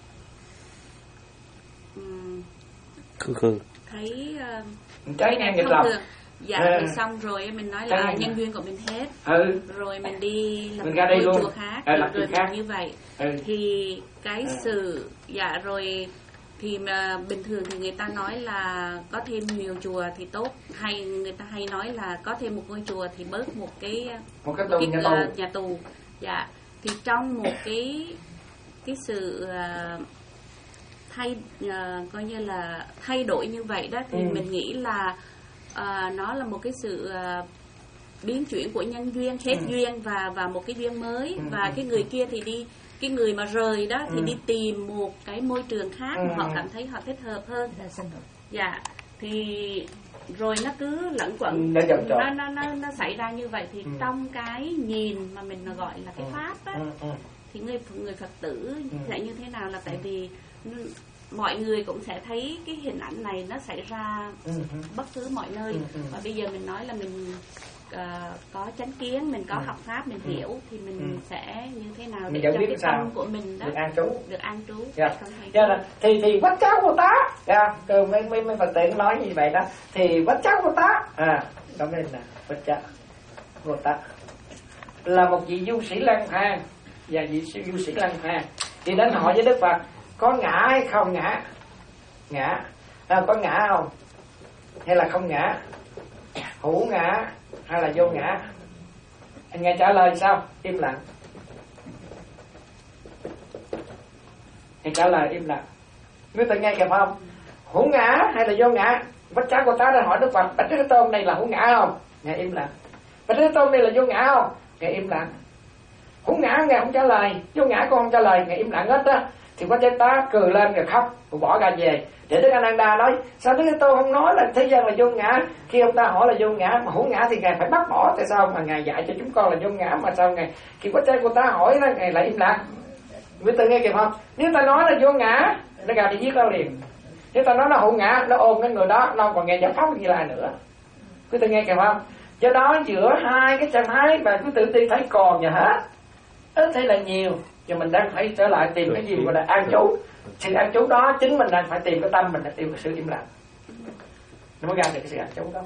um, khư khư thấy uh, Trái ngang nghịch không lập. được. Dạ À. rồi xong rồi mình nói Trái là ngang. nhân duyên của mình hết. Ừ. Rồi mình đi lập Mình ra đây ngôi luôn. chùa khác, À, lập rồi chùa khác. mình như vậy. Ừ. Thì cái À. sự dạ rồi thì mà bình thường thì người ta nói là có thêm nhiều chùa thì tốt, hay người ta hay nói là có thêm một ngôi chùa thì bớt một cái Một cái một tù nhà ờ, tù. nhà tù. Dạ thì trong một cái cái sự uh, thay uh, coi như là thay đổi như vậy đó thì Ừ. mình nghĩ là uh, nó là một cái sự uh, biến chuyển của nhân duyên, hết Ừ. duyên và và một cái duyên mới. Ừ. Và cái người kia thì đi, cái người mà rời đó thì Ừ. đi tìm một cái môi trường khác Ừ. mà họ cảm thấy họ thích hợp hơn. Dạ thì rồi nó cứ lẫn quẩn, Nó vòng tròn. nó nó nó nó xảy ra như vậy thì Ừ. trong cái nhìn mà mình gọi là cái Ừ. pháp á, Ừ. Ừ. thì người người Phật tử Ừ. sẽ như thế nào là tại vì mọi người cũng sẽ thấy cái hình ảnh này nó xảy ra Ừ. bất cứ mọi nơi. Ừ, ừ. Và bây giờ mình nói là mình uh, có chánh kiến, mình có Ừ. học pháp, mình Ừ. hiểu thì mình Ừ. sẽ như thế nào Mình để giải cho quyết cái sao? tâm của mình đó Được an trú. được an trú. Dạ. Không thấy- Dạ là thì thì vách cháu của tá. Dạ, từ mấy mấy mấy Phật tử nói như vậy đó. Thì vách cháu của tá. À, đó bên là vách cháu của tá. Là một vị du sĩ lang thang và vị du sĩ lang thang thì đến hỏi với Đức Phật có ngã hay không ngã? Ngã. À, có ngã không? Hay là không ngã? Hữu ngã hay là vô ngã? Anh nghe trả lời sao? Im lặng. Anh trả lời im lặng. Quý vị nghe kịp không? Hữu ngã hay là vô ngã? Bách cháu của ta đã hỏi Đức Phật, Bạch Thế Tôn này là hữu ngã không? Ngài im lặng. Bạch Thế Tôn này là vô ngã không? Ngài im lặng. Hữu ngã Ngài không trả lời, vô ngã con không trả lời, Ngài im lặng hết á. Thì Bách Thế Ta cười lên rồi khóc, rồi bỏ ra về. Để Đức A Nan Đa nói, sao Đức Thế Tôn không nói là thế gian là vô ngã? Khi ông ta hỏi là vô ngã mà hữu ngã thì Ngài phải bắt bỏ. Tại sao mà Ngài dạy cho chúng con là vô ngã mà sao Ngài khi Bách Thế của ta hỏi đó Ngài lại im lặng? Quý vị nghe kịp không? Nếu ta nói là vô ngã, nó ra đi giết nó liền. Nếu ta nói là hữu ngã, nó ôm cái người đó, nó còn nghe giải pháp như là nữa. Quý vị nghe kịp không? Do đó giữa hai cái trạng thái mà quý tự ti thấy còn và hết, ít hay là nhiều, và mình đang phải trở lại tìm cái gì gọi là an trú. Sự an trú đó chính mình đang phải tìm cái tâm mình, là tìm cái sự im lặng, nó mới ra được cái sự an trú đó.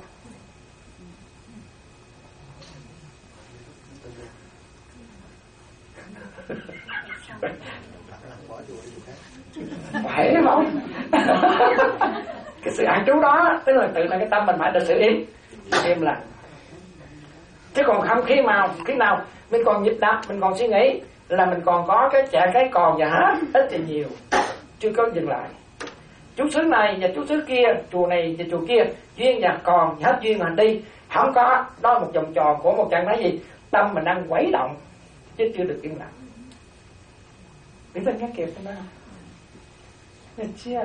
Phải không? Cái sự an trú đó tức là tự là cái tâm mình phải được sự im im lặng. Chứ còn không khi nào khi nào mình còn nhịp đập, mình còn suy nghĩ là mình còn có cái chạy cái còn và hết, ít thì nhiều, chưa có dừng lại. Chú xứ này và chú xứ kia, chùa này và chùa kia, duyên và còn hết duyên mà đi, không có đó một vòng tròn của một trạng thái gì, tâm mình đang quấy động chứ chưa được yên lặng. Biết tên nghe kịp không? Nghe chưa?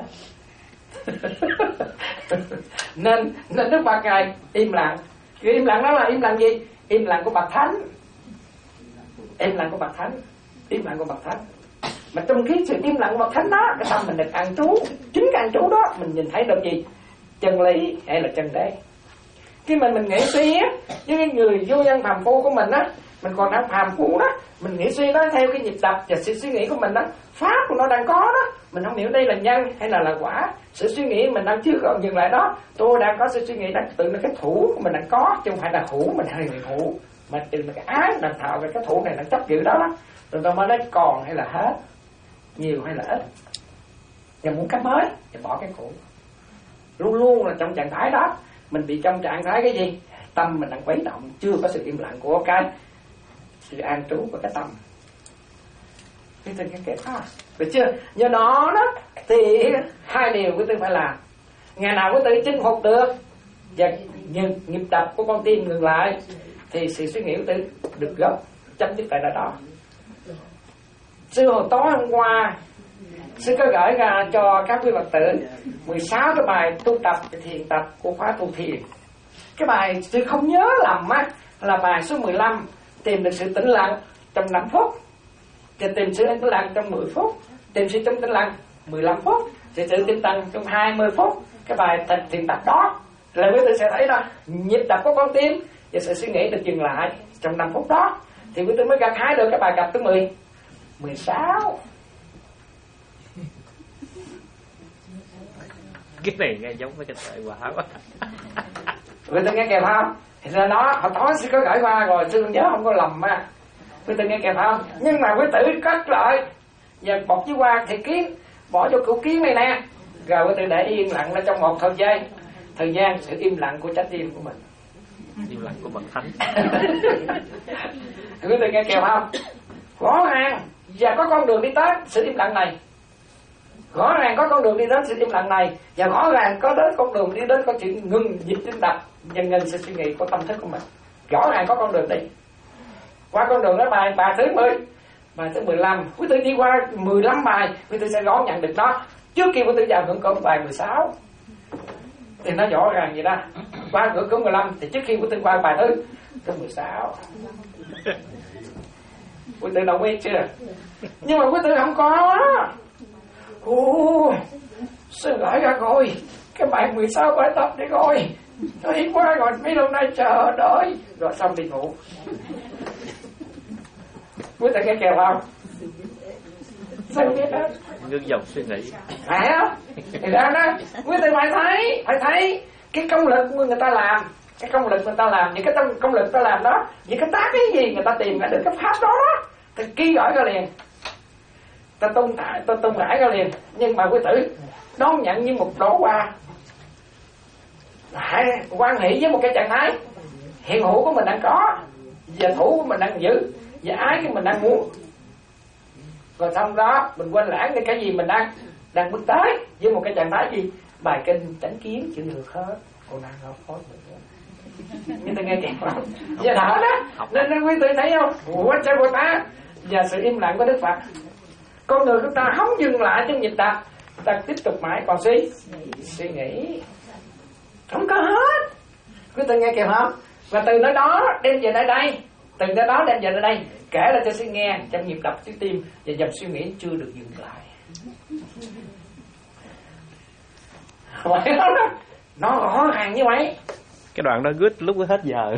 nên nên Đức Phật Ngài im lặng. Cái im lặng đó là im lặng gì? Im lặng của bậc thánh. Im lặng của bậc thánh. Im lặng của bậc thánh. Mà trong cái sự im lặng của bậc thánh đó, cái tâm mình được an trú. Chính cái an trú đó mình nhìn thấy được gì? Chân lý hay là chân đế. Khi mình mình nghĩ suy á, với cái người vô nhân phàm phu của mình á, mình còn đang phàm phu đó, mình nghĩ suy đó theo cái nhịp đập và sự suy nghĩ của mình đó, pháp của nó đang có đó, mình không hiểu đây là nhân hay là là quả. Sự suy nghĩ mình đang chưa còn dừng lại đó, tôi đang có sự suy nghĩ đang tự là cái thủ của mình đang có, chứ không phải là hữu mình hay người hữu, mà từ là cái ái đang thạo về cái thủ này đang chấp giữ đó, đó rồi tôi mới nói còn hay là hết, nhiều hay là ít. và muốn cái mới và bỏ cái cũ. Luôn luôn là trong trạng thái đó. Mình bị trong trạng thái cái gì? Tâm mình đang quấy động, chưa có sự im lặng của cái sự an trú của cái tâm. Cái tình cái kẹp đó, được chưa? Nhờ đó đó thì hai điều quý tư phải làm. Ngày nào quý tư chinh phục được và nhịp đập của con tim ngừng lại thì sự suy nghĩ của tư được gốc chấm dứt tại đó. Sư hồi tối hôm qua sư có gửi ra cho các quý Phật tử mười sáu cái bài tu tập thiền tập của khóa tu thiền. Cái bài sư không nhớ lầm á là bài số mười lăm, tìm được sự tĩnh lặng trong năm phút, thì tìm sự tĩnh lặng trong mười phút, tìm sự tĩnh lặng mười lăm phút, thì sự tĩnh lặng trong hai mươi phút. Cái bài thiền tập đó là quý vị sẽ thấy đó, nhịp đập của con tim và sự suy nghĩ được dừng lại trong năm phút đó, thì quý vị mới gặt hái được cái bài cặp thứ mười, mười sáu. Cái này nghe giống với cái sợi quả quá. Quý vị nghe kèm không? Thì ra đó hồi tối sư có gửi qua rồi, sư nhớ không có lầm mà. Quý vị nghe kèm không? Nhưng mà quý tử cất lại và bọc dưới qua thì kiến, bỏ vô củ kiến này nè, rồi quý tử để yên lặng nó trong một thời gian, thời gian sự im lặng của trái tim của mình, im lặng của bậc thánh. Quý vị nghe kèm không? Rõ ràng và có con đường đi tới sự im lặng này, rõ ràng có con đường đi đến sự im lặng này, và rõ ràng có đến con đường đi đến có chuyện ngừng nhịp tim đập và ngừng sự suy nghĩ của tâm thức của mình. Rõ ràng có con đường đi. Qua con đường đó bài bài thứ mười, bài thứ mười lăm, quý tử đi qua mười lăm bài, quý tử sẽ rõ nhận được nó trước khi quý tử vào ngưỡng cửa bài mười sáu. Thì nó rõ ràng vậy đó. Qua ngưỡng cửa mười lăm thì trước khi quý tử qua bài thứ thứ mười sáu. Quý tử đồng ý chưa? Nhưng mà quý tử không có. Ồ, sư gửi ra rồi cái bài mười sáu bài tập đi rồi, nó hiếm quá rồi, mấy lâu nay chờ đợi, rồi xong đi ngủ. Quý vị nghe kèo không? Sao biết đó? Ngưng dòng suy nghĩ. Phải không? Thì ra đó, quý vị phải thấy, phải thấy cái công lực người ta làm, cái công lực người ta làm, những cái công, công lực người ta làm đó, những cái tác cái gì người ta tìm ra được cái pháp đó đó, thì ký gọi ra liền, ta tung thải, ta tung rải ra liền. Nhưng mà quý tử đón nhận như một đổ qua, hãy quan hệ với một cái trạng thái hiện hữu của mình đang có, và thủ của mình đang giữ, và ái của mình đang muốn, rồi xong đó mình quên lãng đi cái gì mình đang đang bước tới với một cái trạng thái gì, bài kinh chánh kiến chữ được hết, còn đang học phối nhưng ta nghe kẹt không? Giờ đó đó, nên nên quý tử thấy không? Ủa sao của ta và sự im lặng của Đức Phật, con người chúng ta không dừng lại trong nhịp đập, ta tiếp tục mãi còn suy suy nghĩ không có hết. Quý tử nghe kịp không? Và từ nơi đó đem về nơi đây, từ nơi đó đem về nơi đây, kể là cho suy nghe trong nhịp đập trái tim và dòng suy nghĩ chưa được dừng lại. Vậy đó, nó rõ ràng như vậy. Cái đoạn đó good lúc hết giờ.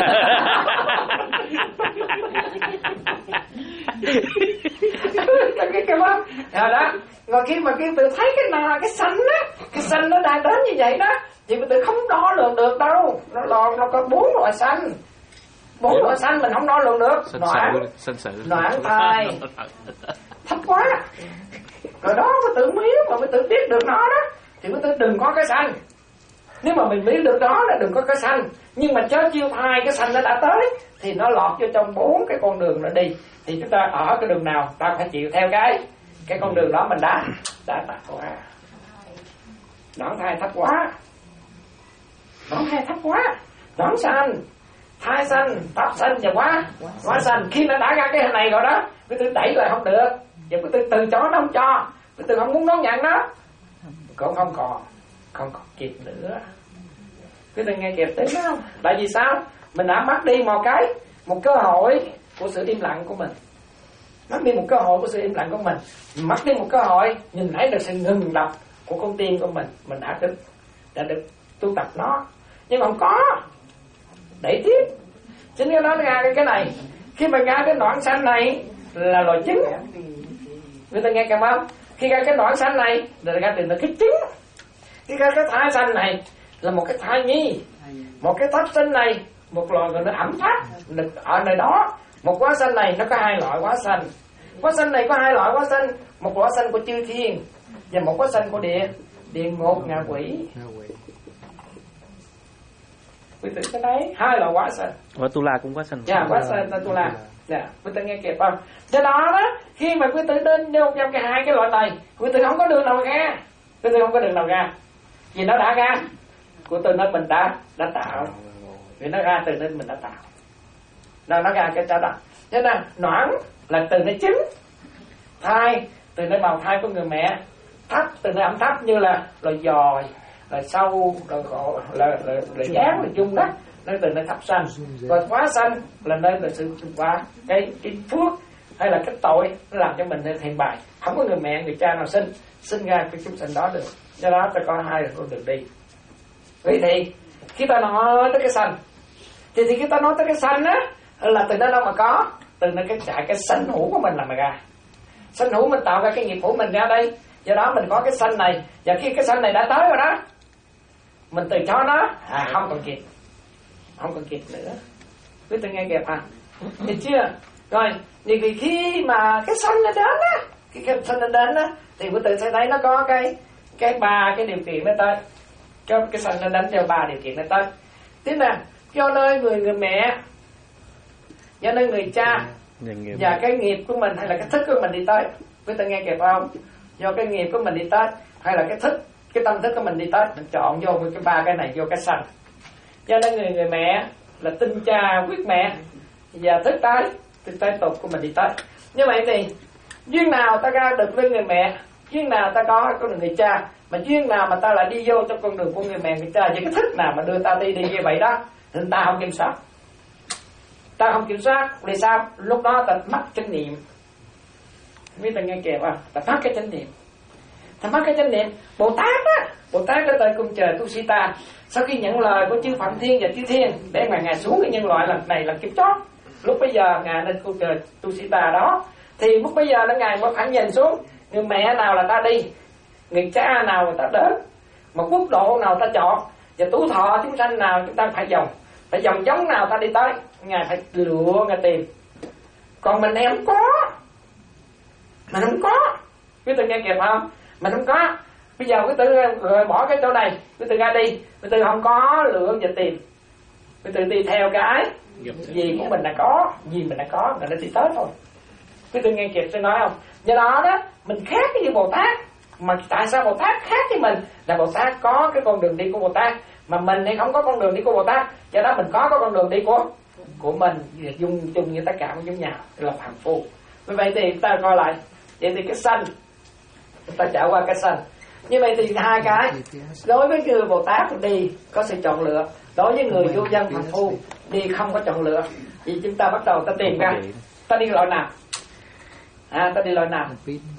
cái cái đó, rồi đó, rồi khi mà cái tự thấy cái nào cái xanh á, cái xanh nó đang đến như vậy đó, thì mình tự không đo lường được đâu. Nó lo nó có bốn loại xanh, bốn loại xanh mình không đo lường được. Noãn, noãn thai, thấp quá. Rồi đó mới tự biết mà mới tự biết được nó đó, thì mới tự đừng có cái xanh. Nếu mà mình biết được đó là đừng có cái xanh, nhưng mà chớ chiêu thai cái xanh nó đã tới, thì nó lọt vô trong bốn cái con đường nó đi, thì chúng ta ở cái đường nào ta phải chịu theo cái cái con đường đó mình đã đã tắt qua. Noãn thai thấp quá, noãn thai thấp quá, noãn xanh, thai xanh, tóc xanh và quá quá xanh. Khi nó đã ra cái hình này rồi đó, cái tôi đẩy lại không được, và cái tôi từ chối nó không cho, cái tôi không muốn đón nhận nó, cũng không còn không còn kịp nữa. Cái tôi nghe kịp tính không? Tại vì sao? Mình đã mất đi một cái một cơ hội của sự im lặng của mình, mất đi một cơ hội của sự im lặng của mình, mất đi một cơ hội nhìn thấy được sự ngừng đập của con tim của mình. Mình đã được đã được tu tập nó, nhưng mà không có đẩy tiếp. Chính cái đó nó ra cái này, khi mà ra cái noãn xanh này là loại trứng. Người ta nghe kèm không? Khi ra cái noãn xanh này là ra từ cái trứng. Khi ra cái thai xanh này là một cái thai nhi, một cái tóc xanh này một loài người nó ẩm thấp ở nơi đó. Một quả xanh này nó có hai loại quả xanh. Quả xanh này có hai loại quả xanh, một quả xanh của chư thiên, và một quả xanh của địa địa ngục ngạ quỷ. Quý tử cái đấy hai loại quả xanh. Và tu la cũng quá xanh. Dạ, quá xanh là tu la. Dạ, quý tử nghe kịp không? Do đó đó, khi mà quý tử đến đâu trong cái hai cái loại này, quý tử không có đường nào ra, quý tử không có đường nào ra, vì nó đã ra, quý tử nói mình đã đã tạo, vì nó ra từ nên mình đã tạo, nó nó ra cái chỗ đó. Cho nên noãn là từ nơi trứng, thai từ nơi bào thai của người mẹ, thấp từ nơi ẩm thấp như là loài giòi, là sâu, là gỗ, là là là dáng, là chung đó, nó từ nơi thấp xanh. Rồi quá xanh là nơi là sự quá cái cái phước hay là cái tội nó làm cho mình nên thành bài. Không có người mẹ người cha nào sinh sinh ra cái chúng sinh đó được. Do đó ta có hai con đường đi. Vậy thì khi ta nói tới cái xanh thì thì khi ta nói tới cái xanh á là từ nơi đâu mà có, từ nơi cái chạy cái sanh hữu của mình làm mà ra. Sanh hữu mình tạo ra cái nghiệp hữu mình ra đây. Do đó mình có cái sanh này, và khi cái sanh này đã tới rồi đó, mình từ cho nó à, không còn kịp, không còn kịp nữa. Quý vị nghe kịp hả? Được chưa? Rồi thì khi mà cái sanh nó đến á, khi cái sanh nó đến á, thì quý vị sẽ thấy nó có cái cái ba cái điều kiện nó tới, cho cái sanh nó đến theo ba điều kiện nó tới. Tức là do nơi người người mẹ, do nơi người cha, và cái nghiệp của mình hay là cái thức của mình đi tới. Quý vị nghe kịp không? Do cái nghiệp của mình đi tới hay là cái thức, cái tâm thức của mình đi tới, mình chọn vô cái ba cái này vô cái sanh. Do đó người người mẹ là tinh cha quyết mẹ, và thức tới thức tới tục của mình đi tới. Như vậy thì duyên nào ta ra được với người mẹ, duyên nào ta có con đường người cha, mà duyên nào mà ta lại đi vô trong con đường của người mẹ người cha, và cái thức nào mà đưa ta đi đi như vậy đó, thì ta không kiểm soát. Ta không kiểm soát vì sao? Lúc đó ta mất chánh niệm. Biết ta nghe kịp à? Ta mất cái chánh niệm. Ta mất cái chánh niệm. Bồ Tát á, Bồ Tát ở tại cung trời Tu Sĩ Ta, sau khi nhận lời của chư Phạm Thiên và chư Thiên để mà ngài xuống cái nhân loại lần này là kiếp chót, lúc bây giờ ngài lên cung trời Tu Sĩ Ta đó, thì lúc bây giờ là ngài mới phải nhìn xuống người mẹ nào là ta đi, người cha nào là ta đến, mà quốc độ nào ta chọn, và tuổi thọ chúng sanh nào chúng ta phải dòng, phải dòng giống nào ta đi tới, ngài phải lựa, ngài tìm. Còn mình em không có, mình không có. Quý vị nghe kịp không? Mình không có. Bây giờ quý tử rồi bỏ cái chỗ này, quý tử ra đi, quý tử không có lựa và tìm, quý tử đi theo cái gì của mình đã có, gì mình đã có, mình đã đi tới thôi. Quý tử nghe kịp tôi nói không? Do đó đó, mình khác với Bồ Tát. Mà tại sao Bồ Tát khác với mình? Là Bồ Tát có cái con đường đi của Bồ Tát, mà mình thì không có con đường đi của Bồ Tát. Do đó mình có có con đường đi của của mình, dung chung như tất cả với giống nhau, là phàm phu. Vì vậy thì ta coi lại, vậy thì cái sanh, ta trải qua cái sanh. Như vậy thì hai cái, đối với người Bồ Tát đi có sự chọn lựa, đối với người vô dân phàm phu đi không có chọn lựa. Vì chúng ta bắt đầu ta tìm ra, ta đi loại nào? À, ta đi loại nào?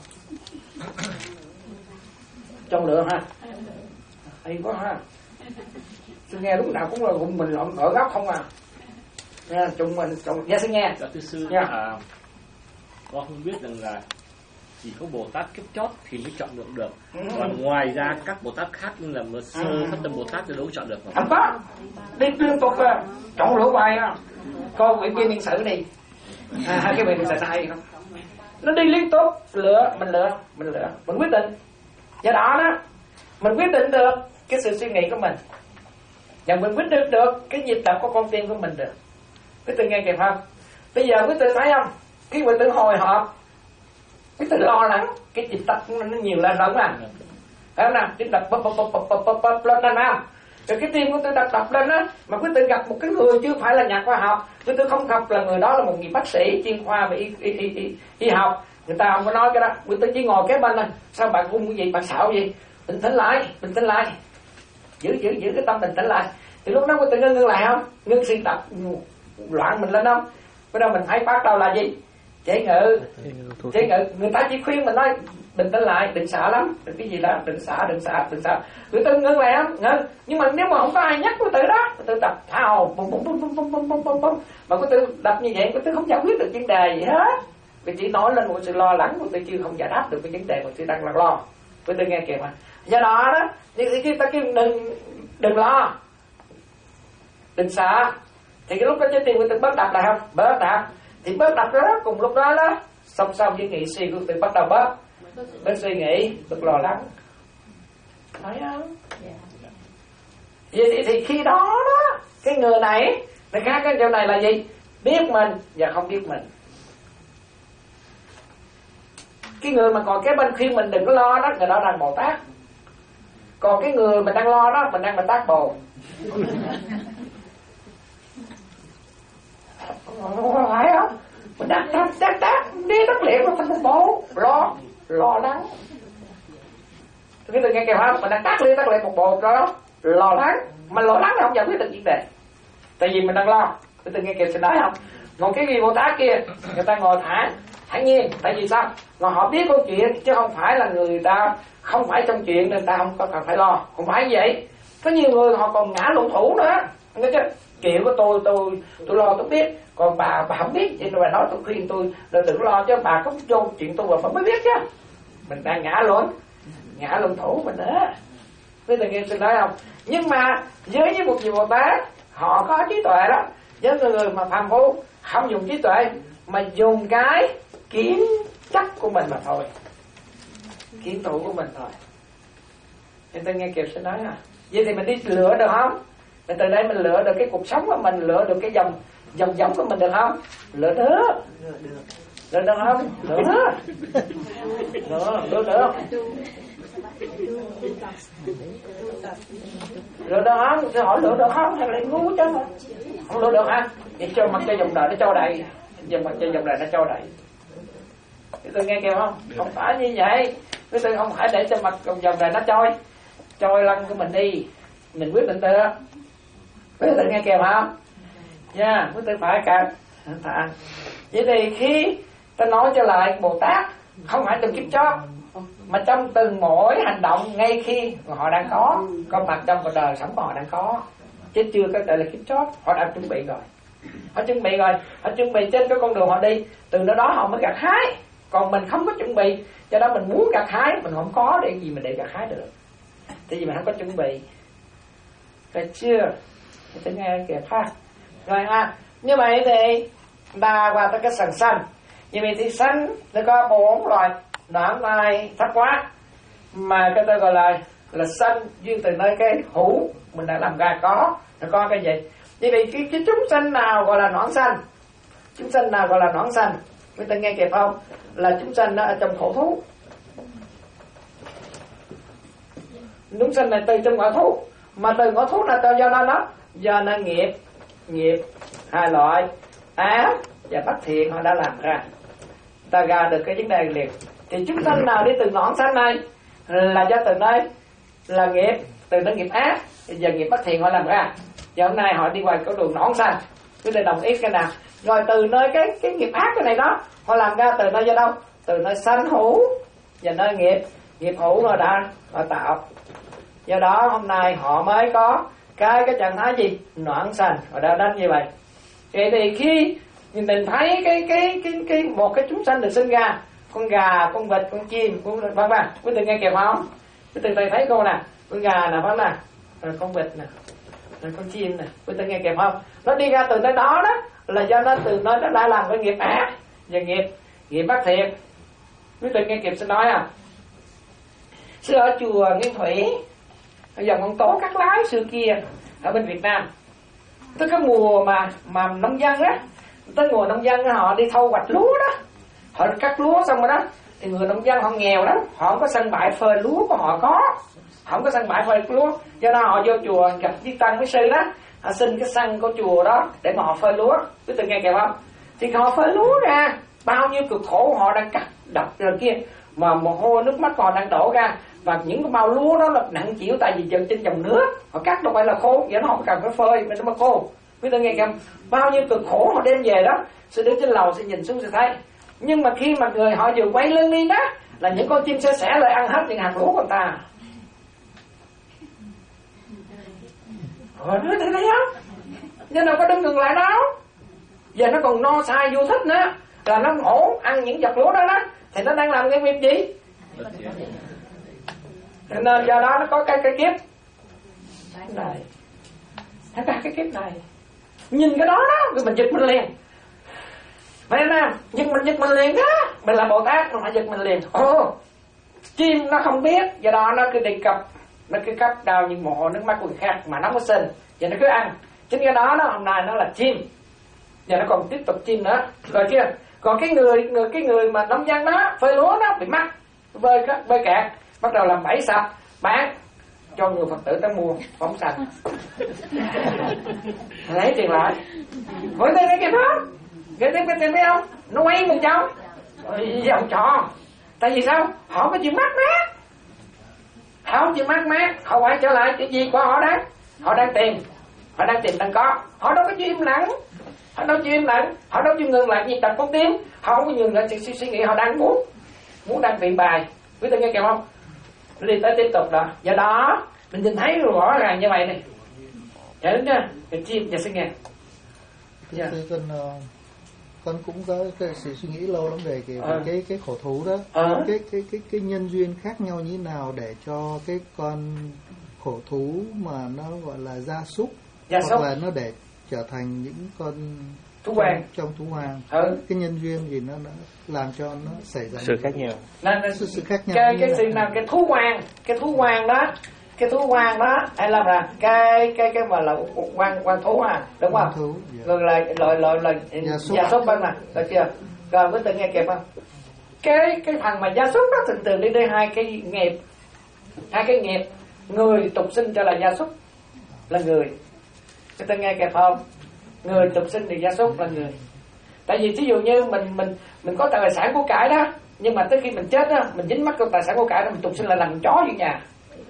Chọn lựa ha, hay quá ha. Tôi nghe lúc nào cũng là bụng mình lộn ở góc không à. Nha, chúng mình chọn, dạ xin nghe. Dạ thưa sư, dạ. à, con không biết rằng là chỉ có Bồ Tát kiếp chót thì mới chọn được được. Ừ. Còn ngoài ra các Bồ Tát khác như là một sơ ừ. Phát Tâm Bồ Tát thì đâu chọn được. Không có, đi liên tục à, chọn lựa hoài à. Coi quyển kia miên sử đi, à, hai cái quyển miên sử hay không? Nó đi liên tục lựa, mình lựa, mình lựa, mình quyết định. Do đó đó, mình quyết định được cái sự suy nghĩ của mình, và mình quyết định được cái nhịp đập của con tim của mình được. Quý vị nghe kịp không? Bây giờ quý vị thấy không? Khi quý vị hồi hộp, quý vị lo lắng, cái nhịp đập nó nhiều lên đúng không? Thấy không nào? Nhịp đập bập bập bập bập bập bập lên lên không? Rồi cái tim của tôi đập đập lên á, mà quý vị gặp một cái người chứ phải là nhà khoa học, quý vị không gặp là người đó là một người bác sĩ chuyên khoa về y, y, y, y, y học, người ta không có nói cái đó, quý vị chỉ ngồi kế bên này, sao bạn ung cái gì, bạn xạo gì? Bình tĩnh lại, bình tĩnh lại, giữ giữ giữ cái tâm bình tĩnh lại. Thì lúc đó quý vị ngưng ngưng lại không? Ngưng suy tập loạn mình lên không? Bây giờ mình phải bắt đầu là gì? Chế ngự, chế ngự. Người ta chỉ khuyên mình nói bình tĩnh lại, đừng sợ lắm, đừng cái gì đó, đừng sợ, đừng sợ, đừng sợ. Quý vị ngưng lại không? Ngưng. Nhưng mà nếu mà không có ai nhắc quý vị đó, quý vị tập thao, bum bum bum bum bum bum bum bum bum, mà quý vị đập như vậy, quý vị không giải quyết được vấn đề gì hết. Quý chỉ nói lên một sự lo lắng, quý vị chưa không giải đáp được cái vấn đề mà quý đang lo. Quý vị nghe kìa mà. Do đó đó, thì khi ta kêu đừng đừng lo, đừng sợ, thì cái lúc đó trái tim của tôi bớt đập lại không? Bớt đập. Thì bớt đập đó cùng lúc đó đó, song song với nghị suy của tôi bắt đầu bớt. bớt suy nghĩ, bớt lo lắng, phải không? Vậy thì, thì khi đó đó cái người này, cái khác cái chỗ này là gì? Biết mình và không biết mình. Cái người mà còn cái bên khuyên mình đừng có lo đó, người đó đang Bồ Tát. Còn cái người mình đang lo đó, mình đang Bồ Tát Bồ. Phải không? Mình đang đang đang đang đi đắc liệm mà mình bộ lo lo lắng. Cái từ nghe kêu không? Mình đang tác liệm tác liệm một bộ đó lo lắng. Mình lo lắng thì không giải quyết được vấn đề. Tại vì mình đang lo. Cái từ nghe kêu sẽ nói không? Còn cái gì Bồ Tát kia, người ta ngồi thả thản nhiên. Tại vì sao? Là họ biết câu chuyện chứ không phải là người ta không phải trong chuyện nên ta không có cần phải lo. Không phải như vậy. Có nhiều người họ còn ngã luận thủ nữa. Nghe chứ? Chuyện của tôi tôi tôi lo tôi biết, còn bà bà không biết vậy, bà nói tôi khuyên tôi là đừng lo chứ bà có vô chuyện tôi bà mới biết chứ. Mình đang ngã luận ngã luận thủ mình nữa. Với tự nhiên tôi nói không? Nhưng mà với những một vị Bồ Tát họ có trí tuệ đó. Với người mà phàm phu không dùng trí tuệ mà dùng cái kiến chắc của mình mà thôi, kiến thủ của mình thôi. Nên tôi nghe Kiều sẽ nói à, vậy thì mình đi lựa được không? Mình từ đây mình lựa được cái cuộc sống của mình, lựa được cái dòng dòng giống của mình được không? Lựa được. Lựa được không? Lựa được. Lựa, lựa được. Lựa được không? Tôi hỏi lựa được không? Hay là ngu chứ? Không lựa được hả? Vậy cho mặt cho dòng đời nó cho đầy. Giờ mặt cho dòng đời nó cho đầy. Cái tôi nghe kêu không? Không phải như vậy. Cái tôi không phải để cho mặt dòng đời nó trôi trôi lăn của mình đi. Mình quyết định được. Cái tôi nghe kêu không? Nha, yeah, cái tôi phải cần thà. Vậy thì khi ta nói cho lại Bồ Tát không phải từng kiếp chót mà trong từng mỗi hành động ngay khi họ đang có có mặt trong cuộc đời sống của họ đang có, chứ chưa có gọi là kiếp chót. Họ đã chuẩn bị rồi, họ chuẩn bị rồi, họ chuẩn bị trên cái con đường họ đi, từ đó đó họ mới gặt hái. Còn mình không có chuẩn bị, cho đó mình muốn gặt hái mình không có để gì mình để gặt hái được, tại vì mình không có chuẩn bị. Rồi chưa? Tôi nghe kìa ha. Rồi ha, như vậy thì đà qua tới cái sần sanh. Như vậy thì sanh nó có bốn loại: noãn lai thất quá, mà cái tôi gọi là là sanh duyên từ nơi cái hữu mình đã làm ra có, nó có cái gì. Như vậy cái, cái chúng sanh nào gọi là noãn sanh, chúng sanh nào gọi là noãn sanh, người ta nghe kịp không? Là chúng sanh nó ở trong khổ thú. Chúng sanh này từ trong ngõ thú, mà từ ngõ thú là do nó nó do nó nghiệp nghiệp hai loại ác và bất thiện họ đã làm ra, ta ra được cái vấn đề liền. Thì chúng sanh nào đi từ noãn sanh này là do từ nơi là nghiệp, từ nơi nghiệp ác và nghiệp bất thiện họ làm ra. Và hôm nay họ đi qua con đường noãn sanh, cứ để đồng ý cái nào. Rồi từ nơi cái cái nghiệp ác cái này đó họ làm ra từ nơi do đâu? Từ nơi sanh hữu và nơi nghiệp nghiệp hữu họ đã họ tạo. Do đó hôm nay họ mới có cái cái trạng thái gì? Noãn sanh, họ đã đánh như vậy. Vậy thì khi mình thấy cái cái cái cái một cái chúng sanh được sinh ra, con gà, con vịt, con chim, con vân vân, quý vị nghe kịp không? Quý vị thấy cô nè, con gà nè, phải nè, rồi con vịt nè, rồi con chim nè, quý vị nghe kịp không? Nó đi ra từ nơi đó đó là do nó từ nơi nó đã làm cái nghiệp ác và nghiệp nghiệp bất thiện. Quý vị nghe kịp sẽ nói à? Xưa ở chùa Nguyên Thủy, ở dòng con Tố Cắt Lái xưa kia ở bên Việt Nam, tới cái mùa mà mà nông dân á, tới mùa nông dân họ đi thu hoạch lúa đó, họ cắt lúa xong rồi đó, thì người nông dân họ nghèo lắm, họ không có sân bãi phơi lúa của họ có, họ không có sân bãi phơi lúa, do đó họ vô chùa gặp với tăng với sư đó, họ xin cái sân của chùa đó để mà họ phơi lúa. Quý vị nghe kịp không? Thì họ phơi lúa ra, bao nhiêu cực khổ họ đang cắt đập rồi kia, mà mồ hôi nước mắt họ đang đổ ra, và những cái bao lúa đó là nặng chịu, tại vì chân trên dòng nước họ cắt đâu phải là khô, vậy nó không cần phải phơi nên nó mới khô. Quý vị nghe kịp? Bao nhiêu cực khổ họ đem về đó, sẽ đứng trên lầu sẽ nhìn xuống sẽ thấy. Nhưng mà khi mà người họ vừa quay lưng đi đó là những con chim sẽ xẻ lại ăn hết những hạt lúa của người ta. Rồi thấy thấy không? Nhưng đâu có đứng ngừng lại đâu. Giờ nó còn no sai vô thích nữa, là nó ngổ ăn những vật lúa đó đó, thì nó đang làm cái việc gì? Nên do đó nó có cái cái kiếp này, nó có cái kiếp này. Nhìn cái đó đó, rồi mình giật mình liền. Vậy nè, giật mình giật mình liền đó. Mình là Bồ Tát, không phải giật mình liền. Ồ, Chim nó không biết, do đó nó cứ đi cặp, nó cứ cắp đau những mồ hôi nước mắt của người khác mà nó có sinh, và nó cứ ăn. Chính cái đó nó hôm nay nó là chim, và nó còn tiếp tục chim nữa, rồi kia. Còn cái người người cái người mà nông dân đó phơi lúa đó bị mắc bơi bơi cạn, bắt đầu làm bẫy sập bán cho người Phật tử tới mua phóng sanh, lấy tiền lại. Mỗi tên cái đó, cái tên cái tên thấy không? Nó quay một chồng, vòng tròn. Tại vì sao? Họ không có chịu mắc mát, họ không chịu mắc mát, họ quay trở lại cái gì của họ đó, họ đang tìm, họ đang tìm đang có, họ đâu có chịu im lặng, họ đâu chịu im lặng, họ đâu chịu ngừng lại nhịp đập con tim, họ không có ngừng lại suy, suy nghĩ, họ đang muốn, muốn đang tìm bài, quý vị nghe kịp không? Đi tới tiếp tục đó, do đó mình nhìn thấy rõ ràng như vậy này, hiểu chưa? Cái chim và sinh nghe. Yeah. Con, uh, con cũng có cái sự suy nghĩ lâu lắm về cái ờ. cái cái khổ thú đó, ờ. cái cái cái cái nhân duyên khác nhau như thế nào để cho cái con khổ thú mà nó gọi là gia súc, gia hoặc súc. là nó để trở thành những con thú hoàng trong, trong thú hoàng. ừ. Cái nhân duyên gì nó, nó làm cho nó xảy ra sự khác nhau. Nên, sự, sự khác nhau. Cái cái sự nào cái thú hoàng, cái thú hoàng đó, cái thú hoàng đó hay là là cái cái cái mà là quan quan thú à, đúng không? Thú, yeah. Rồi là loại loại là gia súc bên mà, được chưa? Rồi với tự nghe kịp không? Cái cái phần mà gia súc đó thường thường đi đây hai cái nghiệp, hai cái nghiệp người tục sinh cho là gia súc là người, cái tự nghe kịp không? Người tục sinh thì gia súc là người. Tại vì thí dụ như mình mình mình có tài sản của cải đó, nhưng mà tới khi mình chết đó, mình dính mắc cái tài sản của cải đó, mình tục sinh là làm chó dưới nhà,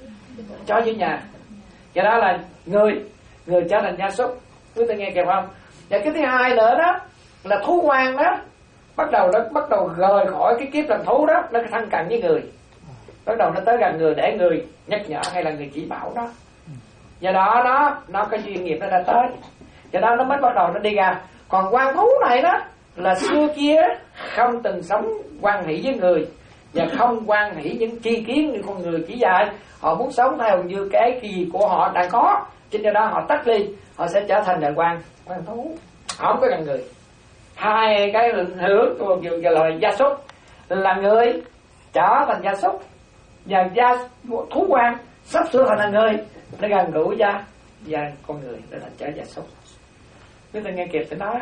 chó dưới nhà. Cái đó là người, người trở thành gia súc. Quý vị nghe kịp không? Và cái thứ hai nữa đó là thú quan đó, bắt đầu nó bắt đầu rời khỏi cái kiếp làm thú đó, nó thân cận với người, bắt đầu nó tới gần người để người nhắc nhở hay là người chỉ bảo đó. Do đó nó nó cái duyên nghiệp nó đã tới, do đó nó mới bắt đầu nó đi ra. Còn quan thú này đó là xưa kia không từng sống quan hỷ với người và không quan hỷ những chi kiến như con người chỉ dạy, họ muốn sống theo như cái gì của họ đang có, cho nên đó họ tách ly, họ sẽ trở thành là quan quan thú, họ không có gần người. Hai cái hướng của loài gia súc là người trở thành gia súc và gia thú quan sắp sửa thành là người, nó gần gũi gia và con người để thành trở gia súc. Chúng ta nghe kịp phải nói,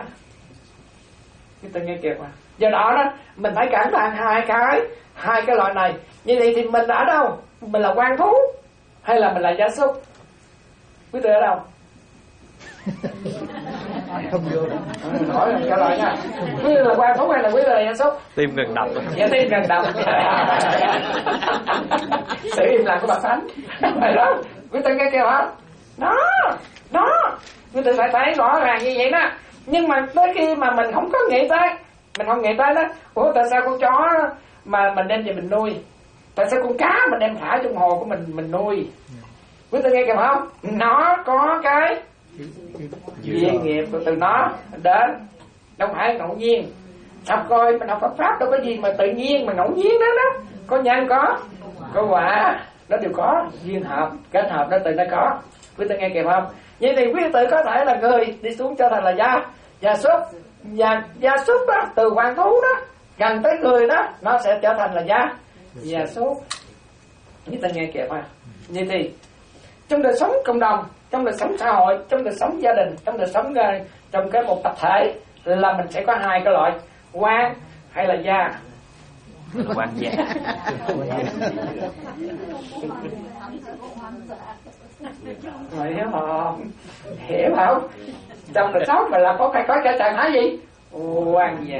chúng ta nghe kịp mà. Do đó đó mình phải cẩn thận hai cái hai cái loại này. Như vậy thì mình ở đâu? Mình là quan thú hay là mình là gia súc? Quý vị ở đâu? Không vô. Hỏi trả lời nha. Quý vị là quan thú hay là quý vị là gia súc? Tim gần đập. Dạ tim gần đập. Sự im lặng của bà Thánh. Phải đó. Quý vị nghe kêu hả? Đó, đó. Quý vị phải thấy rõ ràng như vậy đó. Nhưng mà tới khi mà mình không có nghĩ tới, mình không nghĩ tới đó, ủa tại sao con chó mà mình đem về mình nuôi, tại sao con cá mình đem thả trong hồ của mình mình nuôi? Quý vị nghe kìa không? Nó có cái duyên nghiệp từ nó đến, đâu phải ngẫu nhiên. Học coi mình học Phật pháp đâu có gì mà tự nhiên mà ngẫu nhiên đó đó, có nhân có có quả, nó đều có duyên hợp, kết hợp nó tự nó có. Quý vị nghe kìa không? Vậy thì quý vị có thể là người đi xuống trở thành là gia gia súc, và gia súc đó từ quan thú đó gần tới người đó nó sẽ trở thành là gia gia súc. Quý vị nghe kìa mà. Vậy thì trong đời sống cộng đồng, trong đời sống xã hội, trong đời sống gia đình, trong đời sống trong cái một tập thể là mình sẽ có hai cái loại, quan hay là gia. Quan gia. Mày hiểu không? Hiểu không? Trong đời sống mà là có phải có cái trạng thái gì? Quan gia.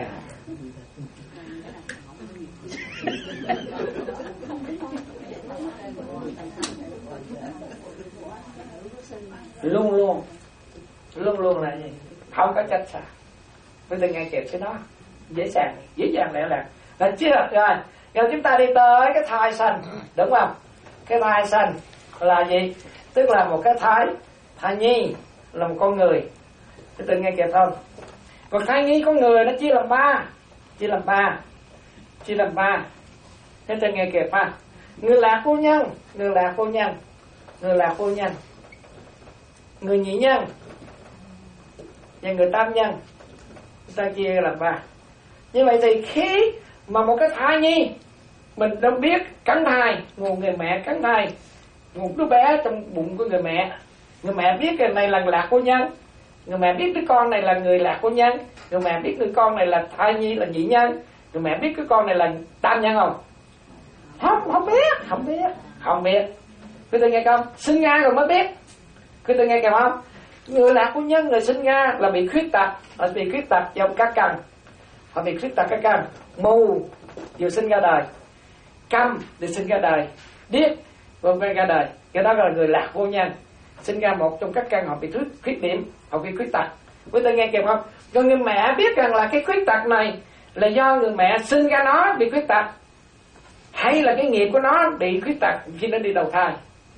Luôn luôn Luôn luôn là gì? Không có cách xa. Bây giờ nghe kịp cái đó dễ dàng, dễ dàng lẹ làng là chưa rồi. Rồi chúng ta đi tới cái thai sanh, đúng không? Cái thai sanh là gì? Tức là một cái thai thai nhi là một con người. Chúng ta nghe kịp không? Còn thai nhi con người nó chia làm ba, chia làm ba, chia làm ba. Chúng ta nghe kịp ha? Người lạc phu nhân, người lạc phu nhân, người lạc phu nhân, người nhị nhân và người tam nhân. Chúng ta chia làm ba. Như vậy thì khi mà một cái thai nhi mình đâu biết cắn thai, nguồn người mẹ cắn thai, một đứa bé trong bụng của người mẹ, người mẹ biết cái này là lạc cô nhân, người mẹ biết đứa con này là người lạc cô nhân, người mẹ biết đứa con này là thai nhi là nhị nhân, người mẹ biết cái con này là tam nhân không? Không, không biết, không biết, không biết. Quý vị nghe không? Sinh ra rồi mới biết. Quý vị nghe kìa không? Người lạc cô nhân, người sinh ra là bị khuyết tật, là bị khuyết tật trong các căn, họ bị khuyết tật các căn, mù vừa sinh ra đời, câm thì sinh ra đời, điếc vân vân ra đời. Cái đó là người lạc vô nhân, sinh ra một trong các căn họ bị khuyết khuyết điểm, họ bị khuyết tật. Quý vị nghe kịp không? Còn người mẹ biết rằng là cái khuyết tật này là do người mẹ sinh ra nó bị khuyết tật, hay là cái nghiệp của nó bị khuyết tật khi nó đi đầu thai?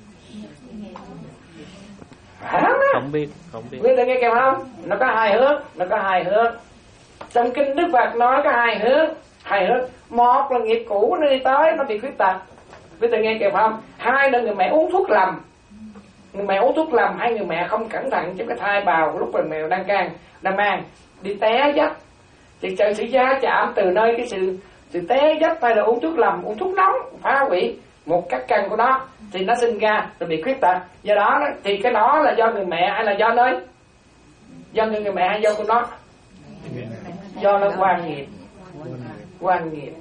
Không biết, không biết. Quý vị nghe kịp không? Nó có hai hướng, nó có hai hướng. Trong kinh Đức Phật nói có hai hướng, hai hướng. Một là nghiệp cũ nó đi tới, nó bị khuyết tật. Quý vị nghe kịp không? Hai là người mẹ uống thuốc lầm, người mẹ uống thuốc lầm, hay người mẹ không cẩn thận trong cái thai bào lúc mà mẹ đang can đang mang đi té dấp, thì trời sự gia chạm từ nơi cái sự sự té dấp hay là uống thuốc lầm, uống thuốc nóng phá hủy một các căn của nó, thì nó sinh ra rồi bị khuyết tật. Do đó thì cái đó là do người mẹ hay là do nơi do người, người mẹ hay do của nó? Do nó quan nghiệp, quan nghiệp.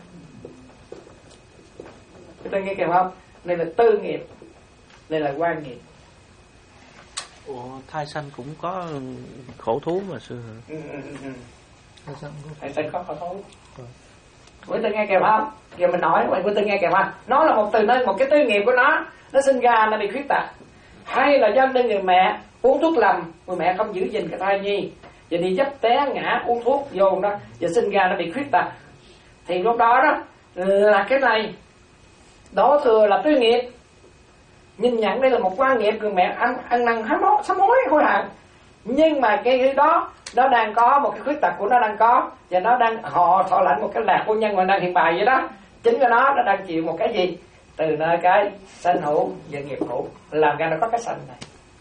Chúng ta nghe kịp không? Đây là tư nghiệp, đây là quan nghiệp. Ủa, thai sanh cũng có khổ thú mà sư hả? Ừ, ừ, ừ. Thai sanh có khổ thú. Quý vị nghe kịp không? Giờ mình nói, quý vị nghe kịp không? Nó là một từ nơi một cái tư nghiệp của nó, nó sinh ra nó bị khuyết tật, hay là do người mẹ uống thuốc lầm, người mẹ không giữ gìn cái thai nhi, giờ đi dấp té ngã uống thuốc vô đó, giờ sinh ra nó bị khuyết tật, thì lúc đó đó là cái này đổ thừa là tư nghiệp. Nhìn nhận đây là một quan nghiệp, người mẹ ăn ăn năn hám hối sám hối hối hận, nhưng mà cái đó nó đang có một cái khuyết tật của nó đang có, và nó đang họ thọ lãnh một cái lạc của nhân mà đang hiện bài vậy đó. Chính cái đó nó đang chịu một cái gì từ nơi cái sanh hữu và nghiệp hữu, làm ra nó có cái sanh này.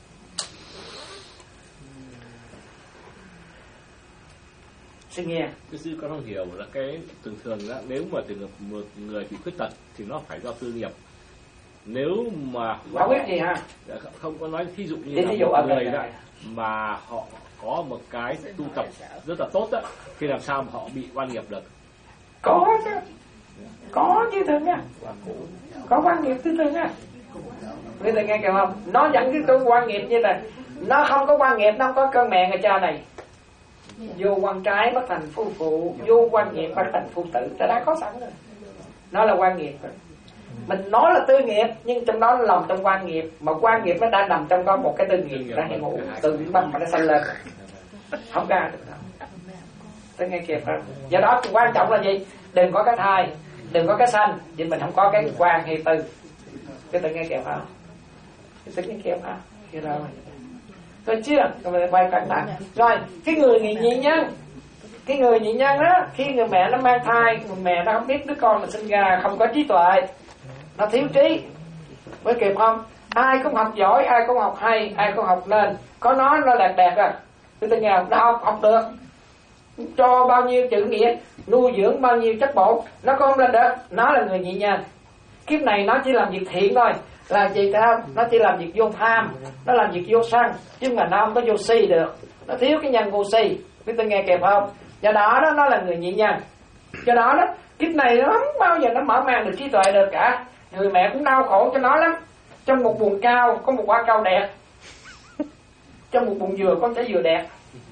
Xin nghe. Cái sư con không hiểu là cái thường thường đó, nếu mà trường hợp một người bị khuyết tật thì nó phải do tư nghiệp. Nếu mà Không biết gì ha? Không có nói thí dụ như Để là thí dụ một người ở đó mà họ có một cái tu tập rất là tốt đó, thì làm sao mà họ bị quan nghiệp được? Có chứ, có chứ thương nha, có quan nghiệp chứ thương nha. Quý vị nghe kìa không? Nó dẫn cái câu quan nghiệp như này, nó không có quan nghiệp, nó không có cơn mẹ người cha này. Vô quan trái bất thành phu phụ, vô quan nghiệp bất thành phu tử, ta đã có sẵn rồi. Nó là quan nghiệp rồi. Mình nói là tư nghiệp, nhưng trong đó lòng trong quan nghiệp, mà quan nghiệp nó đã nằm trong có một cái tư nghiệp đã hiện hữu, từ biển băng mà nó sanh lên, không ra được đâu. Tôi nghe kịp không? Do đó quan trọng là gì? Đừng có cái thai, đừng có cái sanh, vì mình không có cái quan hay tư. Cái tôi nghe kịp không? Cái tôi nghe kịp không? Kia rồi. Rồi chưa? Rồi mình quay cẩn thận. Rồi, cái người nhị nhị nhân, cái người nhị nhân đó, khi người mẹ nó mang thai, người mẹ nó không biết đứa con mà sinh ra không có trí tuệ, nó thiếu trí, mới kịp không? Ai cũng học giỏi, ai cũng học hay, ai cũng học nên, có nó nó đẹp đẹp rồi. Tôi tôi nghe nó học, học được, cho bao nhiêu chữ nghĩa, nuôi dưỡng bao nhiêu chất bổ, nó cũng không lên được. Nó là người nhị nhân. Kiếp này nó chỉ làm việc thiện thôi, làm gì không? Nó chỉ làm việc vô tham, nó làm việc vô sân, chứ mà nó không có vô si được, nó thiếu cái nhân vô si. Biết tôi nghe kịp không? Do đó đó nó là người nhị nhân. Do đó đó kiếp này nó không bao giờ nó mở mang được trí tuệ được cả. Người mẹ cũng đau khổ cho nó lắm. Trong một buồng cao có một quả cao đẹp, trong một buồng dừa có trái dừa đẹp.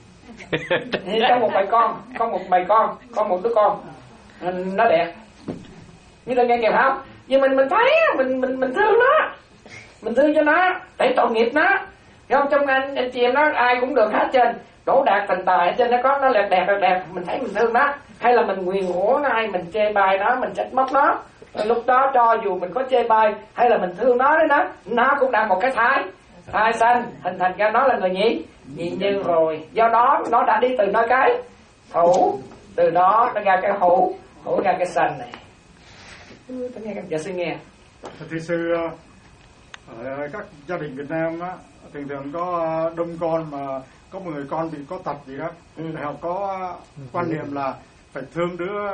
Trong một bầy con có một bầy con, có một đứa con nó đẹp. Như tôi nghe kịp không? Nhưng mình mình thấy mình mình mình thương nó, mình thương cho nó, tại tội nghiệp nó. Không, trong anh anh chị em nó ai cũng được hết trên, đỗ đạt thành tài ở trên nó có, nó đẹp đẹp đẹp đẹp, mình thấy mình thương nó, hay là mình nguyền rủa nó, hay mình chê bai nó, mình trách móc nó. Lúc đó cho dù mình có chê bai hay là mình thương nó đấy, nó nó cũng đã một cái thái thai sanh hình thành ra nó là người nhị nhị nhân rồi. Do đó nó đã đi từ nơi cái hữu, từ đó nó ra cái hữu, hữu ra cái sanh này. Tôi nghe các dạ sư nghe. Thưa sư, ở các gia đình Việt Nam á, thường thường có đông con mà có một người con bị có tật gì đó, ừ. Họ có quan niệm là phải thương đứa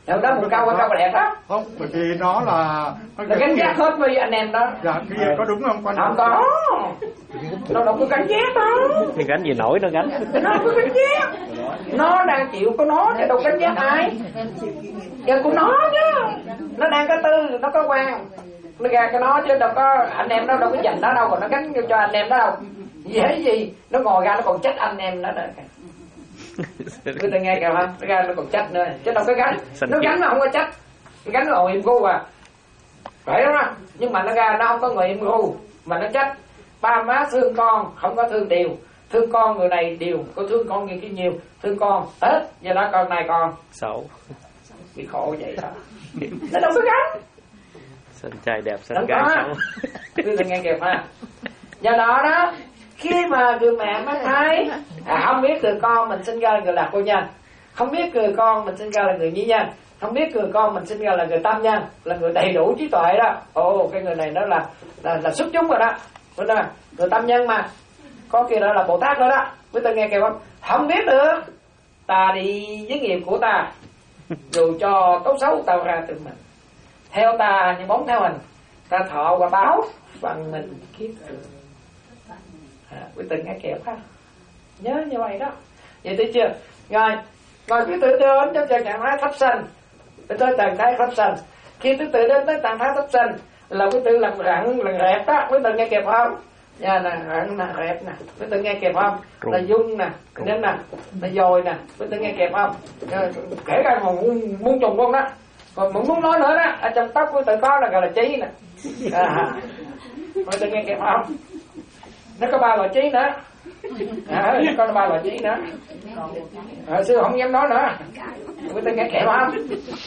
Đâu đó một câu, câu đẹp đó. Không, bởi vì nó là Nó gánh giác hết với anh em đó. Dạ, kia có đúng không quan? Không có. Nó đâu có gánh giác đâu. Thì gánh gì nổi nó gánh. Nó không có gánh giác. Nó đang chịu của nó chứ đâu gánh giác ai. Giờ của nó chứ. Nó đang có tư, nó có quan. Nó ra cái nó chứ đâu có anh em nó đâu có dành nó đâu, còn nó gánh cho anh em nó đâu. Dễ gì, nó ngồi ra nó còn trách anh em nó nữa. Người ta nghe kìa không? Nó ra nó còn trách nữa, chứ đâu có gánh. Nó gánh nó không có trách. Nó gánh nó ngồi im gu à. Phải không á? Nhưng mà nó ra nó không có ngồi im gu mà nó trách. Ba má thương con, không có thương điều. Thương con người này điều, có thương con người kia nhiều. Thương con, hết, do đó con này con xấu. Bị khổ vậy đó. Nó đâu có gánh. Sinh trai đẹp, sinh gái xấu. Người ta nghe kìa ha. Do đó đó, khi mà người mẹ mới thấy à, không biết người con mình sinh ra là người lạc cô nhân, không biết người con mình sinh ra là người nhi nhân, không biết người con mình sinh ra là người tam nhân, là người đầy đủ trí tuệ đó. Ồ, cái người này nó là là, là xuất chúng rồi đó. Đúng không? Người tam nhân mà có kia đó là Bồ Tát rồi đó. Quý ta nghe kìa không? Không biết được. Ta đi với nghiệp của ta, dù cho tốt xấu tao ra từ mình. Theo ta như bóng theo hình, ta thọ và báo bằng mình kiếp được. À, quý tử nghe kẹp ha, nhớ như vậy đó. Vậy thấy chưa? Rồi, rồi quý tử đến cho trạng thái thấp sanh, tới trạng thái thấp sanh. Khi quý tử đến tới trạng thái thấp sanh là quý tử làm rặn làm rẹp đó, quý tử nghe kẹp không? Nha nè, rặn nè, rẹp nè, quý tử nghe kẹp không? Là dung nè, nên nè, là dồi nè, quý tử nghe kẹp không? Kể ra còn muôn trùng luôn đó. Còn muốn nói nữa đó, ở trong tóc quý tử có là gọi là trí nè. À, quý tử nghe kẹp không? Nó có ba loại trí nữa. À, có ba loại trí nữa. À, sư không dám nói nữa. Quý tử nghe kẹp không?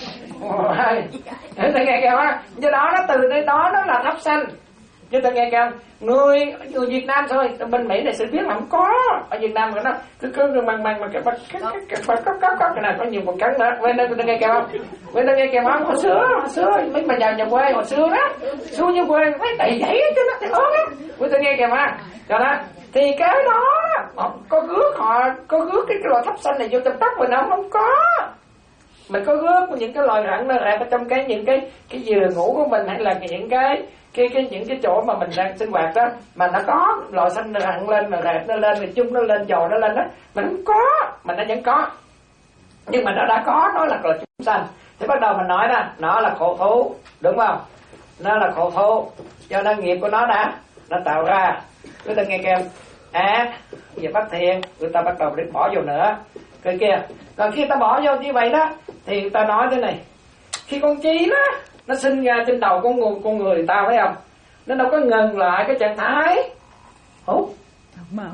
Quý tử nghe kẹp không? Do đó nó từ đây đó nó là thấp sanh. Chứ ta nghe kìa, người người Việt Nam thôi, bên Mỹ này sự biết là không có. Ở Việt Nam mà nó cứ cứ bằng bằng mà cái cái cái cái cái cái cái này có nhiều một cắn nữa. Bên đây ta nghe kìa không? Bên đây nghe kìa không? Hồi xưa, hồi xưa mấy bà già nhà quê hồi xưa đó, xưa như quê mấy đầy dãy chứ nó thì ớn á. Bên ta nghe kìa mà, cho đó thì cái đó họ có gước họ có gước cái cái loại thấp xanh này vô trong tóc mình không không có. Mình có gước những cái loài rặn nó rạp ở trong cái những cái cái giường ngủ của mình hay là những cái cái cái những cái chỗ mà mình đang sinh hoạt đó mà nó có loại xanh nó rặn lên mà rạp nó lên rồi chung nó lên dò nó lên đó mình không có mà nó vẫn có, nhưng mà nó đã có nó là loại chúng sanh thì bắt đầu mình nói đó nó là khổ thú đúng không, nó là khổ thú do nó nghiệp của nó đã nó tạo ra. Người ta nghe kêu à giờ phát thiện người ta bắt đầu để bỏ vô nữa cái kia. Còn khi ta bỏ vô như vậy đó thì ta nói thế này, khi con chi đó nó sinh ra trên đầu con người con người ta phải không, nó đâu có ngừng lại cái trạng thái hút máu.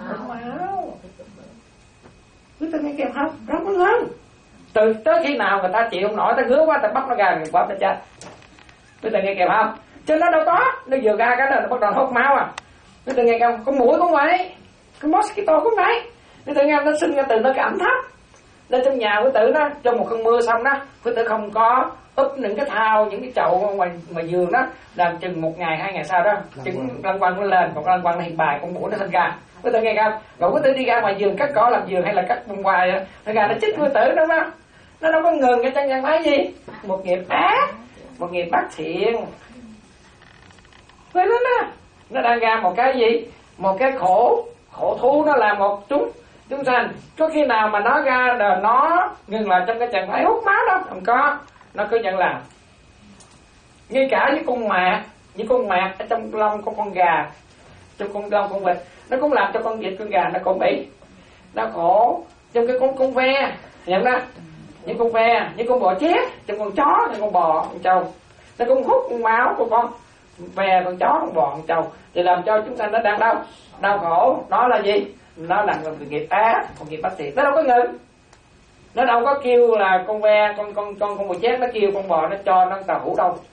Người ta nghe kêu không không có ngừng từ tới khi nào người ta chịu không nổi ta ngứa quá ta bắt nó ra người quá ta chết. Người ta nghe kêu không chứ nó đâu có, nó vừa ra cái nó bắt đầu hút máu à. Người ta nghe kêu con mũi cũng vậy, cái mosquito cũng vậy. Người ta nghe nó sinh ra từ nó cái ẩm thấp lên trong nhà của tử đó trong một cơn mưa xong đó của tử không có úp những cái thao những cái chậu ngoài ngoài giường đó làm chừng một ngày hai ngày sau đó chừng lăn quăng nó lên, còn lăn quăng nó hiện bài con mũi nó sinh ra. Quý tử nghe không? Rồi quý tử đi ra ngoài giường cắt cỏ làm giường hay là cắt bông hoài nó ra nó chích quý tử đúng không? Nó đâu có ngừng cái chân nhân thấy gì? Một nghiệp ác, một nghiệp bất thiện. Vậy đó nè, nó đang ra một cái gì? Một cái khổ, khổ thú nó là một chúng chúng sanh. Có khi nào mà nó ra rồi nó ngừng lại trong cái trạng thái hút máu đó? Không có, nó cứ nhận làm. Ngay cả với con mạc, những con mạc ở trong lông của con gà, trong con lông con vịt, nó cũng làm cho con vịt con gà nó cũng bị nó khổ. Trong cái con con ve, nhận đó, những con ve, những con bò chết, trong con chó, những con bò, con trâu, nó cũng hút con máu của con ve, con chó, con bò, con trâu, thì làm cho chúng ta nó đang đau, đau khổ. Nó là gì? Nó là một nghiệp ác, một nghiệp bất thiện. Nó đâu có ngừng, nó đâu có kêu là con ve, con con con con bò chết nó kêu con bò nó cho nó tàu hủ đâu.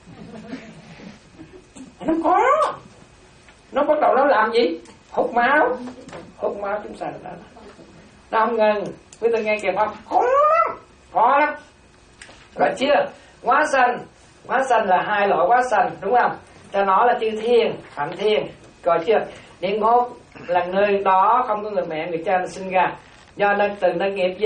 Nó có, nó bắt đầu nó làm gì? Hút máu, hút máu chúng sanh đó. Nó không ngừng. Quý vị nghe kìa không? Khó lắm, khó lắm. Rồi chưa? Hóa sanh, hóa sanh là hai loại hóa sanh đúng không? Ta nói là chư thiên, phạm thiên. Rồi chưa? Địa ngục là người đó không có người mẹ người cha sinh ra, do nên từ nơi nghiệp gì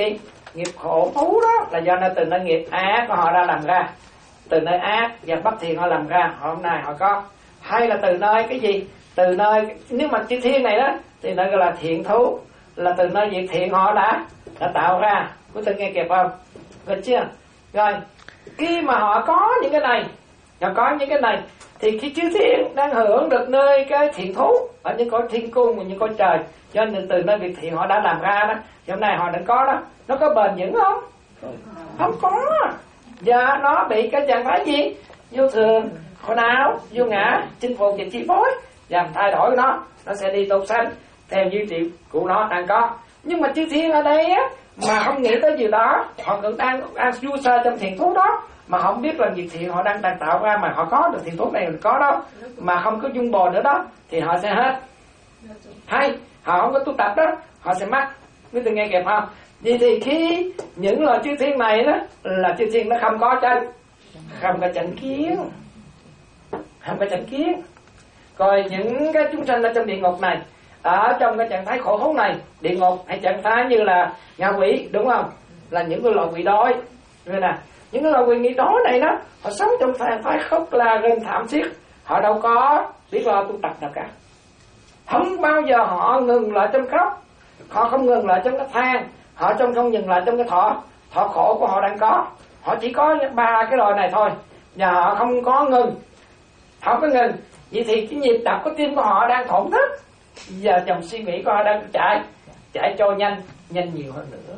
nghiệp khổ thú đó là do nơi từ nơi nghiệp ác của họ đã làm ra, từ nơi ác và bất thiện họ làm ra, hôm nay họ có. Hay là từ nơi cái gì, từ nơi, nếu mà chư thiên này đó thì nó gọi là thiện thú, là từ nơi việc thiện họ đã đã tạo ra. Quý vị nghe kịp không? Được chưa? Rồi khi mà họ có những cái này, họ có những cái này thì khi chư thiên đang hưởng được nơi cái thiện thú ở những cõi thiên cung và những cõi trời, cho nên từ nơi việc thiện họ đã làm ra đó, thì hôm nay họ đã có đó, nó có bền vững không? Không có. Và nó bị cái trạng thái gì? Vô thường, khổ não, vô ngã, chinh phục và chi phối, làm thay đổi nó, nó sẽ đi tục sanh theo duy trì của nó đang có. Nhưng mà chư thiên ở đây á, mà không nghĩ tới điều đó, họ cũng đang đang du sa trong thiện thú đó, mà họ không biết là việc thiện họ đang đang tạo ra, mà họ có được thiện thú này có đó, mà không có dung bồi nữa đó, thì họ sẽ hết. Hay họ không có tu tập đó, họ sẽ mắc. Quý vị nghe kịp không? Vì thì khi những loài chư thiên này đó là chư thiên nó không có chánh, không có chánh kiến, không có chánh kiến. Rồi những cái chúng sanh ở trong địa ngục này, ở trong cái trạng thái khổ thú này, địa ngục hay trạng thái như là ngạ quỷ, đúng không? Là những cái loài quỷ đói. Rồi nè, những cái loài quỷ đói này đó, họ sống trong trạng thái khóc la rên thảm thiết, họ đâu có biết lo tu tập nào cả. Không bao giờ họ ngừng lại trong khóc, họ không ngừng lại trong cái than, họ trong không ngừng lại trong cái thọ thọ khổ của họ đang có. Họ chỉ có ba cái loài này thôi, và họ không có ngừng, không có ngừng. Vậy thì cái nhịp đập của tim của họ đang thổn thức, giờ dòng suy nghĩ của họ đang chạy chạy cho nhanh nhanh nhiều hơn nữa.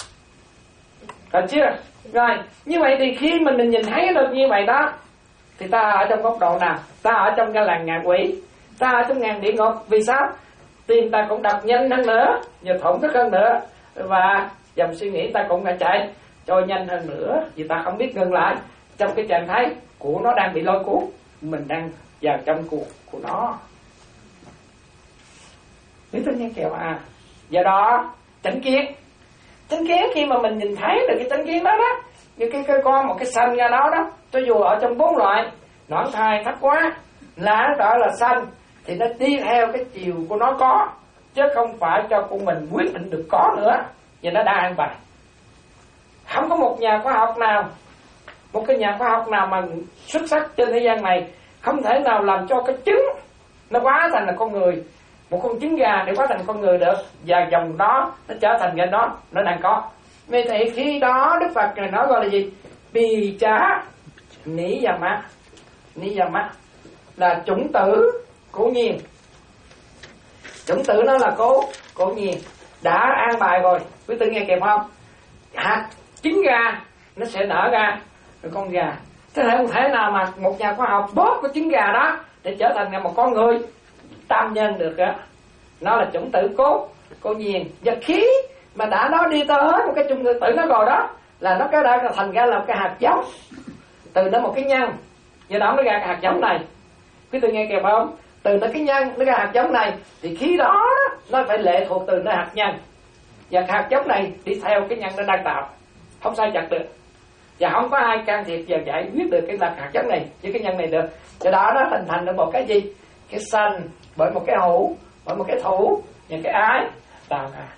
Được chưa? Rồi như vậy thì khi mình mình nhìn thấy được như vậy đó, thì ta ở trong góc độ nào? Ta ở trong cái làng ngạ quỷ, ta ở trong ngàn địa ngục. Vì sao? Tim ta cũng đập nhanh hơn nữa, và thổn thức hơn nữa, và dòng suy nghĩ ta cũng đã chạy cho nhanh hơn nữa, vì ta không biết ngừng lại trong cái trạng thái của nó đang bị lôi cuốn, mình đang vào trong cuộc của nó. Biết tôi nghe kìa à. Do đó chánh kiến, chánh kiến khi mà mình nhìn thấy được cái chánh kiến đó đó, như cái cái con một cái sanh ra đó đó, cho dù ở trong bốn loại nõn thai thấp quá là đó là sanh, thì nó đi theo cái chiều của nó có, chứ không phải cho của mình quyết định được có nữa. Và nó đã an bài. Không có một nhà khoa học nào, một cái nhà khoa học nào mà xuất sắc trên thế gian này không thể nào làm cho cái trứng nó hóa thành là con người, một con trứng gà để hóa thành con người được, và dòng đó nó trở thành cái đó nó đang có. Vì vậy khi đó Đức Phật này nói gọi là gì? Bì chá nỉ và mắt, nỉ và mắt là chủng tử cố nhiên. Chủng tử nó là cố cố nhiên, đã an bài rồi. Quý vị nghe kịp không? Hạt trứng gà nó sẽ nở ra rồi con gà. Thế thể không thể nào mà một nhà khoa học bóp cái trứng gà đó để trở thành một con người tam nhân được á. Nó là chủng tử cố cố nhiên. Và khí mà đã nó đi tới hết một cái chủng tử nó rồi đó, là nó cái đã thành ra là cái hạt giống, từ nó một cái nhân, do đó nó ra cái hạt giống này. Quý vị nghe kịp không? Từ nó cái nhân nó ra hạt giống này, thì khí đó nó phải lệ thuộc từ nó hạt nhân, và hạt giống này đi theo cái nhân nó đang tạo, không sai chặt được, và không có ai can thiệp và giải quyết được cái hạt giống này với cái nhân này được. Do đó nó hình thành được một cái gì? Cái sanh bởi một cái hữu, bởi một cái thủ và cái ái tạo ra.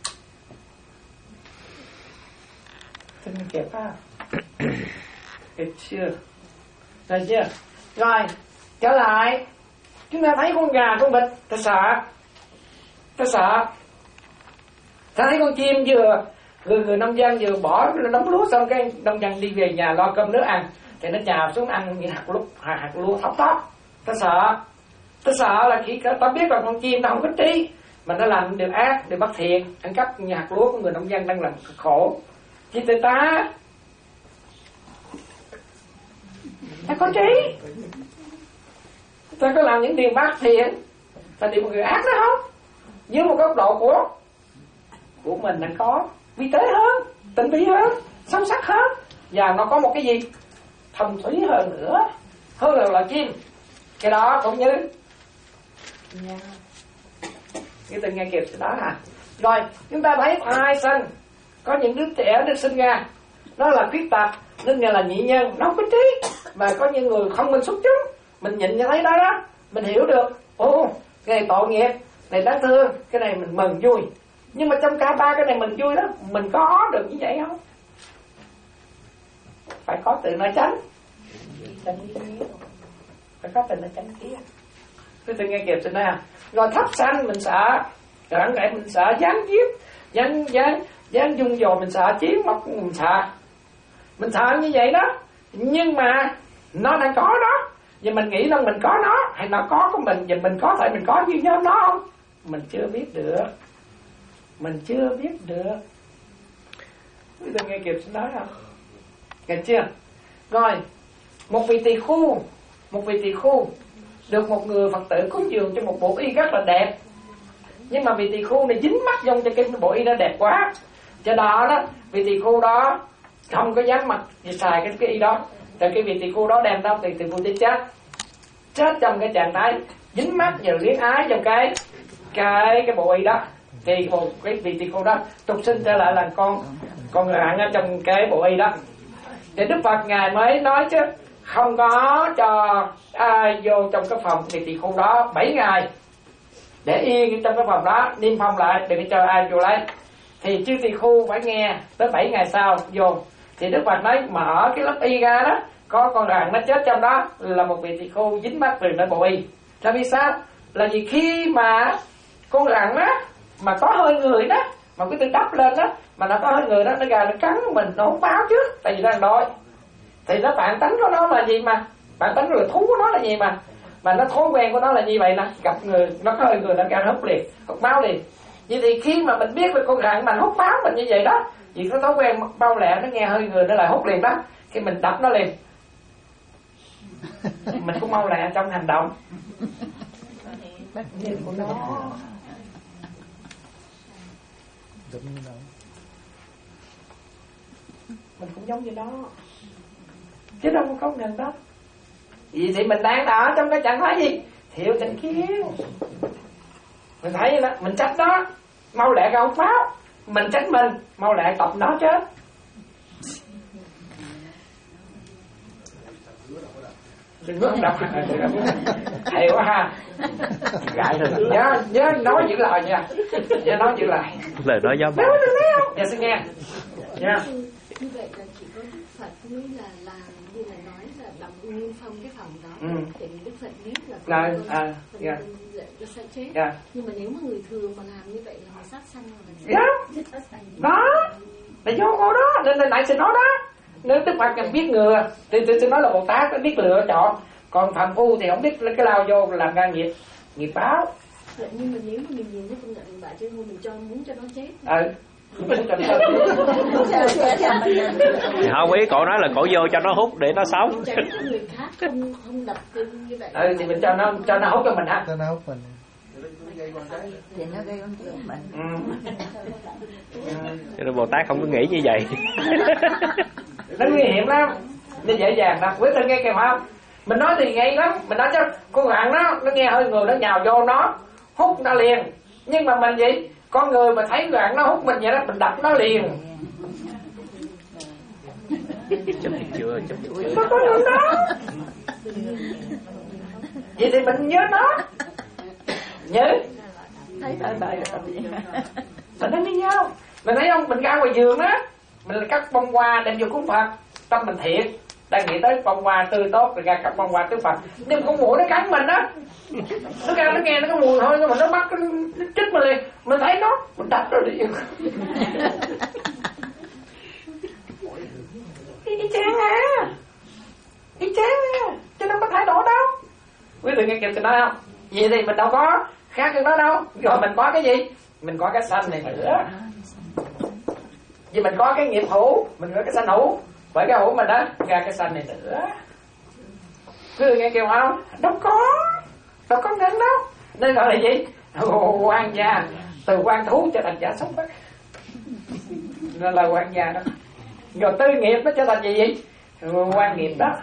Xin kịp ha. Kịp chưa? Rồi chưa? Rồi trở lại, chúng ta thấy con gà con vịt, ta sợ, ta sợ. Ta thấy con chim vừa người, người nông dân vừa bỏ đống lúa xong cái nông dân đi về nhà lo cơm nước ăn, thì nó nhào xuống ăn những hạt lúa, hạt lúa thóc tóc. Ta sợ, ta sợ là khi ta biết là con chim nó không có trí, mà nó làm điều ác, điều bất thiện, ăn cắp những hạt lúa của người nông dân đang làm khổ, thì người ta ta có trí, ta có làm những điều bất thiện, ta điều một người ác đó không? Dưới một góc độ của của mình đang có vi tế hơn, tinh vi hơn, sâu sắc hơn, và nó có một cái gì thâm thúy hơn nữa, hơn là loài chim. Cái đó cũng như yeah. Cái tình nghe kịp đó hả? Rồi chúng ta thấy thai sinh, có những đứa trẻ được sinh ra nó là khuyết tật, nên là nhị nhân, nó không có trí, mà có những người không minh xuất chúng, mình nhìn như thấy đó đó, mình hiểu được, ồ, cái này tội nghiệp, này đáng thương, cái này mình mừng vui. Nhưng mà trong cả ba cái này mình vui lắm. Mình có được như vậy không? Phải có tự nó tránh. Phải có tự nó tránh kia. Cái tự nghe kịp tôi nói à. Rồi thấp sanh mình sợ, rặng rẽ mình sợ, gián giết, gián gián gián dung dồn mình sợ, chiến móc mình sợ. Mình sợ như vậy đó. Nhưng mà nó đang có đó. Và mình nghĩ rằng mình có nó, hay nó có của mình, và mình có thể mình có như nhau nó không? Mình chưa biết được. Mình chưa biết được. Bây giờ nghe kịp nói không? Nghe chưa? Rồi, một vị tỳ khu, một vị tỳ khu được một người Phật tử cúng dường cho một bộ y rất là đẹp. Nhưng mà vị tỳ khu này dính mắt vô cho cái bộ y nó đẹp quá. Cho đó đó, vị tỳ khu đó không có dám mặc xài cái, cái y đó. Tại cái vị tỳ khu đó đem đó, tỳ tỳ khu tới chết. Chết trong cái trạng thái dính mắt và luyến ái trong cái cái cái bộ y đó. Thì một cái vị tỳ khu đó tục sinh trở lại là con con rạng ở trong cái bộ y đó. Thì Đức Phật ngài mới nói chứ không có cho ai vô trong cái phòng vị tỳ khu đó bảy ngày để yên trong cái phòng đó, niêm phong lại, đừng cho ai vô lấy. Thì chư tỳ khu phải nghe tới bảy ngày sau vô. Thì Đức Phật nói mở cái lớp y ra đó, có con rắn nó chết trong đó, là một vị tỳ khu dính mắt từ nơi bộ y. Là vì sao? Là vì khi mà con rắn á mà có hơi người đó, mà cái tôi đắp lên đó mà nó có hơi người đó, nó ra nó cắn mình, nó không báo chứ, tại vì nó đang đói. Thì nó bản tánh của nó là gì mà bản tánh là thú của nó là gì mà mà nó thói quen của nó là như vậy nè, gặp người nó có hơi người nó ra hút liền, hút máu liền. Vậy thì khi mà mình biết về con rắn mà hút máu mình như vậy đó, vì có thói quen bao lẹ nó nghe hơi người nó lại hút liền đó, khi mình đập nó liền. Mình cũng mau lẹ trong hành động. Nhìn của nó mình cũng giống như nó, chứ đâu có công nhận đó. Vì thì mình đang ở trong cái trạng thái gì? Thiệu tình kiến. Mình thấy vậy đó, mình trách nó, mau lẹ ra hút pháo. Mình trách mình, mau lẹ tập nó chết. Đừng bước đọc. Hay quá ha. Gãi thôi. Nhớ, nhớ nói giữ lời nha. Nhớ nói giữ lời. Lời nói gió Nói Dạ xin nghe. Nha. Như vậy là chỉ có Đức Phật mới là làm như là nói là đóng niêm phong cái phòng đó. Ừ. Thì Đức Phật biết là Là à dạ. Nó sẽ chết. Dạ. Nhưng mà nếu mà người thường mà làm như vậy là họ sát sanh rồi. Dạ. Đó. Là do cô đó, nên là nãy xin nói đó. Nếu Đức Phật cần biết ngừa thì tôi sẽ nói là Bồ Tát nó biết lựa chọn. Còn phàm phu thì không biết cái lao vô làm ra nghiệp nghiệp báo. Dạ, nhưng mà nếu mà mình nhìn nó không nhận bạ chứ mình cho muốn cho nó chết. Ừ. Không quý cổ nói là cổ vô cho nó hút để nó sống. Người khác không không đập như vậy. Ừ thì mình cho nó cho nó hút cho mình hả? Cho nó hút mình. Thì nó gây con tiếng mình. Ừ. Cho nên Bồ Tát không có nghĩ như vậy. Nó nguy hiểm lắm. Nó dễ dàng lắm. Quý thân nghe kìa không? Mình nói thì ngay lắm. Mình nói cho con rắn nó nó nghe hơi người nó nhào vô nó hút nó liền. Nhưng mà mình gì? Con người mà thấy rắn nó hút mình vậy đó, mình đập nó liền. Chấp thì chưa, chấp thì chưa. Nó có những đó. Vậy thì mình nhớ nó. Nhớ. Thấy tại tại Mình nói với nhau. Mình thấy không? Mình ra ngoài giường á, mình cắt bông hoa đem vô cúng Phật, tâm mình thiện, đang nghĩ tới bông hoa tươi tốt rồi ra cắt bông hoa cúng Phật. Nhưng con muỗi nó cắn mình á, nó ra nó nghe nó có mùi thôi, nhưng mà nó bắt nó chích mình liền. Mình thấy nó, mình đập nó liền. Y chang à, y chang à, chứ đâu có thay đổi đâu. Quý vị nghe kịp tôi nói không? Vậy thì mình đâu có khác cái đó đâu. Rồi mình có cái gì? Mình có cái sanh này nữa. Vì mình có cái nghiệp hữu, mình có cái sanh hữu, bởi cái hữu mình đó ra cái sanh này nữa. Quý vị nghe kêu không? Đâu có, đâu có ngân đâu. Nên gọi là gì? Quan gia, từ quan thú trở thành giả sống bất. Nên là quan gia đó. Rồi tư nghiệp nó trở thành gì vậy? Quan nghiệp đó.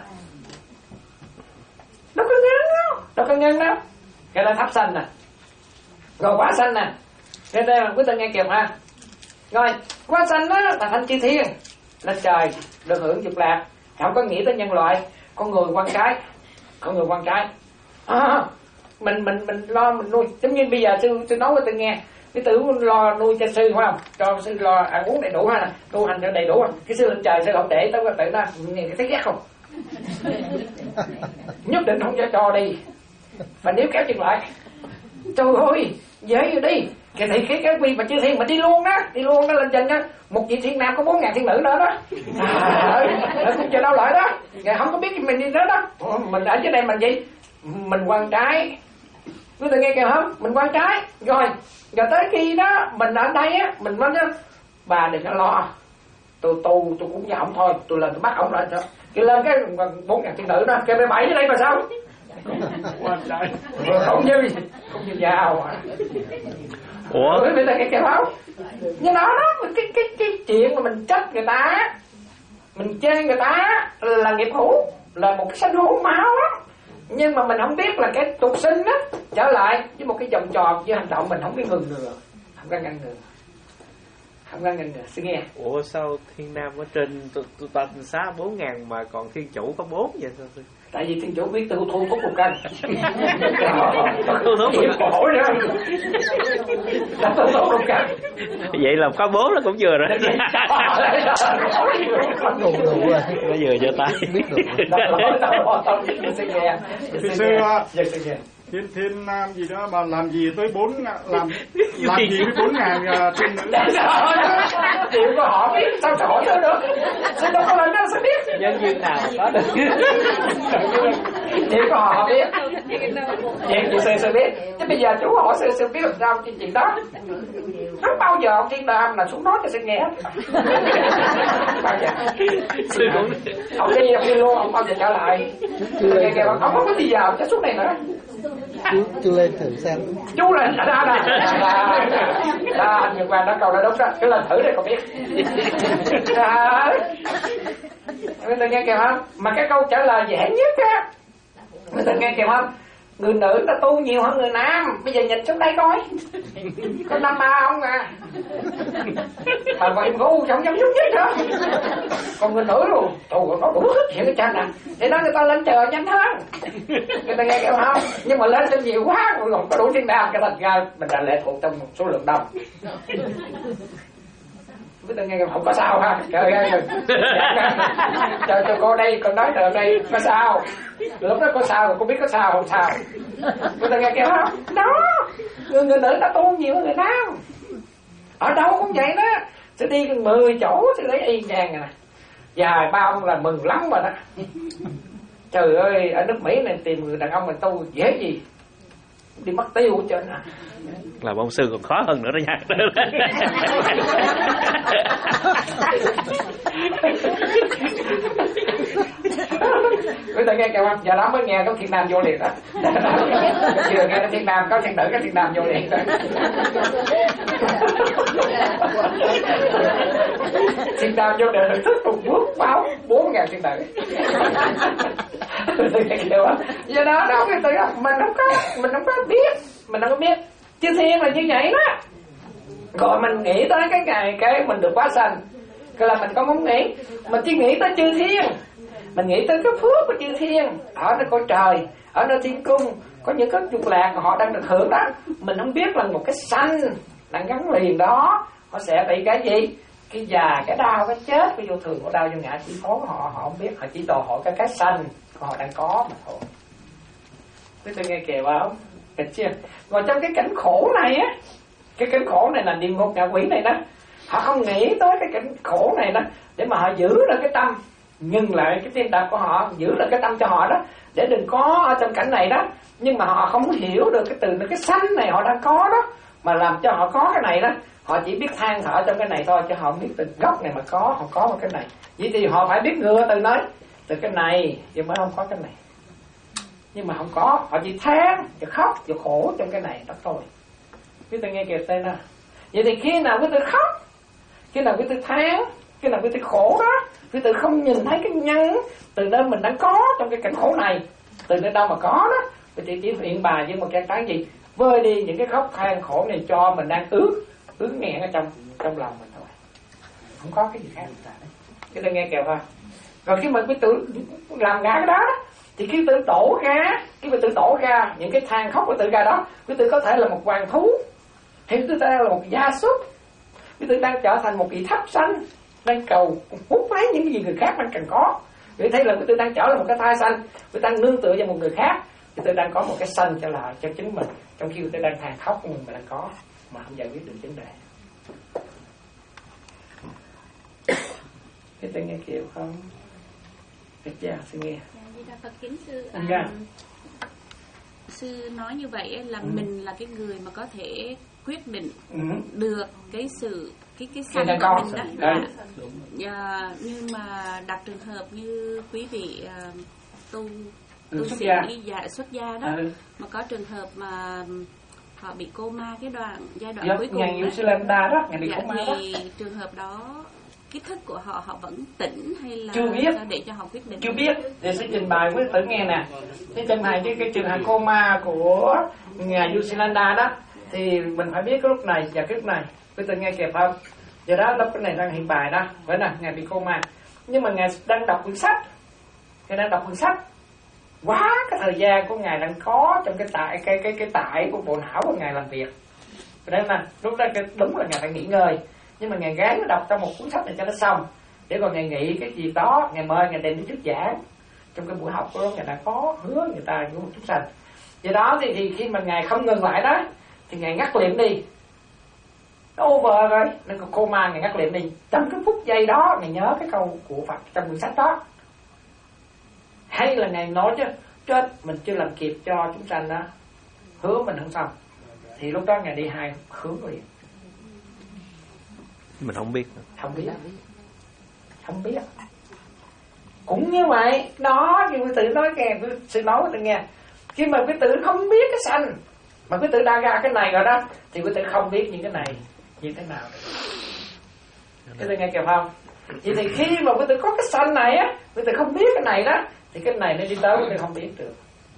Đâu có ngân đâu, đâu có ngân đâu. Cái đó thấp sanh nè. Rồi quả sanh nè. Thế đây là quý vị nghe kịp ha. Rồi, quá sanh đó là thành chư thiên, là trời được hưởng dục lạc, không có nghĩ tới nhân loại, con người quan trái, con người quan trái. À, mình mình mình lo mình nuôi, giống như bây giờ tôi tôi nói với tôi nghe, cái tự lo nuôi cho sư phải không, cho sư lo ăn uống đầy đủ ha, tu hành cho đầy đủ. Cái sư lên trời sư không để tới cái tự nó nghe thấy ghét không, nhất định không cho cho đi, và nếu kéo chừng lại trời ơi dễ rồi đi cái thì cái cái quy mà chư thiên mà đi luôn đó, đi luôn đó lên trên đó, một vị thiên nam có bốn ngàn thiên nữ nữa đó, nó cũng cho đâu lại đó, ngài không có biết mình đi nữa đó, mình ở dưới đây mình gì, mình quan trái, quý vị nghe kìa không, mình quan trái, rồi rồi tới khi đó mình ở đây á, mình nói đó, bà đừng có lo, tôi tu tôi cũng giọng thôi, tôi lên tôi bắt ông lên đó, cái lên cái bốn ngàn thiên nữ đó, cái mười bảy ở đây mà sao, quan trái, không như không như giàu à. Ủa? Quý vị ta nghe kìa không? Nhưng đó đó, cái, cái, cái chuyện mà mình trách người ta, mình chê người ta là nghiệp hữu, là một cái sanh hữu máu đó. Nhưng mà mình không biết là cái tục sinh đó trở lại với một cái vòng tròn với hành động mình không biết ngừng ngừa, không có ngăn ngừa, không có ngăn ngừa. Xin nghe. Ủa sao Thiên Nam ở trên tụi ta xá bốn ngàn mà còn Thiên Chủ có bốn vậy sao? Tại vì Thiên Chủ biết tôi thu thuốc một cân. Thu thuốc một cân nữa. Đã thu thuốc một cân. Vậy là có bốn nó cũng vừa rồi. Đủ đủ rồi. Nó vừa cho tay. Biết được. Xin nghe. Xin nghe. Thiên Thiên Nam gì đó mà làm gì tới bốn làm làm gì với bốn ngàn thiên nữ? Chịu có họ biết sao sao hỏi được? Sao đâu có lần đó sao biết? Nhân duyên nào có được? Chịu có họ biết. Chuyện chị sẽ sẽ biết. Chứ bây giờ chú hỏi sẽ sẽ biết làm sao chuyện chuyện đó. Không bao giờ ông Thiên Nam là xuống nói cho sẽ nghe. Bao giờ? Ông đi ông đi luôn, ông bao giờ trở lại? Nghe kìa, ông không có đi vào cho xuống này nữa. Chú, chú lên thử xem. Chú lên ở đó nè. Đó, anh Nhật Hoàng đã câu đã đúng đó. Cứ lên thử đây còn biết. Đó. Người ta nghe kìa không? Mà cái câu trả lời dễ nhất á, người ta nghe kìa không? Người nữ ta tu nhiều hơn người nam. Bây giờ nhìn xuống đây coi. Có năm ba ông à. Mà vậy ngu chẳng dám nhúc nhích nữa. Còn người nữ luôn, tù nó đủ thích hiện cái chân nè. Để nói người ta lên trời nhanh hơn. Người ta nghe kìa không? Nhưng mà lên trên nhiều quá, người không có đủ thiên đam. Cái thành ra mình đã lệ thuộc trong một số lượng đông. Người ta nghe kìa không có sao ha. Trời ơi, chờ cho cô đây, con nói ở đây có sao. Lúc đó có sao, cô biết có sao không sao. Người ta nghe kìa không? Đó, người, người nữ ta tu nhiều hơn người nam. Ở đâu cũng vậy đó. Sẽ đi gần mười chỗ sẽ lấy y chang nè. Dài bao là mừng lắm rồi đó. Trời ơi, ở nước Mỹ này tìm người đàn ông mình tu dễ gì. Đi mất tiêu hết trơn à. Làm ông sư còn khó hơn nữa đó nha. Người ta nghe kìa không? Giờ đó mới nghe có Thiên Nam vô liền đó. Chưa nghe có Thiên Nam, có Thiên Nữ, có Thiên Nam vô liền đó. Thiên Nam vô liền thức tục bước báo bốn ngàn Thiên Nữ. Do đó đâu cái tự mình không có mình không có biết, mình không có biết chư thiên là như vậy đó. Rồi mình nghĩ tới cái ngày cái mình được quá sanh, cái là mình có muốn nghĩ, mình chỉ nghĩ tới chư thiên, mình nghĩ tới cái phước của chư thiên ở nơi cõi trời, ở nơi thiên cung có những cái dục lạc họ đang được hưởng đó. Mình không biết là một cái sanh đang gắn liền đó họ sẽ bị cái gì, cái già, cái đau, cái chết, cái vô thường, cái đau, vô ngã chỉ có họ họ không biết, họ chỉ đồ hỏi cái cái sanh họ đang có mà thôi. Thế tôi nghe kìa vào kịch chưa? Ngồi trong cái cảnh khổ này á, cái cảnh khổ này là địa ngục ngạ quỷ này đó, họ không nghĩ tới cái cảnh khổ này đó để mà họ giữ được cái tâm, ngừng lại cái tiên đạp của họ, giữ được cái tâm cho họ đó, để đừng có ở trong cảnh này đó. Nhưng mà họ không hiểu được cái từ cái sanh này họ đang có đó, mà làm cho họ có cái này đó, họ chỉ biết than thở trong cái này thôi, chứ họ không biết từ gốc này mà có, họ có một cái này. Vậy thì họ phải biết ngừa từ nói từ cái này chứ mới không có cái này. Nhưng mà không có, họ chỉ than, chỉ khóc, chỉ khổ trong cái này đó thôi. Quý vị nghe kìa tên đó. Vậy thì khi nào quý vị khóc, khi nào quý vị than, khi nào quý vị khổ đó, quý vị không nhìn thấy cái nhân từ nơi mình đang có trong cái cảnh khổ này, từ nơi đâu mà có đó, quý vị chỉ hiện bài với một cái cái gì vơi đi những cái khóc than khổ này cho mình đang ướt ướt nghẹn ở trong trong lòng mình thôi, không có cái gì khác. Quý vị nghe kìa thôi. Rồi khi mình quý tự làm ra cái đó, thì khi tự tổ ra, khi mà tự tổ ra những cái than khóc của tự ra đó, quý tự có thể là một hoàng thú, Thì quý tư đang là một gia súc, quý tư đang trở thành một vị thấp sanh, đang cầu hút lấy những gì người khác đang cần có. Quý thấy là quý tư đang trở thành một cái thai sanh, quý tư đang nương tựa vào một người khác, quý tư đang có một cái sanh trở lại cho chính mình, trong khi quý tư đang than khóc của mình mà đang có mà không giải quyết được vấn đề. Quý tư nghe kịp không? Được chưa? Sư nghe. Di Đà Phật kính sư. Anh ra. Sư nói như vậy là ừ. mình là cái người mà có thể quyết định ừ. được cái sự cái cái sanh của mình đó. Dạ. À, nhưng mà đặt trường hợp như quý vị uh, tu tu xuất sĩ gia. dạ xuất gia đó, ừ. mà có trường hợp mà họ bị coma cái đoạn giai đoạn dạ, cuối cùng ngày New Zealand đó, ngày bị dạ, coma thì đó. trường hợp đó cái thức của họ họ vẫn tỉnh hay là chưa biết để cho họ quyết định? Chưa biết, để sẽ trình bày với tử nghe nè. Cái trình bày cái, cái trường hợp coma của ngài New Zealand đó thì mình phải biết cái lúc này và cái lúc này. Với tử nghe kịp không? Giờ đó lúc cái này đang hiện bài đó, phải là ngài bị coma. Nhưng mà ngài đang đọc quyển sách, ngài đang đọc quyển sách. Quá cái thời gian của ngài đang có trong cái tại cái cái cái tải của bộ não của ngài làm việc. Đấy mà lúc đó cái, đúng là ngài đang nghỉ ngơi. Nhưng mà ngài gán đọc trong một cuốn sách này cho nó xong, để còn ngài nghĩ cái gì đó, ngài mời ngài đem đến thuyết giảng trong cái buổi học của đó, ngài đã có hứa người ta với một chúng sanh. Do đó thì, thì khi mà ngài không ngừng lại đó thì ngài ngắt liệm đi, nó over rồi, nên còn coma ngài ngắt liệm đi. Trong cái phút giây đó ngài nhớ cái câu của Phật trong quyển sách đó, hay là ngài nói chứ chết mình chưa làm kịp cho chúng sanh đó, hứa mình không xong, thì lúc đó ngài đi hai hướng liền. Mình không biết. Không biết. Không biết. Cũng như vậy, đó như quý tử nói nghe, quý sư nói quý tử nghe. Khi mà quý tử không biết cái sanh, mà quý tử đã ra cái này rồi đó, thì quý tử không biết những cái này như thế nào. Quý tử nghe kịp không? Vậy thì khi mà quý tử có cái sanh này á, quý tử không biết cái này đó, thì cái này nó đi tới quý tử không biết được.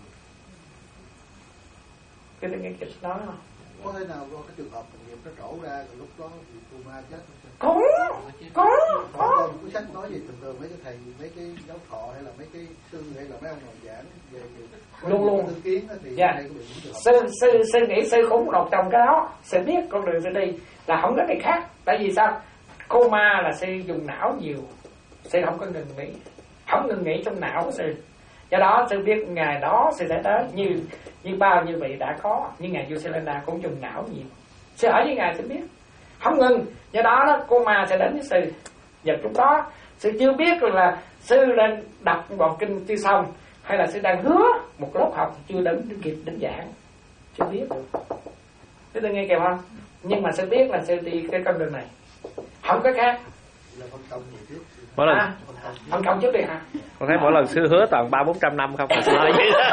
Quý tử nghe kịp nói không? Có thể nào do cái trường hợp bệnh nghiệp nó trổ ra rồi lúc đó thì coma chết không? Có, có, có. Cuốn sách nói về thường thường mấy cái thầy, mấy cái giáo thọ hay là mấy cái sư hay là mấy ông ngồi giảng về luôn luôn tư kiến thì dạ. sư sư sư nghĩ sư cũng đọc trong cái đó, sư biết con đường sư đi là không có cái khác. Tại vì sao? Coma là sư dùng não nhiều, sư không có ngừng nghĩ, không ngừng nghĩ trong não của sư. Do đó sư biết ngày đó sư sẽ tới như như bao nhiêu vị đã có, như ngài Yusilanda cũng dùng não nhiều. Sư ở với ngài sư biết không ngừng. Do đó đó coma sẽ đến với sư. Giờ lúc đó sư chưa biết là sư đang đọc đoạn kinh chưa xong, hay là sư đang hứa một lớp học chưa đến kịp đến giảng, chưa biết được. Thế tôi nghe kịp không? Nhưng mà sư biết là sư đi cái con đường này, không có khác. Mỗi lần à, không công trước đi hả? Con thấy mỗi lần sư hứa toàn ba bốn trăm năm không phải nói vậy đó.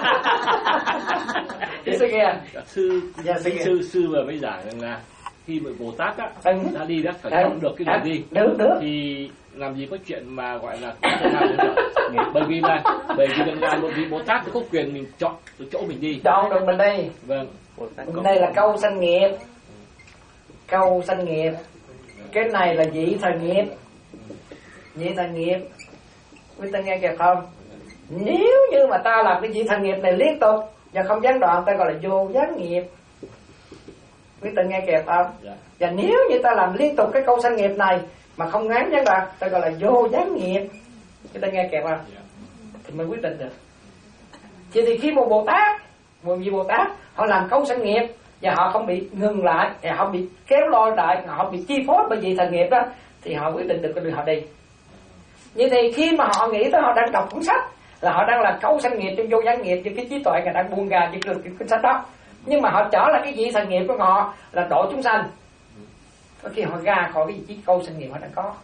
Sư kia, sư dạ, sư sư sư vừa mới giảng rằng là khi mà Bồ Tát á ừ. đã đi đó phải chọn được cái đường đi, được, được. Thì làm gì có chuyện mà gọi là bởi vì là bởi vì là một vị Bồ Tát có quyền mình chọn từ chỗ mình đi, chọn được mình đi. Vâng. Đây là câu sanh nghiệp, câu sanh nghiệp. Cái này là vị thần nghiệp, vị thần nghiệp. Quý ta nghe kìa không? Nếu như mà ta làm cái vị thần nghiệp này liên tục và không gián đoạn, ta gọi là vô gián nghiệp. Quý ta nghe kìa không? Yeah. Và nếu như ta làm liên tục cái câu sanh nghiệp này mà không ngán gián đoạn, ta gọi là vô gián nghiệp. Quý ta nghe kìa không? Yeah. Thì mới quyết định được. Chỉ thì khi một Bồ Tát, một vị Bồ Tát, họ làm câu sanh nghiệp và họ không bị ngừng lại, và họ bị kéo lôi lại, họ bị chi phối bởi vị thần nghiệp đó, thì họ quyết định được cái đường họ đi. Như thì khi mà họ nghĩ tới họ đang đọc cuốn sách là họ đang là câu sanh nghiệp trong vô gián nghiệp, với cái trí tuệ người đang buông ra chỉ được cái cuốn sách đó, nhưng mà họ trở lại cái vị thần nghiệp của họ là độ chúng sanh. Có khi họ ra khỏi cái vị câu sanh nghiệp họ đang có.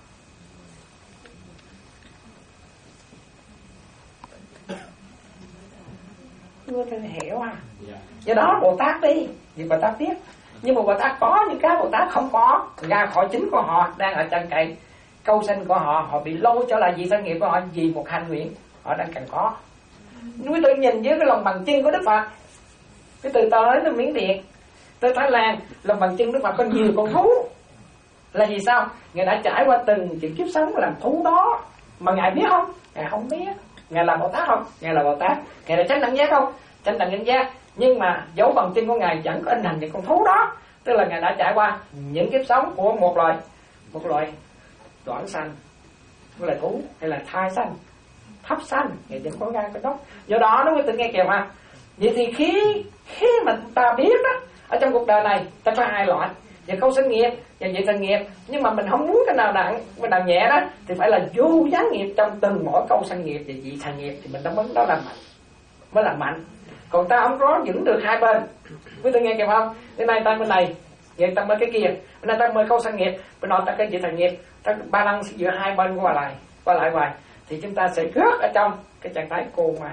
Chưa thể hiểu à? Do đó Bồ Tát đi, vì Bồ Tát biết. Nhưng mà Bồ Tát có những cái Bồ Tát không có, ra khỏi chính của họ đang ở chân cậy câu sanh của họ, họ bị lôi trở lại vị sanh nghiệp của họ vì một hành nguyện họ đang cần có. Quý tự nhìn với cái lòng bằng chân của Đức Phật, cái từ tới từ Miến Điện tới Thái Lan, lòng bằng chân Đức Phật có nhiều con thú. Là vì sao? Ngài đã trải qua từng những kiếp sống làm thú đó mà Ngài biết không? Ngài không biết. Ngài là Bồ Tát không? Ngài là Bồ Tát. Ngài là chánh đẳng giác không? Chánh đẳng giác. Nhưng mà dấu bằng chân của Ngài vẫn có in hành những con thú đó. Tức là Ngài đã trải qua những kiếp sống của một loài một loài đoạn sanh, một loài thú hay là thai sanh, thấp sanh, Ngài vẫn có gan có đốc. Do đó nó mới tự nghe kìa mà. Vậy thì khi khi mà ta biết đó, ở trong cuộc đời này ta có hai loại, và câu sanh nghiệp và vị thần nghiệp. Nhưng mà mình không muốn cái nào nặng, cái nào nhẹ đó thì phải là vô gián nghiệp trong từng mỗi câu sanh nghiệp và vị thần nghiệp thì mình đã mới đó là mạnh, mới là mạnh. Còn ta không có giữ được hai bên. Quý vị nghe kịp không? Cái này ta bên này, vậy ta mới cái kia. Bên này ta mới câu sanh nghiệp, bên nọ ta cái vị thần nghiệp. Ta ba lăng giữa hai bên qua lại, qua lại hoài thì chúng ta sẽ rớt ở trong cái trạng thái cô ma.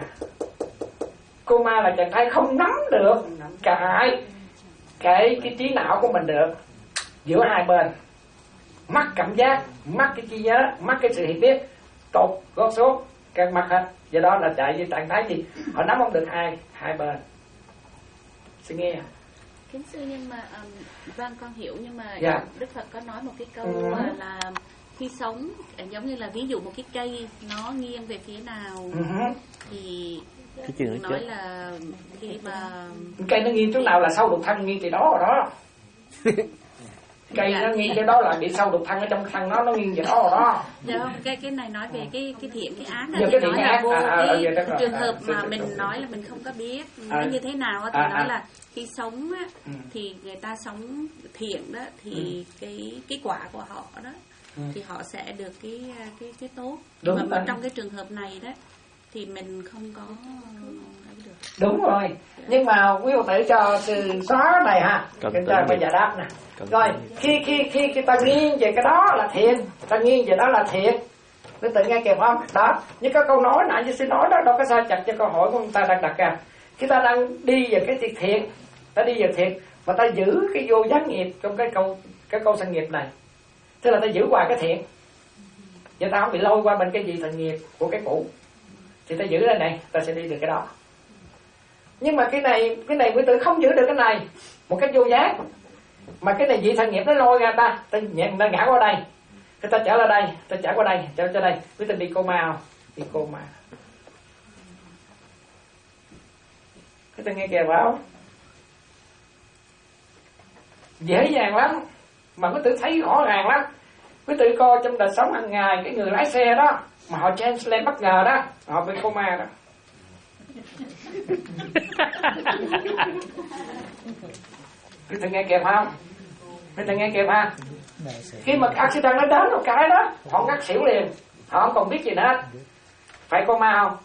Cô ma là trạng thái không nắm được cái cái cái trí não của mình được giữa hai bên, mất cảm giác, mất cái trí nhớ, mất cái sự hiểu biết, tụt gót xuống các mặt hết. Do đó là chạy với trạng thái gì họ nắm không được hai hai bên. Xin nghe. Kính sư, nhưng mà um, vâng con hiểu, nhưng mà dạ. Đức Phật có nói một cái câu ừ. là, là khi sống giống như là ví dụ một cái cây nó nghiêng về phía nào ừ. thì cái nói là khi mà cây nó nghiêng chỗ nào là sâu đục thân nghiêng thì đó rồi đó. Cây dạ, nó nghiêng cái đó là bị sâu đục thân ở trong thân nó nó nghiêng vậy đó rồi đó. Dạ không, cái cái này nói về cái cái thiện cái ác là cái nói là ác, vô à, à, cái à, trường hợp à, mà à, mình à, nói là mình không có biết à, nó như thế nào thì à, nói à, là khi sống á, ừ. thì người ta sống thiện đó thì ừ. cái cái quả của họ đó ừ. thì họ sẽ được cái cái cái tốt. Đúng mà trong cái trường hợp này đó thì mình không có được. Đúng rồi. Dạ. Nhưng mà quý vị tử cho từ xóa này ha. Chúng ta bây giờ đáp nè. Rồi, khi khi khi khi ta nghiêng về cái đó là thiện, ta nghiêng về đó là thiện. Quý tự nghe kịp không? Đó, như cái câu nói nãy như xin nói đó, đâu có sai chặt cho câu hỏi của người ta đang đặt ra. Khi ta đang đi về cái thiện thiện, ta đi về thiện mà ta giữ cái vô gián nghiệp trong cái câu cái câu sanh nghiệp này. Tức là ta giữ hoài cái thiện. Và ta không bị lôi qua bên cái gì thành nghiệp của cái cũ. Thì ta giữ đây này, ta sẽ đi được cái đó. Nhưng mà cái này cái này quý tử không giữ được cái này một cách vô gián, mà cái này vị thần nghiệp nó lôi ra ta, ta nhận ta ngã qua đây, cái ta trở lại đây, ta trở qua đây, trở cho đây, quý tử đi coma không? Đi coma. Quý tử nghe kìa phải không? Dễ dàng lắm, mà quý tử thấy rõ ràng lắm. Quý tử coi trong đời sống hàng ngày cái người lái xe đó mà họ change lên bất ngờ đó, họ bị coma đó. Quý vị nghe kịp không? Quý vị nghe kịp ha? Khi mà accident nó đến một cái đó, họ ngắt xỉu liền, họ không còn biết gì nữa. Phải coma không?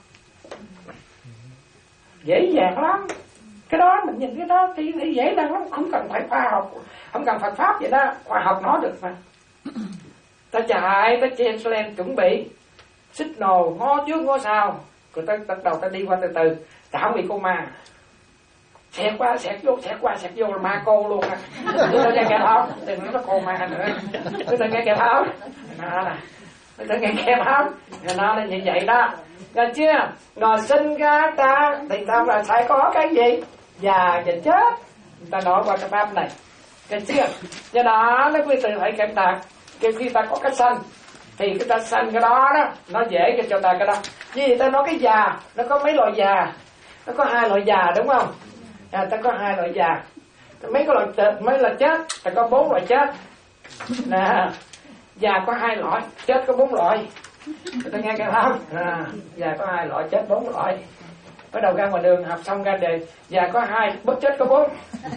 Dễ dàng lắm. Cái đó mình nhìn cái đó thì, thì dễ dàng lắm, không cần phải khoa học, không cần Phật pháp vậy đó, khoa học nói được mà. Ta chạy, ta change lên chuẩn bị signal ngó trước ngó sau, rồi ta bắt đầu ta đi qua từ từ, ta không bị coma. Xẹt qua xẹt vô, xẹt qua xẹt vô là ma cô luôn á. Quý vị nghe kịp không? Đừng nói nó coma nữa. Quý vị nghe kịp không? Đó nè. Quý vị nghe kịp không? Nó là như vậy đó. Nghe chưa? Ngồi sinh ra ta thì ta là phải có cái gì? Già và chết. Người ta nói qua cái pháp này. Nghe chưa? Do đó nó quý vị phải cẩn thận. Khi ta có cái sanh thì cái ta sanh cái đó đó nó dễ cho ta cái đó. Vì ta nói cái già, nó có mấy loại già, nó có hai loại già đúng không? À, ta có hai loại già, mấy cái loại chết, mấy loại chết, ta có bốn loại chết. Nè, già có hai loại, chết có bốn loại. Ta nghe cái không? À, già có hai loại, chết bốn loại. Bắt đầu ra ngoài đường học xong ra đề già có hai, bớt chết có bốn.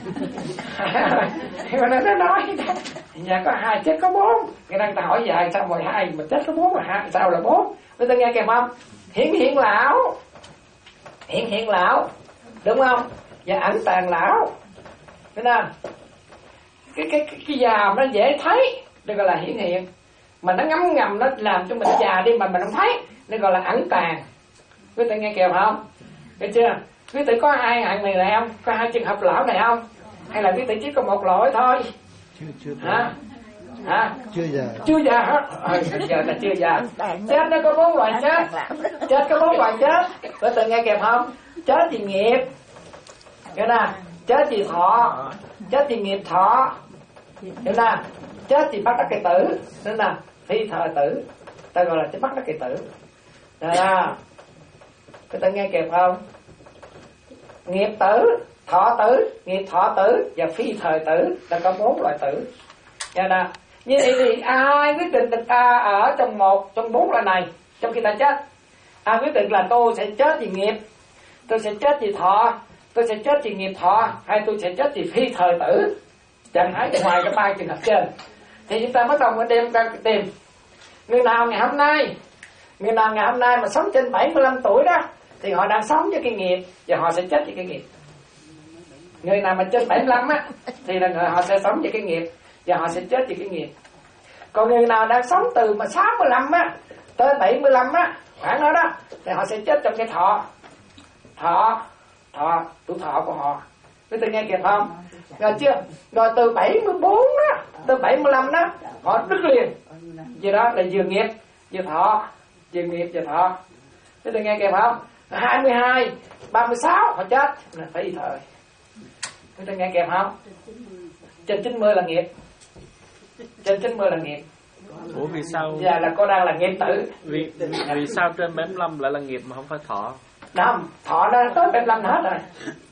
Mà nó nói già có hai, chết có bốn. Cái đang ta hỏi già sao mà hai mà chết có bốn mà hai sao là bốn? Bây giờ nghe kìa không? Hiển hiện lão, hiển hiện lão, đúng không? Và ẩn tàng lão, thấy không? Cái cái cái, cái già nó dễ thấy, đây gọi là hiển hiện. Mà nó ngấm ngầm nó làm cho mình già đi mà mình không thấy, nó gọi là ẩn tàng. Quý vị nghe kìa không? Thấy chưa? Quý vị có hai hạng này này không? Có hai trường hợp lão này không? Hay là quý vị chỉ có một loại thôi? Chưa chưa. Hả? Hả? Chưa già. Chưa già hết. À, giờ là chưa già. Chết nó có bốn loại chết. Chết có bốn loại chết. Quý vị nghe kìa không? Chết thì nghiệp. Hiểu nè, chết thì thọ, chết thì nghiệp thọ. Hiểu nè, chết thì bắt đắc kỳ tử. Hiểu nè, thi thời tử, ta gọi là chết bắt đắc kỳ tử. Đó, cái ta nghe kịp không? nghiệp tử, thọ tử, nghiệp thọ tử và phi thời tử, là có bốn loại tử. Nghe nè, như vậy thì ai quyết định được ta ở trong một trong bốn loại này trong khi ta chết? Ai quyết định là tôi sẽ chết vì nghiệp, tôi sẽ chết vì thọ, tôi sẽ chết vì nghiệp thọ, hay tôi sẽ chết vì phi thời tử? Chẳng hạn ngoài cái ba trường hợp trên thì chúng ta bắt đầu mới đem ra tìm người nào ngày hôm nay, người nào ngày hôm nay mà sống trên bảy mươi lăm tuổi đó thì họ đang sống với cái nghiệp và họ sẽ chết với cái nghiệp. Người nào mà trên bảy mươi lăm á thì là người họ sẽ sống với cái nghiệp và họ sẽ chết với cái nghiệp. Còn người nào đang sống từ mà sáu mươi lăm á tới bảy mươi lăm á, khoảng đó đó, thì họ sẽ chết trong cái thọ thọ thọ tuổi thọ của họ. Quý vị nghe kịp không? Rồi chưa? Rồi từ bảy mươi bốn đó tới bảy mươi lăm đó họ đứt liền. Vì đó là vừa nghiệp vừa thọ, vừa nghiệp vừa thọ. Quý vị nghe kịp không? hai mươi hai, ba mươi sáu họ chết là phải thời. Quý vị nghe kịp không? Trên chín mươi là nghiệp. Trên chín mươi là nghiệp. Ủa vì sao? Dạ là cô đang là nghiệp tử. Vì vì sao trên bảy mươi lăm lại là nghiệp mà không phải thọ? Không, thọ nó tới bảy mươi lăm hết rồi.